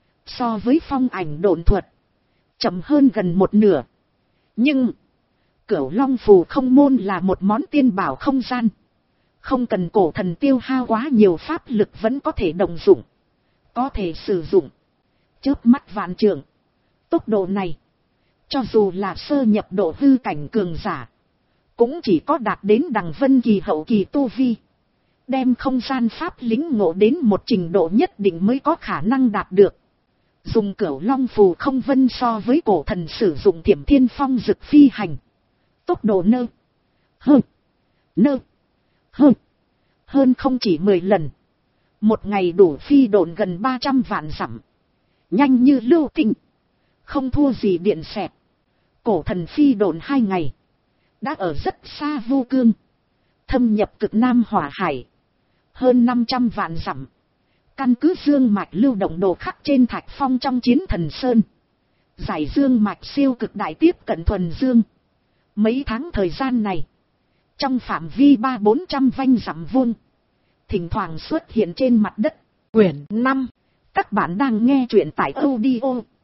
so với phong ảnh độn thuật chậm hơn gần một nửa. Nhưng Cửu Long Phù Không Môn là một món tiên bảo không gian, không cần Cổ Thần tiêu hao quá nhiều pháp lực vẫn có thể đồng dụng, có thể sử dụng chớp mắt vạn trượng. Tốc độ này, cho dù là sơ nhập độ hư cảnh cường giả, cũng chỉ có đạt đến đằng vân kỳ hậu kỳ tu vi, đem không gian pháp lĩnh ngộ đến một trình độ nhất định mới có khả năng đạt được. Dùng Cửu Long Phù Không Vân so với Cổ Thần sử dụng Thiểm Thiên Phong Dực phi hành, tốc độ nơ hơn nơ hơn hơn không chỉ mười lần. Một ngày đủ phi độn gần ba trăm vạn dặm. Nhanh như lưu tinh. Không thua gì điện xẹt. Cổ thần phi độn hai ngày. Đã ở rất xa vô cương. Thâm nhập cực Nam hỏa hải. Hơn năm trăm vạn dặm. Căn cứ dương mạch lưu động đồ khắc trên thạch phong trong chiến thần sơn. Giải dương mạch siêu cực đại tiếp cận thuần dương. Mấy tháng thời gian này. Trong phạm vi ba bốn trăm vanh dặm vuông. Thỉnh thoảng xuất hiện trên mặt đất. Quyển năm. Các bạn đang nghe truyện tại audio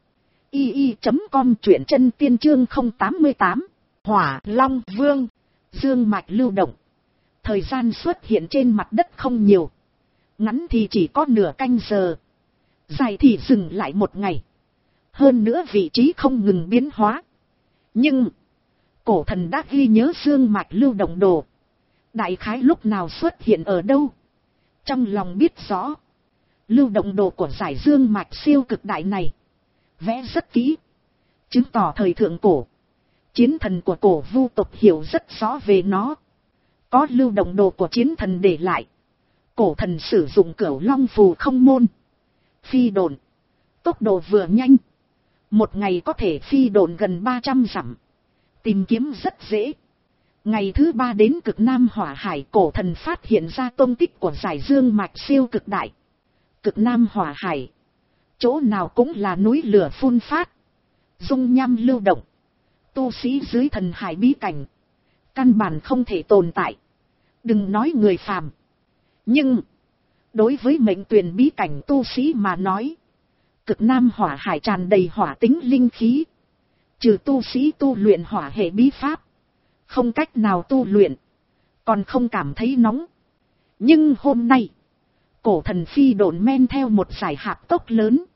i i chấm com, truyện chân tiên chương không tám mươi tám. Hỏa Long Vương. Dương mạch lưu động. Thời gian xuất hiện trên mặt đất không nhiều. Ngắn thì chỉ có nửa canh giờ. Dài thì dừng lại một ngày. Hơn nữa vị trí không ngừng biến hóa. Nhưng cổ thần đã ghi nhớ dương mạch lưu động đồ. Đại khái lúc nào xuất hiện ở đâu. Trong lòng biết rõ. Lưu động đồ của giải dương mạch siêu cực đại này. Vẽ rất kỹ. Chứng tỏ thời thượng cổ. Chiến thần của cổ vu tộc hiểu rất rõ về nó. Có lưu động đồ của chiến thần để lại. Cổ thần sử dụng cửu long phù không môn. Phi độn. Tốc độ vừa nhanh. Một ngày có thể phi độn gần ba trăm dặm. Tìm kiếm rất dễ. Ngày thứ ba đến cực Nam hỏa hải, cổ thần phát hiện ra tông tích của giải dương mạch siêu cực đại. Cực Nam hỏa hải. Chỗ nào cũng là núi lửa phun phát. Dung nham lưu động. Tu sĩ dưới thần hải bí cảnh. Căn bản không thể tồn tại. Đừng nói người phàm. Nhưng đối với mệnh tuyển bí cảnh tu sĩ mà nói. Cực Nam hỏa hải tràn đầy hỏa tính linh khí. Trừ tu sĩ tu luyện hỏa hệ bí pháp. Không cách nào tu luyện. Còn không cảm thấy nóng. Nhưng hôm nay. Cổ thần phi độn men theo một dải hạp tốc lớn.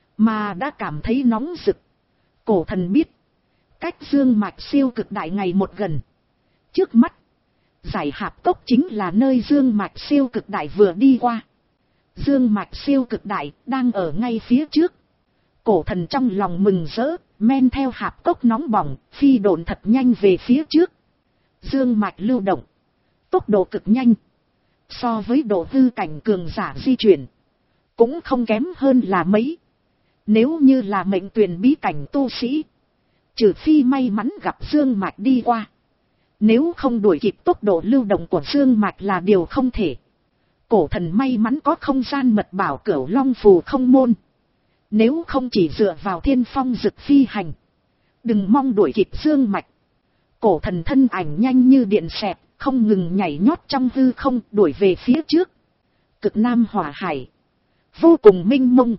Mà đã cảm thấy nóng rực. Cổ thần biết. Cách dương mạch siêu cực đại ngày một gần. Trước mắt. Giải hạp tốc chính là nơi dương mạch siêu cực đại vừa đi qua. Dương mạch siêu cực đại đang ở ngay phía trước. Cổ thần trong lòng mừng rỡ. Men theo hạp tốc nóng bỏng. Phi độn thật nhanh về phía trước. Dương mạch lưu động. Tốc độ cực nhanh. So với độ hư cảnh cường giả di chuyển. Cũng không kém hơn là mấy. Nếu như là mệnh tuyển bí cảnh tu sĩ. Trừ phi may mắn gặp dương mạch đi qua. Nếu không đuổi kịp tốc độ lưu động của dương mạch là điều không thể. Cổ thần may mắn có không gian mật bảo cửu long phù không môn. Nếu không chỉ dựa vào thiên phong dực phi hành. Đừng mong đuổi kịp dương mạch. Cổ thần thân ảnh nhanh như điện xẹt. Không ngừng nhảy nhót trong hư không đuổi về phía trước. Cực Nam hỏa hải. Vô cùng minh mông.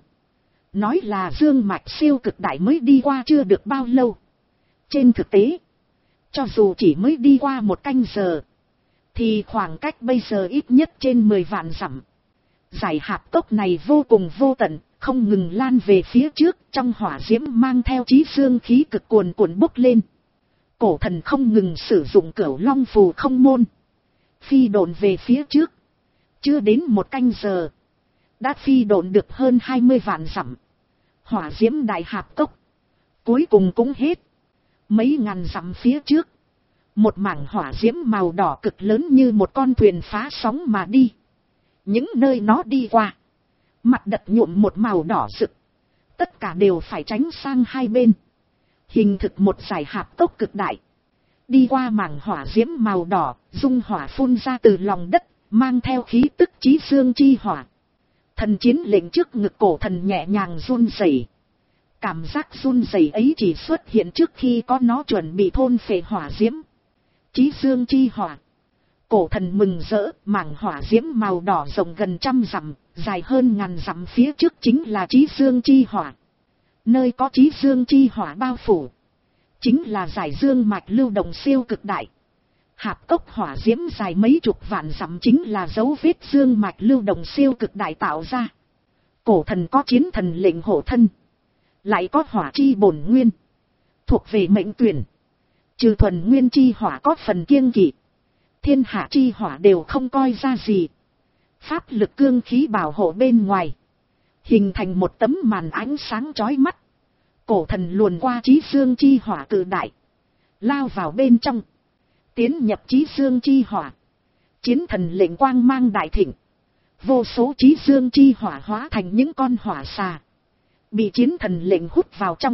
Nói là dương mạch siêu cực đại mới đi qua chưa được bao lâu. Trên thực tế. Cho dù chỉ mới đi qua một canh giờ. Thì khoảng cách bây giờ ít nhất trên mười vạn dặm. Giải hạp tốc này vô cùng vô tận. Không ngừng lan về phía trước. Trong hỏa diễm mang theo chí dương khí cực cuồn cuộn bốc lên. Cổ thần không ngừng sử dụng cửu long phù không môn. Phi độn về phía trước. Chưa đến một canh giờ. Đã phi độn được hơn hai mươi vạn dặm. Hỏa diễm đại hạp tốc. Cuối cùng cũng hết. Mấy ngàn dặm phía trước. Một mảng hỏa diễm màu đỏ cực lớn như một con thuyền phá sóng mà đi. Những nơi nó đi qua. Mặt đất nhuộm một màu đỏ rực. Tất cả đều phải tránh sang hai bên. Hình thực một dải hạp tốc cực đại. Đi qua mảng hỏa diễm màu đỏ, dung hỏa phun ra từ lòng đất, mang theo khí tức chí dương chi hỏa. Thần chiến lệnh trước ngực cổ thần nhẹ nhàng run rẩy. Cảm giác run rẩy ấy chỉ xuất hiện trước khi có nó chuẩn bị thôn phệ hỏa diễm. Chí dương chi hỏa. Cổ thần mừng rỡ, mảng hỏa diễm màu đỏ rộng gần trăm dặm, dài hơn ngàn dặm phía trước chính là chí dương chi hỏa. Nơi có chí dương chi hỏa bao phủ. Chính là giải dương mạch lưu động siêu cực đại. Hạp cốc hỏa diễm dài mấy chục vạn dặm chính là dấu vết dương mạch lưu động siêu cực đại tạo ra. Cổ thần có chiến thần lệnh hộ thân. Lại có hỏa chi bổn nguyên. Thuộc về mệnh tuyển. Trừ thuần nguyên chi hỏa có phần kiêng kỵ. Thiên hạ chi hỏa đều không coi ra gì. Pháp lực cương khí bảo hộ bên ngoài. Hình thành một tấm màn ánh sáng chói mắt. Cổ thần luồn qua chí dương chi hỏa cự đại. Lao vào bên trong. Tiến nhập chí dương chi hỏa. Chiến thần lệnh quang mang đại thịnh. Vô số chí dương chi hỏa hóa thành những con hỏa xà. Bị chiến thần lệnh hút vào trong.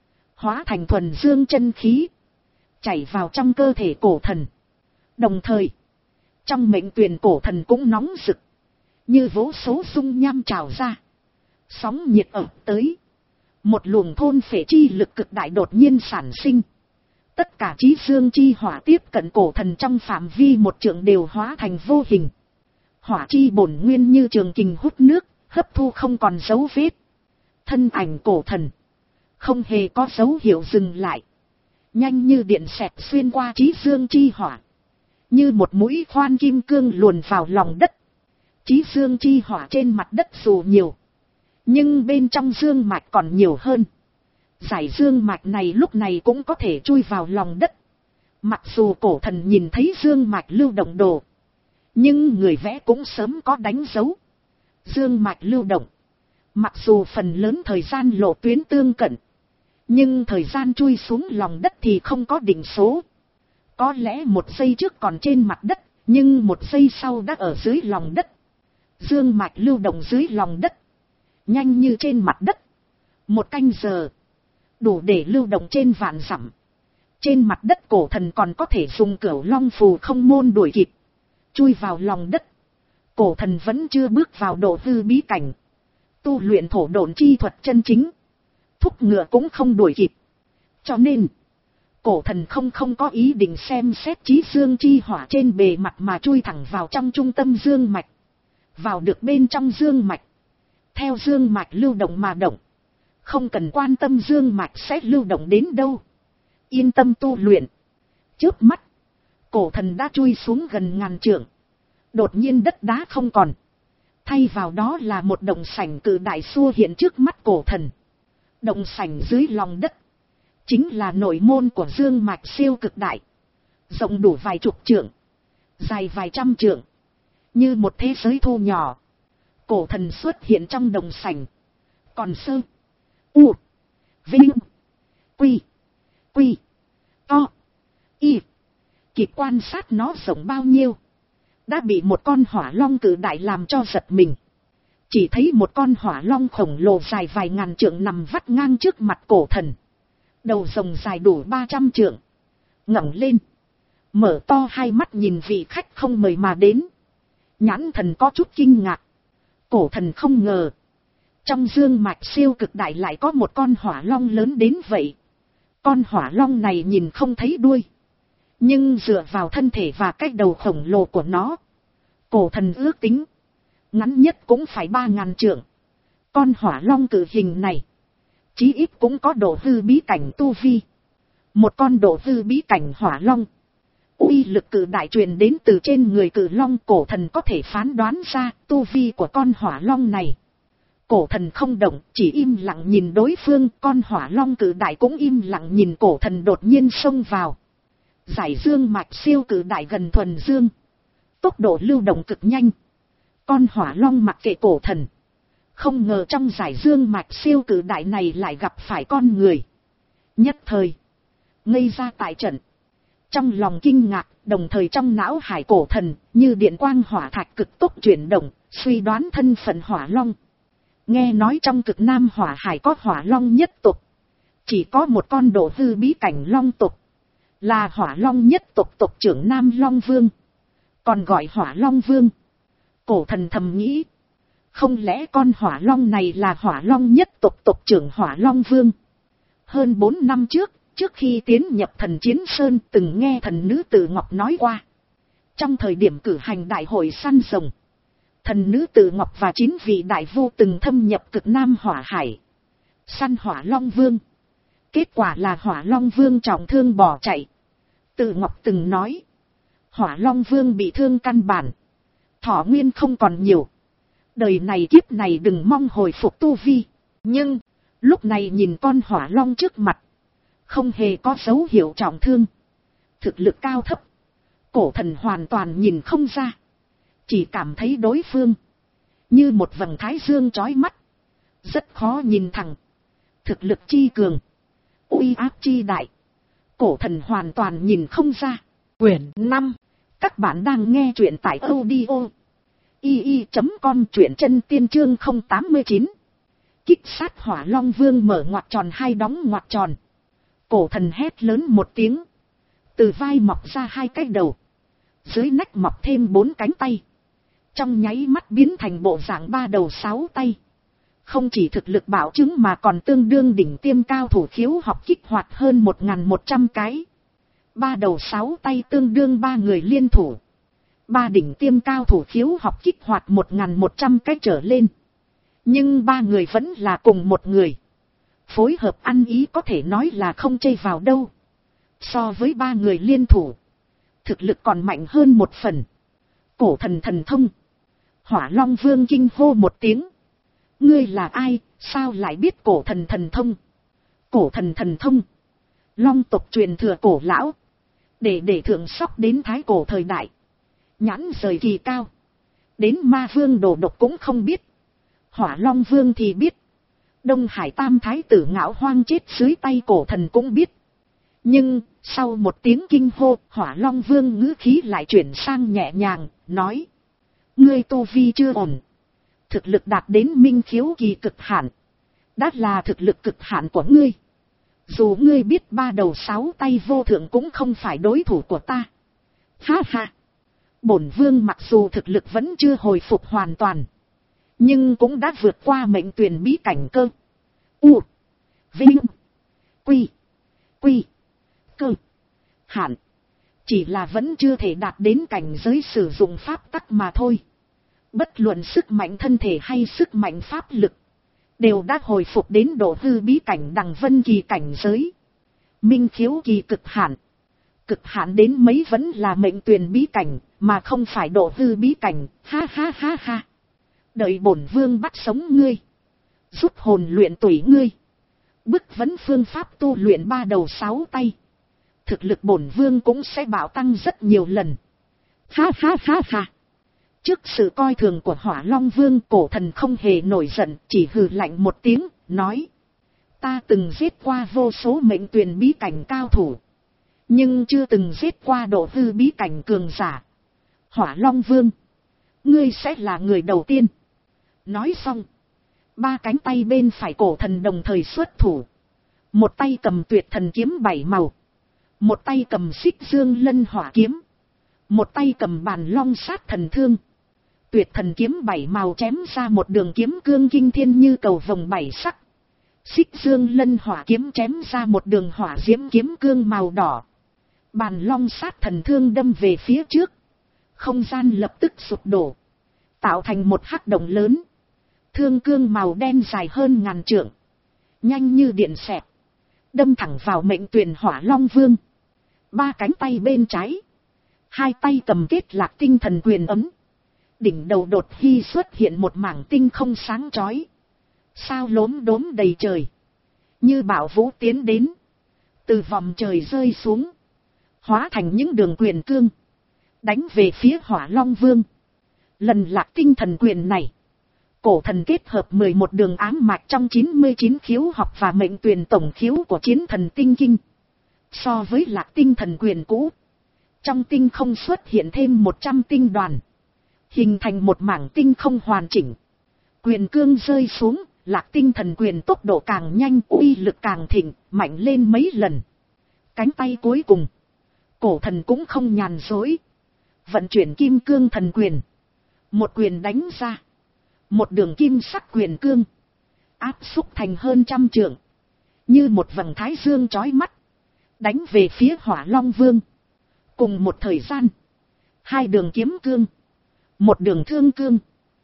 Hóa thành thuần dương chân khí. Chảy vào trong cơ thể cổ thần. Đồng thời, trong mệnh tuyển cổ thần cũng nóng rực. Như vô số dung nham trào ra. Sóng nhiệt ập tới. Một luồng thôn phệ chi lực cực đại đột nhiên sản sinh. Tất cả chí dương chi hỏa tiếp cận cổ thần trong phạm vi một trượng đều hóa thành vô hình. Hỏa chi bổn nguyên như trường kình hút nước, hấp thu không còn dấu vết. Thân ảnh cổ thần không hề có dấu hiệu dừng lại. Nhanh như điện xẹt xuyên qua chí dương chi hỏa. Như một mũi khoan kim cương luồn vào lòng đất. Chí dương chi hỏa trên mặt đất dù nhiều, nhưng bên trong dương mạch còn nhiều hơn. Giải dương mạch này lúc này cũng có thể chui vào lòng đất. Mặc dù cổ thần nhìn thấy dương mạch lưu động đồ, nhưng người vẽ cũng sớm có đánh dấu. Dương mạch lưu động, mặc dù phần lớn thời gian lộ tuyến tương cận, nhưng thời gian chui xuống lòng đất thì không có định số. Có lẽ một giây trước còn trên mặt đất, nhưng một giây sau đã ở dưới lòng đất. Dương mạch lưu động dưới lòng đất, nhanh như trên mặt đất. Một canh giờ, đủ để lưu động trên vạn dặm. Trên mặt đất cổ thần còn có thể dùng cửu long phù không môn đuổi kịp. Chui vào lòng đất. Cổ thần vẫn chưa bước vào độ hư bí cảnh. Tu luyện thổ độn chi thuật chân chính. Thúc ngựa cũng không đuổi kịp. Cho nên, cổ thần không không có ý định xem xét chí dương chi hỏa trên bề mặt mà chui thẳng vào trong trung tâm dương mạch. Vào được bên trong dương mạch. Theo dương mạch lưu động mà động. Không cần quan tâm dương mạch sẽ lưu động đến đâu. Yên tâm tu luyện. Chớp mắt, cổ thần đã chui xuống gần ngàn trượng. Đột nhiên đất đá không còn. Thay vào đó là một động sảnh cự đại xua hiện trước mắt cổ thần. Động sảnh dưới lòng đất chính là nội môn của dương mạch siêu cực đại. Rộng đủ vài chục trượng, dài vài trăm trượng. Như một thế giới thu nhỏ. Cổ thần xuất hiện trong đồng sảnh. Còn sơ U Vinh Quy Quy To Y. Kịp quan sát nó rộng bao nhiêu, đã bị một con hỏa long cự đại làm cho giật mình. Chỉ thấy một con hỏa long khổng lồ dài vài ngàn trượng nằm vắt ngang trước mặt cổ thần. Đầu rồng dài đủ ba trăm trượng. Ngẩng lên, mở to hai mắt nhìn vị khách không mời mà đến. Nhãn thần có chút kinh ngạc. Cổ thần không ngờ, trong dương mạch siêu cực đại lại có một con hỏa long lớn đến vậy. Con hỏa long này nhìn không thấy đuôi, nhưng dựa vào thân thể và cái đầu khổng lồ của nó, cổ thần ước tính, ngắn nhất cũng phải ba ngàn trượng. Con hỏa long cự hình này, chí ít cũng có độ hư bí cảnh tu vi. Một con độ hư bí cảnh hỏa long, uy lực cự đại truyền đến từ trên người cự long. Cổ thần có thể phán đoán ra tu vi của con hỏa long này. Cổ thần không động, chỉ im lặng nhìn đối phương. Con hỏa long cự đại cũng im lặng nhìn cổ thần đột nhiên xông vào. Giải dương mạch siêu cự đại gần thuần dương, tốc độ lưu động cực nhanh. Con hỏa long mặc kệ cổ thần, không ngờ trong giải dương mạch siêu cự đại này lại gặp phải con người. Nhất thời ngây ra tại trận, trong lòng kinh ngạc, đồng thời trong não hải cổ thần như điện quang hỏa thạch cực tốc chuyển động, suy đoán thân phận hỏa long. Nghe nói trong cực nam hỏa hải có hỏa long nhất tộc, chỉ có một con độ hư bí cảnh long tộc, là hỏa long nhất tộc tộc trưởng Nam Long Vương, còn gọi hỏa long vương. Cổ thần thầm nghĩ, không lẽ con hỏa long này là hỏa long nhất tộc tộc trưởng hỏa long vương. Hơn bốn năm trước, trước khi tiến nhập thần chiến sơn, từng nghe thần nữ Tử Ngọc nói qua. Trong thời điểm cử hành đại hội săn rồng, thần nữ Tử Ngọc và chín vị đại vu từng thâm nhập cực nam hỏa hải, săn hỏa long vương. Kết quả là hỏa long vương trọng thương bỏ chạy. Tử Ngọc từng nói, hỏa long vương bị thương căn bản, thọ nguyên không còn nhiều, đời này kiếp này đừng mong hồi phục tu vi. Nhưng lúc này nhìn con hỏa long trước mặt, không hề có dấu hiệu trọng thương, thực lực cao thấp, cổ thần hoàn toàn nhìn không ra. Chỉ cảm thấy đối phương như một vầng thái dương chói mắt, rất khó nhìn thẳng. Thực lực chi cường, uy áp chi đại, cổ thần hoàn toàn nhìn không ra. Quyển năm, các bạn đang nghe truyện tại audio y y chấm com truyện chân tiên chương không tám mươi chín. Kích sát Hỏa Long Vương mở ngoặc tròn hai đóng ngoặc tròn. Cổ thần hét lớn một tiếng. Từ vai mọc ra hai cái đầu. Dưới nách mọc thêm bốn cánh tay. Trong nháy mắt biến thành bộ dạng ba đầu sáu tay. Không chỉ thực lực bảo chứng mà còn tương đương đỉnh tiêm cao thủ khiếu học kích hoạt hơn một nghìn một trăm cái. Ba đầu sáu tay tương đương ba người liên thủ. Ba đỉnh tiêm cao thủ khiếu học kích hoạt một nghìn một trăm cái trở lên. Nhưng ba người vẫn là cùng một người. Phối hợp ăn ý có thể nói là không chê vào đâu. So với ba người liên thủ, thực lực còn mạnh hơn một phần. Cổ thần thần thông. Hỏa Long Vương kinh hô một tiếng. Ngươi là ai, sao lại biết cổ thần thần thông? Cổ thần thần thông. Long tộc truyền thừa cổ lão. Để để thượng sóc đến thái cổ thời đại. Nhãn rời kỳ cao. Đến ma vương đồ độc cũng không biết. Hỏa Long Vương thì biết. Đông Hải Tam Thái tử Ngạo Hoang chết dưới tay cổ thần cũng biết. Nhưng, sau một tiếng kinh hô, Hỏa Long Vương ngữ khí lại chuyển sang nhẹ nhàng, nói. Ngươi tu vi chưa ổn. Thực lực đạt đến minh khiếu kỳ cực hạn. Đã là thực lực cực hạn của ngươi. Dù ngươi biết ba đầu sáu tay vô thượng cũng không phải đối thủ của ta. Ha ha. Bổn vương mặc dù thực lực vẫn chưa hồi phục hoàn toàn. Nhưng cũng đã vượt qua mệnh tuyển bí cảnh cơ. U. Vinh. Quy. Quy. Cơ. Hạn. Chỉ là vẫn chưa thể đạt đến cảnh giới sử dụng pháp tắc mà thôi. Bất luận sức mạnh thân thể hay sức mạnh pháp lực. Đều đã hồi phục đến độ hư bí cảnh đằng vân kỳ cảnh giới. Minh khiếu kỳ cực hạn. Cực hạn đến mấy vẫn là mệnh tuyển bí cảnh, mà không phải độ hư bí cảnh, ha ha ha ha. Đợi bổn vương bắt sống ngươi. Giúp hồn luyện tủy ngươi. Bức vấn phương pháp tu luyện ba đầu sáu tay. Thực lực bổn vương cũng sẽ bạo tăng rất nhiều lần. Ha ha ha ha. Trước sự coi thường của Hỏa Long Vương, cổ thần không hề nổi giận, chỉ hừ lạnh một tiếng, nói. Ta từng giết qua vô số mệnh tuyển bí cảnh cao thủ. Nhưng chưa từng giết qua độ hư bí cảnh cường giả. Hỏa Long Vương. Ngươi sẽ là người đầu tiên. Nói xong. Ba cánh tay bên phải cổ thần đồng thời xuất thủ. Một tay cầm tuyệt thần kiếm bảy màu. Một tay cầm xích dương lân hỏa kiếm. Một tay cầm bàn long sát thần thương. Tuyệt thần kiếm bảy màu chém ra một đường kiếm cương kinh thiên như cầu vồng bảy sắc. Xích dương lân hỏa kiếm chém ra một đường hỏa diễm kiếm cương màu đỏ. Bàn long sát thần thương đâm về phía trước. Không gian lập tức sụp đổ. Tạo thành một hắc động lớn. Thương cương màu đen dài hơn ngàn trượng. Nhanh như điện xẹt. Đâm thẳng vào mệnh tuyển Hỏa Long Vương. Ba cánh tay bên trái. Hai tay cầm kết lạc tinh thần quyền ấm. Đỉnh đầu đột hi xuất hiện một mảng tinh không sáng chói. Sao lốm đốm đầy trời. Như bão vũ tiến đến. Từ vòm trời rơi xuống. Hóa thành những đường quyền cương. Đánh về phía Hỏa Long Vương. Lần lạc tinh thần quyền này. Cổ thần kết hợp mười một đường ám mạch trong chín mươi chín khiếu học và mệnh tuyển tổng khiếu của chiến thần tinh kinh. So với lạc tinh thần quyền cũ. Trong tinh không xuất hiện thêm một trăm tinh đoàn. Hình thành một mảng tinh không hoàn chỉnh. Quyền cương rơi xuống, lạc tinh thần quyền tốc độ càng nhanh, uy lực càng thịnh, mạnh lên mấy lần. Cánh tay cuối cùng. Cổ thần cũng không nhàn dối. Vận chuyển kim cương thần quyền. Một quyền đánh ra. Một đường kim sắc quyền cương. Áp xúc thành hơn trăm trượng. Như một vầng thái dương chói mắt. Đánh về phía Hỏa Long Vương. Cùng một thời gian. Hai đường kiếm cương. Một đường thương cương.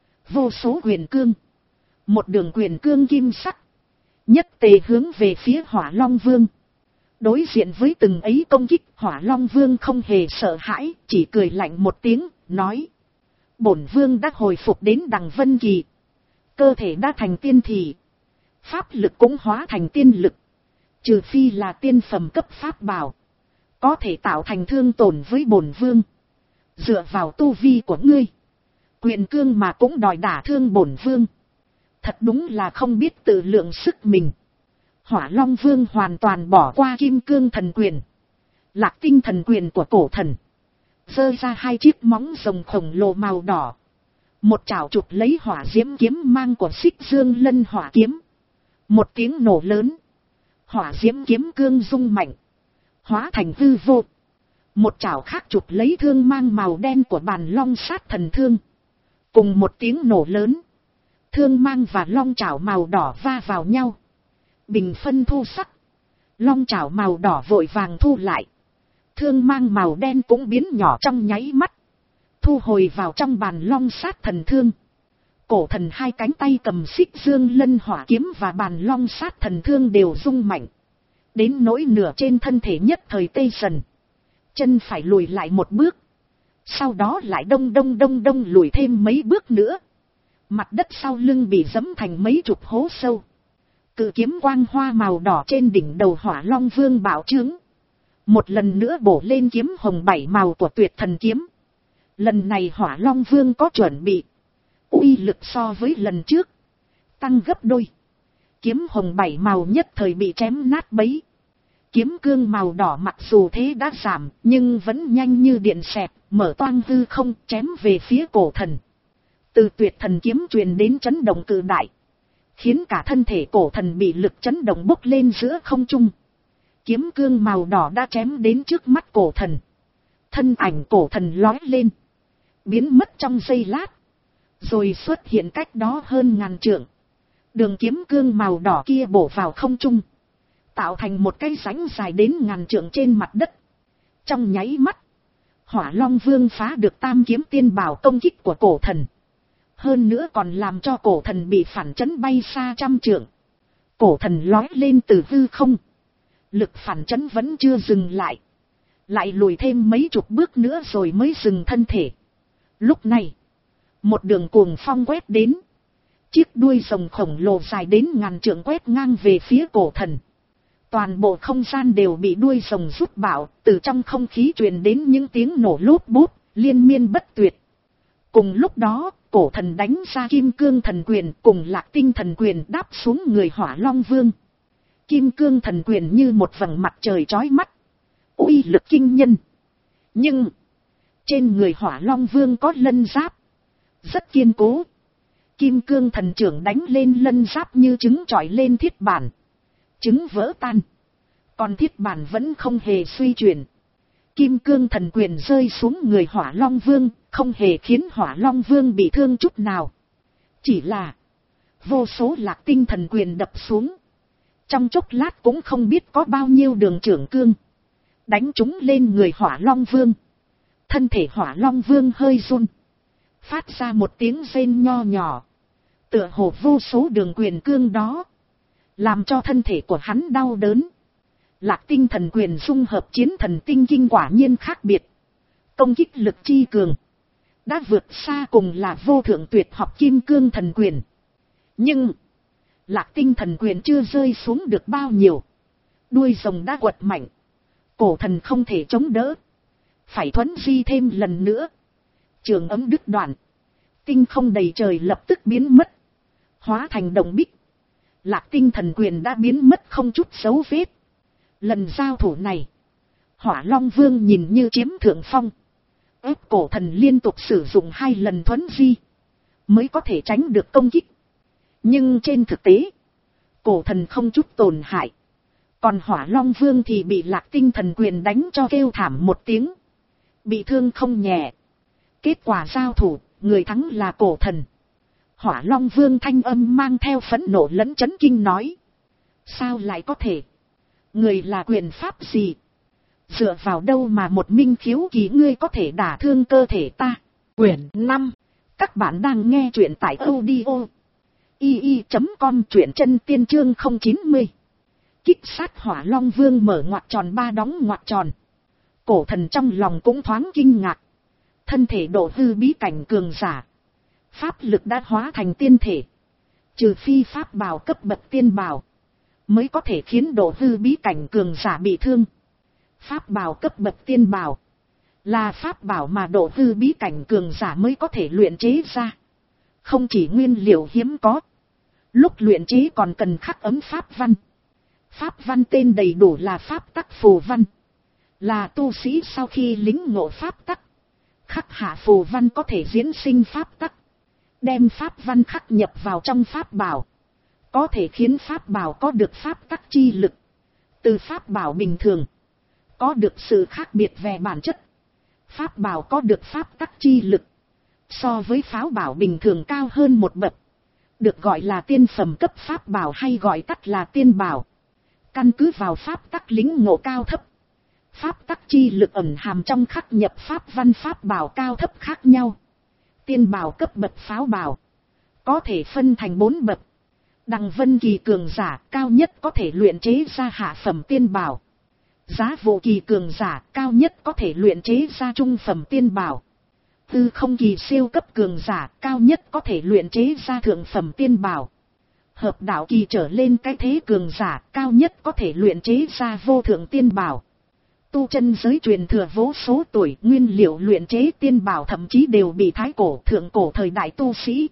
Vô số quyền cương. Một đường quyền cương kim sắc. Nhất tề hướng về phía Hỏa Long Vương. Đối diện với từng ấy công kích, Hỏa Long Vương không hề sợ hãi, chỉ cười lạnh một tiếng, nói. Bổn vương đã hồi phục đến đằng vân kỳ. Cơ thể đã thành tiên thị. Pháp lực cũng hóa thành tiên lực. Trừ phi là tiên phẩm cấp pháp bảo. Có thể tạo thành thương tổn với bổn vương. Dựa vào tu vi của ngươi. Quyền cương mà cũng đòi đả thương bổn vương. Thật đúng là không biết tự lượng sức mình. Hỏa Long Vương hoàn toàn bỏ qua kim cương thần quyền. Lạc tinh thần quyền của cổ thần. Giơ ra hai chiếc móng rồng khổng lồ màu đỏ. một chảo chụp lấy hỏa diễm kiếm mang của Xích Dương Lân hỏa kiếm. Một tiếng nổ lớn, hỏa diễm kiếm cương rung mạnh, hóa thành hư vô. Một chảo khác chụp lấy thương mang màu đen của Bàn Long Sát Thần Thương. Cùng một tiếng nổ lớn, thương mang và long chảo màu đỏ va vào nhau, bình phân thu sắc. Long chảo màu đỏ vội vàng thu lại, thương mang màu đen cũng biến nhỏ trong nháy mắt, thu hồi vào trong Bàn Long Sát Thần Thương. Cổ thần hai cánh tay cầm Xích Dương Lân hỏa kiếm và Bàn Long Sát Thần Thương đều rung mạnh, đến nỗi nửa trên thân thể nhất thời tê dần, chân phải lùi lại một bước, sau đó lại đông đông đông đông lùi thêm mấy bước nữa. Mặt đất sau lưng bị giẫm thành mấy chục hố sâu. Cự kiếm quang hoa màu đỏ trên đỉnh đầu Hỏa Long Vương bạo trướng, một lần nữa bổ lên kiếm hồng bảy màu của Tuyệt Thần kiếm. Lần này Hỏa Long Vương có chuẩn bị, uy lực so với lần trước tăng gấp đôi. Kiếm hồng bảy màu nhất thời bị chém nát bấy. Kiếm cương màu đỏ mặc dù thế đã giảm, nhưng vẫn nhanh như điện xẹt, mở toang hư không, chém về phía cổ thần. Từ Tuyệt Thần kiếm truyền đến chấn động cự đại, khiến cả thân thể cổ thần bị lực chấn động bốc lên giữa không trung. Kiếm cương màu đỏ đã chém đến trước mắt cổ thần. Thân ảnh cổ thần lói lên, biến mất trong giây lát, rồi xuất hiện cách đó hơn ngàn trượng. Đường kiếm cương màu đỏ kia bổ vào không trung, tạo thành một cái rãnh dài đến ngàn trượng trên mặt đất. Trong nháy mắt, Hỏa Long Vương phá được tam kiếm tiên bảo công kích của cổ thần. Hơn nữa còn làm cho cổ thần bị phản chấn bay xa trăm trượng. Cổ thần lói lên từ hư không. Lực phản chấn vẫn chưa dừng lại, lại lùi thêm mấy chục bước nữa rồi mới dừng thân thể. Lúc này, một đường cuồng phong quét đến. Chiếc đuôi rồng khổng lồ dài đến ngàn trượng quét ngang về phía cổ thần. Toàn bộ không gian đều bị đuôi rồng rút bạo, từ trong không khí truyền đến những tiếng nổ lốp bút, liên miên bất tuyệt. Cùng lúc đó, cổ thần đánh ra Kim Cương Thần Quyền cùng Lạc Tinh Thần Quyền đáp xuống người Hỏa Long Vương. Kim Cương Thần Quyền như một vầng mặt trời chói mắt, uy lực kinh nhân. Nhưng, trên người Hỏa Long Vương có lân giáp, rất kiên cố. Kim Cương Thần Trưởng đánh lên lân giáp như trứng trọi lên thiết bản. Trứng vỡ tan, còn thiết bản vẫn không hề suy chuyển. Kim Cương Thần Quyền rơi xuống người Hỏa Long Vương, không hề khiến Hỏa Long Vương bị thương chút nào. Chỉ là vô số Lạc Tinh Thần Quyền đập xuống, trong chốc lát cũng không biết có bao nhiêu đường trưởng cương đánh chúng lên người Hỏa Long Vương. Thân thể Hỏa Long Vương hơi run, phát ra một tiếng rên nho nhỏ, tựa hồ vô số đường quyền cương đó làm cho thân thể của hắn đau đớn. Lạc Tinh Thần Quyền dung hợp Chiến Thần Tinh Kinh quả nhiên khác biệt, công kích lực chi cường, đã vượt xa cùng là vô thượng tuyệt học Kim Cương Thần Quyền. Nhưng Lạc Tinh Thần Quyền chưa rơi xuống được bao nhiêu, đuôi rồng đã quật mạnh, cổ thần không thể chống đỡ, phải thuấn di thêm lần nữa. Trường ấm đứt đoạn, tinh không đầy trời lập tức biến mất, hóa thành động bích. Lạc Tinh Thần Quyền đã biến mất không chút dấu vết. Lần giao thủ này, Hỏa Long Vương nhìn như chiếm thượng phong, ép cổ thần liên tục sử dụng hai lần thuấn di mới có thể tránh được công kích. Nhưng trên thực tế, cổ thần không chút tổn hại, còn Hỏa Long Vương thì bị Lạc Tinh Thần Quyền đánh cho kêu thảm một tiếng, bị thương không nhẹ. Kết quả giao thủ, người thắng là cổ thần. Hỏa Long Vương thanh âm mang theo phẫn nộ lẫn chấn kinh nói: sao lại có thể? Người là quyền pháp gì? Dựa vào đâu mà một minh khiếu kỳ ngươi có thể đả thương cơ thể ta? Quyển năm. Các bạn đang nghe truyện tại audio i i chấm com, truyện chân tiên chương không chín mươi. Kích sát Hỏa Long Vương mở ngoặc tròn ba đóng ngoặc tròn. Cổ thần trong lòng cũng thoáng kinh ngạc. Thân thể độ hư bí cảnh cường giả, pháp lực đã hóa thành tiên thể, trừ phi pháp bào cấp bậc tiên bào mới có thể khiến độ hư bí cảnh cường giả bị thương. Pháp bào cấp bậc tiên bào là pháp bảo mà độ hư bí cảnh cường giả mới có thể luyện chế ra, không chỉ nguyên liệu hiếm có, lúc luyện chế còn cần khắc ấm pháp văn. Pháp văn tên đầy đủ là pháp tắc phù văn, là tu sĩ sau khi lĩnh ngộ pháp tắc, khắc hạ phù văn có thể diễn sinh pháp tắc. đem pháp văn khắc nhập vào trong pháp bảo, có thể khiến pháp bảo có được pháp tắc chi lực. Từ pháp bảo bình thường, có được sự khác biệt về bản chất. Pháp bảo có được pháp tắc chi lực, so với pháo bảo bình thường cao hơn một bậc, được gọi là tiên phẩm cấp pháp bảo hay gọi tắt là tiên bảo. Căn cứ vào pháp tắc lĩnh ngộ cao thấp, pháp tắc chi lực ẩn hàm trong khắc nhập pháp văn pháp bảo cao thấp khác nhau. Tiên bảo cấp bậc pháo bảo có thể phân thành bốn bậc. Đằng vân kỳ cường giả cao nhất có thể luyện chế ra hạ phẩm tiên bảo. Giá vụ kỳ cường giả cao nhất có thể luyện chế ra trung phẩm tiên bảo. Tư không kỳ siêu cấp cường giả cao nhất có thể luyện chế ra thượng phẩm tiên bảo. Hợp đạo kỳ trở lên cái thế cường giả cao nhất có thể luyện chế ra vô thượng tiên bảo. Tu chân giới truyền thừa vô số tuổi, nguyên liệu luyện chế tiên bảo thậm chí đều bị thái cổ thượng cổ thời đại tu sĩ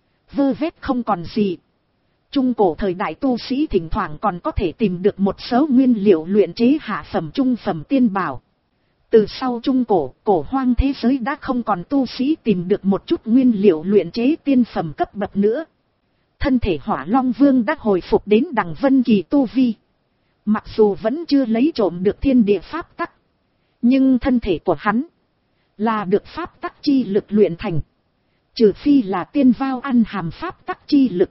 vơ vét không còn gì. Trung cổ thời đại tu sĩ thỉnh thoảng còn có thể tìm được một số nguyên liệu luyện chế hạ phẩm trung phẩm tiên bảo. Từ sau trung cổ, cổ hoang thế giới đã không còn tu sĩ tìm được một chút nguyên liệu luyện chế tiên phẩm cấp bậc nữa. Thân thể Hỏa Long Vương đã hồi phục đến đằng vân kỳ tu vi. Mặc dù vẫn chưa lấy trộm được thiên địa pháp tắc, nhưng thân thể của hắn là được pháp tắc chi lực luyện thành. Trừ phi là tiên vao ăn hàm pháp tắc chi lực,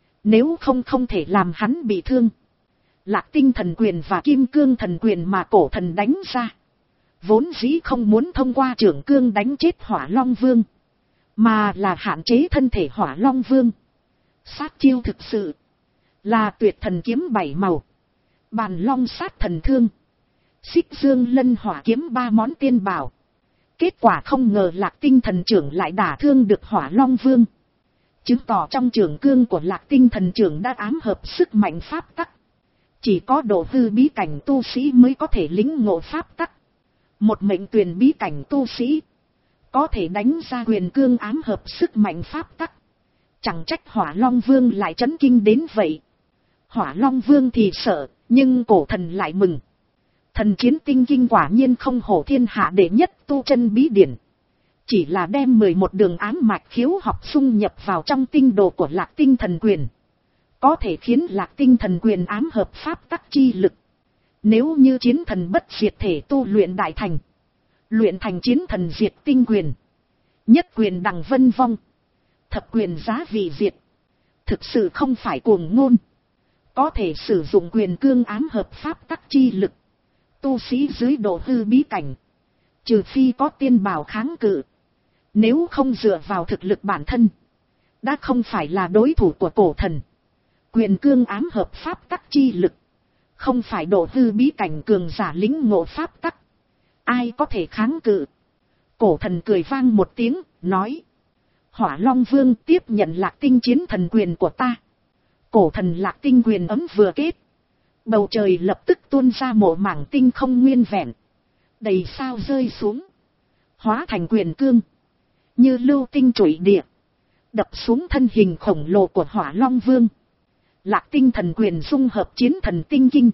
nếu không không thể làm hắn bị thương. Lạc tinh thần quyền và kim cương thần quyền mà cổ thần đánh ra, vốn dĩ không muốn thông qua trưởng cương đánh chết Hỏa Long Vương, mà là hạn chế thân thể Hỏa Long Vương. Sát chiêu thực sự là tuyệt thần kiếm bảy màu, bàn long sát thần thương, xích dương lân hỏa kiếm ba món tiên bảo. Kết quả không ngờ Lạc tinh thần trưởng lại đả thương được Hỏa Long Vương, chứng tỏ trong trưởng cương của Lạc tinh thần trưởng đã ám hợp sức mạnh pháp tắc. Chỉ có độ hư bí cảnh tu sĩ mới có thể lĩnh ngộ pháp tắc. Một mệnh tuyển bí cảnh tu sĩ có thể đánh ra quyền cương ám hợp sức mạnh pháp tắc. Chẳng trách Hỏa Long Vương lại chấn kinh đến vậy. Hỏa Long Vương thì sợ, nhưng cổ thần lại mừng. Thần chiến tinh kinh quả nhiên không hổ thiên hạ đệ nhất tu chân bí điển. Chỉ là đem mười một đường ám mạch khiếu học xung nhập vào trong tinh đồ của Lạc tinh thần quyền, có thể khiến Lạc tinh thần quyền ám hợp pháp tắc chi lực. Nếu như chiến thần bất diệt thể tu luyện đại thành, luyện thành chiến thần diệt tinh quyền, nhất quyền đằng vân vong, thập quyền giá vị diệt, thực sự không phải cuồng ngôn. Có thể sử dụng quyền cương ám hợp pháp tắc chi lực, tu sĩ dưới độ hư bí cảnh, trừ phi có tiên bảo kháng cự, nếu không dựa vào thực lực bản thân, đã không phải là đối thủ của cổ thần. Quyền cương ám hợp pháp tắc chi lực, không phải độ hư bí cảnh cường giả lĩnh ngộ pháp tắc, ai có thể kháng cự. Cổ thần cười vang một tiếng, nói: Hỏa Long Vương tiếp nhận Lạc tinh chiến thần quyền của ta. Cổ thần Lạc tinh quyền ấm vừa kết, bầu trời lập tức tuôn ra một mảng tinh không nguyên vẹn, đầy sao rơi xuống, hóa thành quyền cương, như lưu tinh trụy địa, đập xuống thân hình khổng lồ của Hỏa Long Vương. Lạc tinh thần quyền dung hợp chiến thần tinh kinh,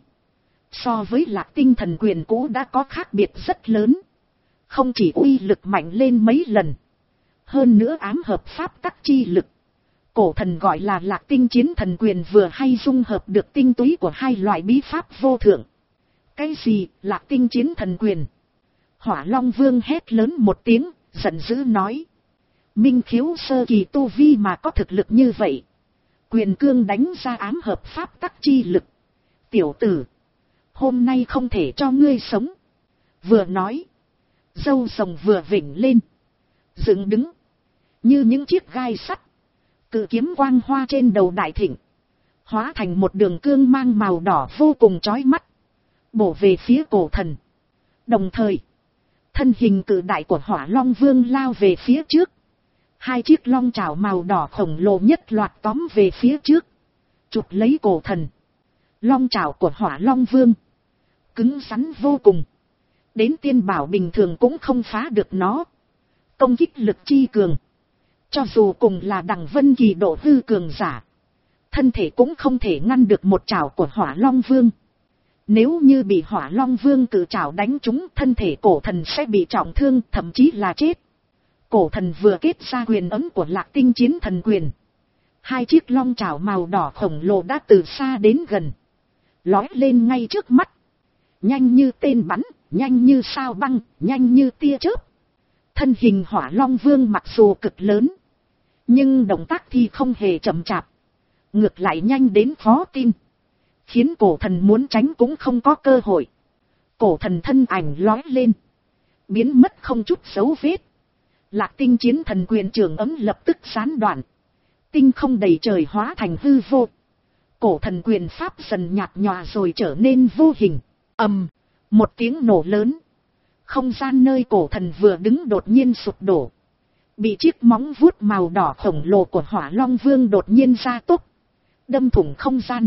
so với Lạc tinh thần quyền cũ đã có khác biệt rất lớn. Không chỉ uy lực mạnh lên mấy lần, hơn nữa ám hợp pháp tắc chi lực. Cổ thần gọi là Lạc tinh chiến thần quyền vừa hay dung hợp được tinh túy của hai loại bí pháp vô thượng. Cái gì Lạc tinh chiến thần quyền? Hỏa Long Vương hét lớn một tiếng, giận dữ nói: Minh khiếu sơ kỳ tu vi mà có thực lực như vậy, quyền cương đánh ra ám hợp pháp tắc chi lực. Tiểu tử, hôm nay không thể cho ngươi sống. Vừa nói, râu rồng vừa vểnh lên, dựng đứng như những chiếc gai sắt. Cự kiếm quang hoa trên đầu đại thịnh, hóa thành một đường cương mang màu đỏ vô cùng chói mắt, bổ về phía cổ thần. Đồng thời, thân hình cự đại của Hỏa Long Vương lao về phía trước. Hai chiếc long chảo màu đỏ khổng lồ nhất loạt tóm về phía trước, chụp lấy cổ thần. Long chảo của Hỏa Long Vương cứng rắn vô cùng, đến tiên bảo bình thường cũng không phá được nó. Công kích lực chi cường, cho dù cùng là đằng vân kỳ độ hư cường giả, thân thể cũng không thể ngăn được một chảo của Hỏa Long Vương. Nếu như bị Hỏa Long Vương cự chảo đánh trúng, thân thể cổ thần sẽ bị trọng thương, thậm chí là chết. Cổ thần vừa kết ra quyền ấm của Lạc Tinh Chiến Thần Quyền. Hai chiếc long chảo màu đỏ khổng lồ đã từ xa đến gần. Lói lên ngay trước mắt. Nhanh như tên bắn, nhanh như sao băng, nhanh như tia chớp. Thân hình Hỏa Long Vương mặc dù cực lớn, nhưng động tác thì không hề chậm chạp. Ngược lại nhanh đến khó tin. Khiến cổ thần muốn tránh cũng không có cơ hội. Cổ thần thân ảnh lói lên. Biến mất không chút dấu vết. Lạc Tinh Chiến Thần Quyền trường ấm lập tức gián đoạn. Tinh không đầy trời hóa thành hư vô. Cổ thần quyền pháp dần nhạt nhòa rồi trở nên vô hình. Ầm, một tiếng nổ lớn. Không gian nơi cổ thần vừa đứng đột nhiên sụp đổ. Bị chiếc móng vuốt màu đỏ khổng lồ của Hỏa Long Vương đột nhiên gia tốc. Đâm thủng không gian.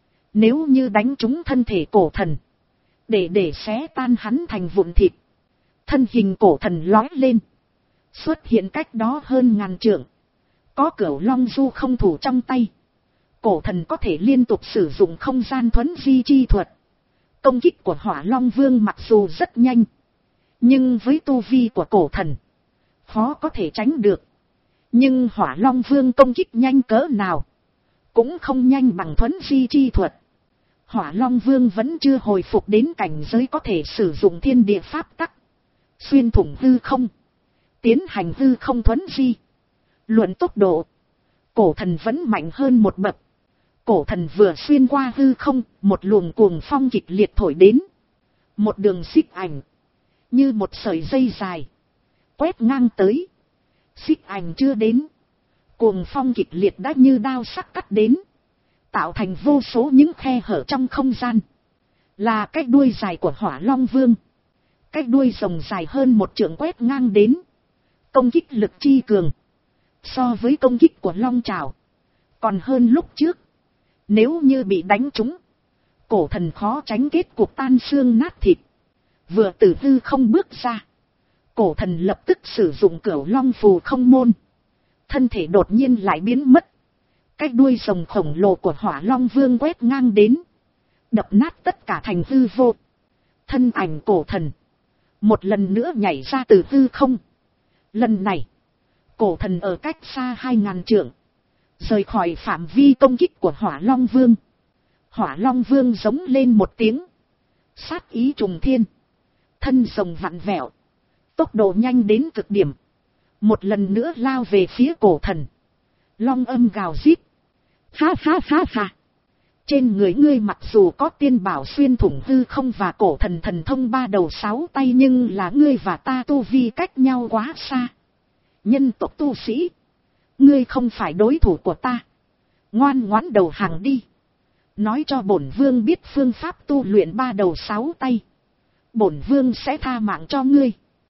Nếu như đánh trúng thân thể cổ thần, để để xé tan hắn thành vụn thịt. Thân hình cổ thần lói lên. Xuất hiện cách đó hơn ngàn trượng. Có cửu long du không thủ trong tay. Cổ thần có thể liên tục sử dụng không gian thuấn di chi thuật. Công kích của Hỏa Long Vương mặc dù rất nhanh, nhưng với tu vi của cổ thần, khó có thể tránh được. Nhưng Hỏa Long Vương công kích nhanh cỡ nào, cũng không nhanh bằng thuấn di chi thuật. Hỏa Long Vương vẫn chưa hồi phục đến cảnh giới có thể sử dụng thiên địa pháp tắc. Xuyên thủng hư không, tiến hành hư không thuấn di. Luận tốc độ, cổ thần vẫn mạnh hơn một bậc. Cổ thần vừa xuyên qua hư không, một luồng cuồng phong kịch liệt thổi đến. Một đường xích ảnh, như một sợi dây dài, quét ngang tới. Xích ảnh chưa đến, cuồng phong kịch liệt đã như đao sắc cắt đến, tạo thành vô số những khe hở trong không gian. Là cái đuôi dài của Hỏa Long Vương. Cái đuôi rồng dài hơn một trượng quét ngang đến. Công kích lực chi cường, so với công kích của long trảo còn hơn lúc trước. Nếu như bị đánh trúng, cổ thần khó tránh kết cục tan xương nát thịt. Vừa từ hư không bước ra, cổ thần lập tức sử dụng cửu long phù không môn. Thân thể đột nhiên lại biến mất. Cái đuôi rồng khổng lồ của Hỏa Long Vương quét ngang đến, đập nát tất cả thành hư vô. Thân ảnh cổ thần một lần nữa nhảy ra từ hư không. Lần này, cổ thần ở cách xa hai ngàn trượng, rời khỏi phạm vi công kích của Hỏa Long Vương. Hỏa Long Vương giống lên một tiếng, sát ý trùng thiên. Thân rồng vặn vẹo, tốc độ nhanh đến cực điểm, một lần nữa lao về phía cổ thần. Long âm gào rít. Ha ha ha ha. Trên người ngươi mặc dù có tiên bảo xuyên thủng hư không và cổ thần thần thông ba đầu sáu tay, nhưng là ngươi và ta tu vi cách nhau quá xa. Nhân tộc tu sĩ, ngươi không phải đối thủ của ta. Ngoan ngoãn đầu hàng đi. Nói cho bổn vương biết phương pháp tu luyện ba đầu sáu tay, bổn vương sẽ tha mạng cho ngươi.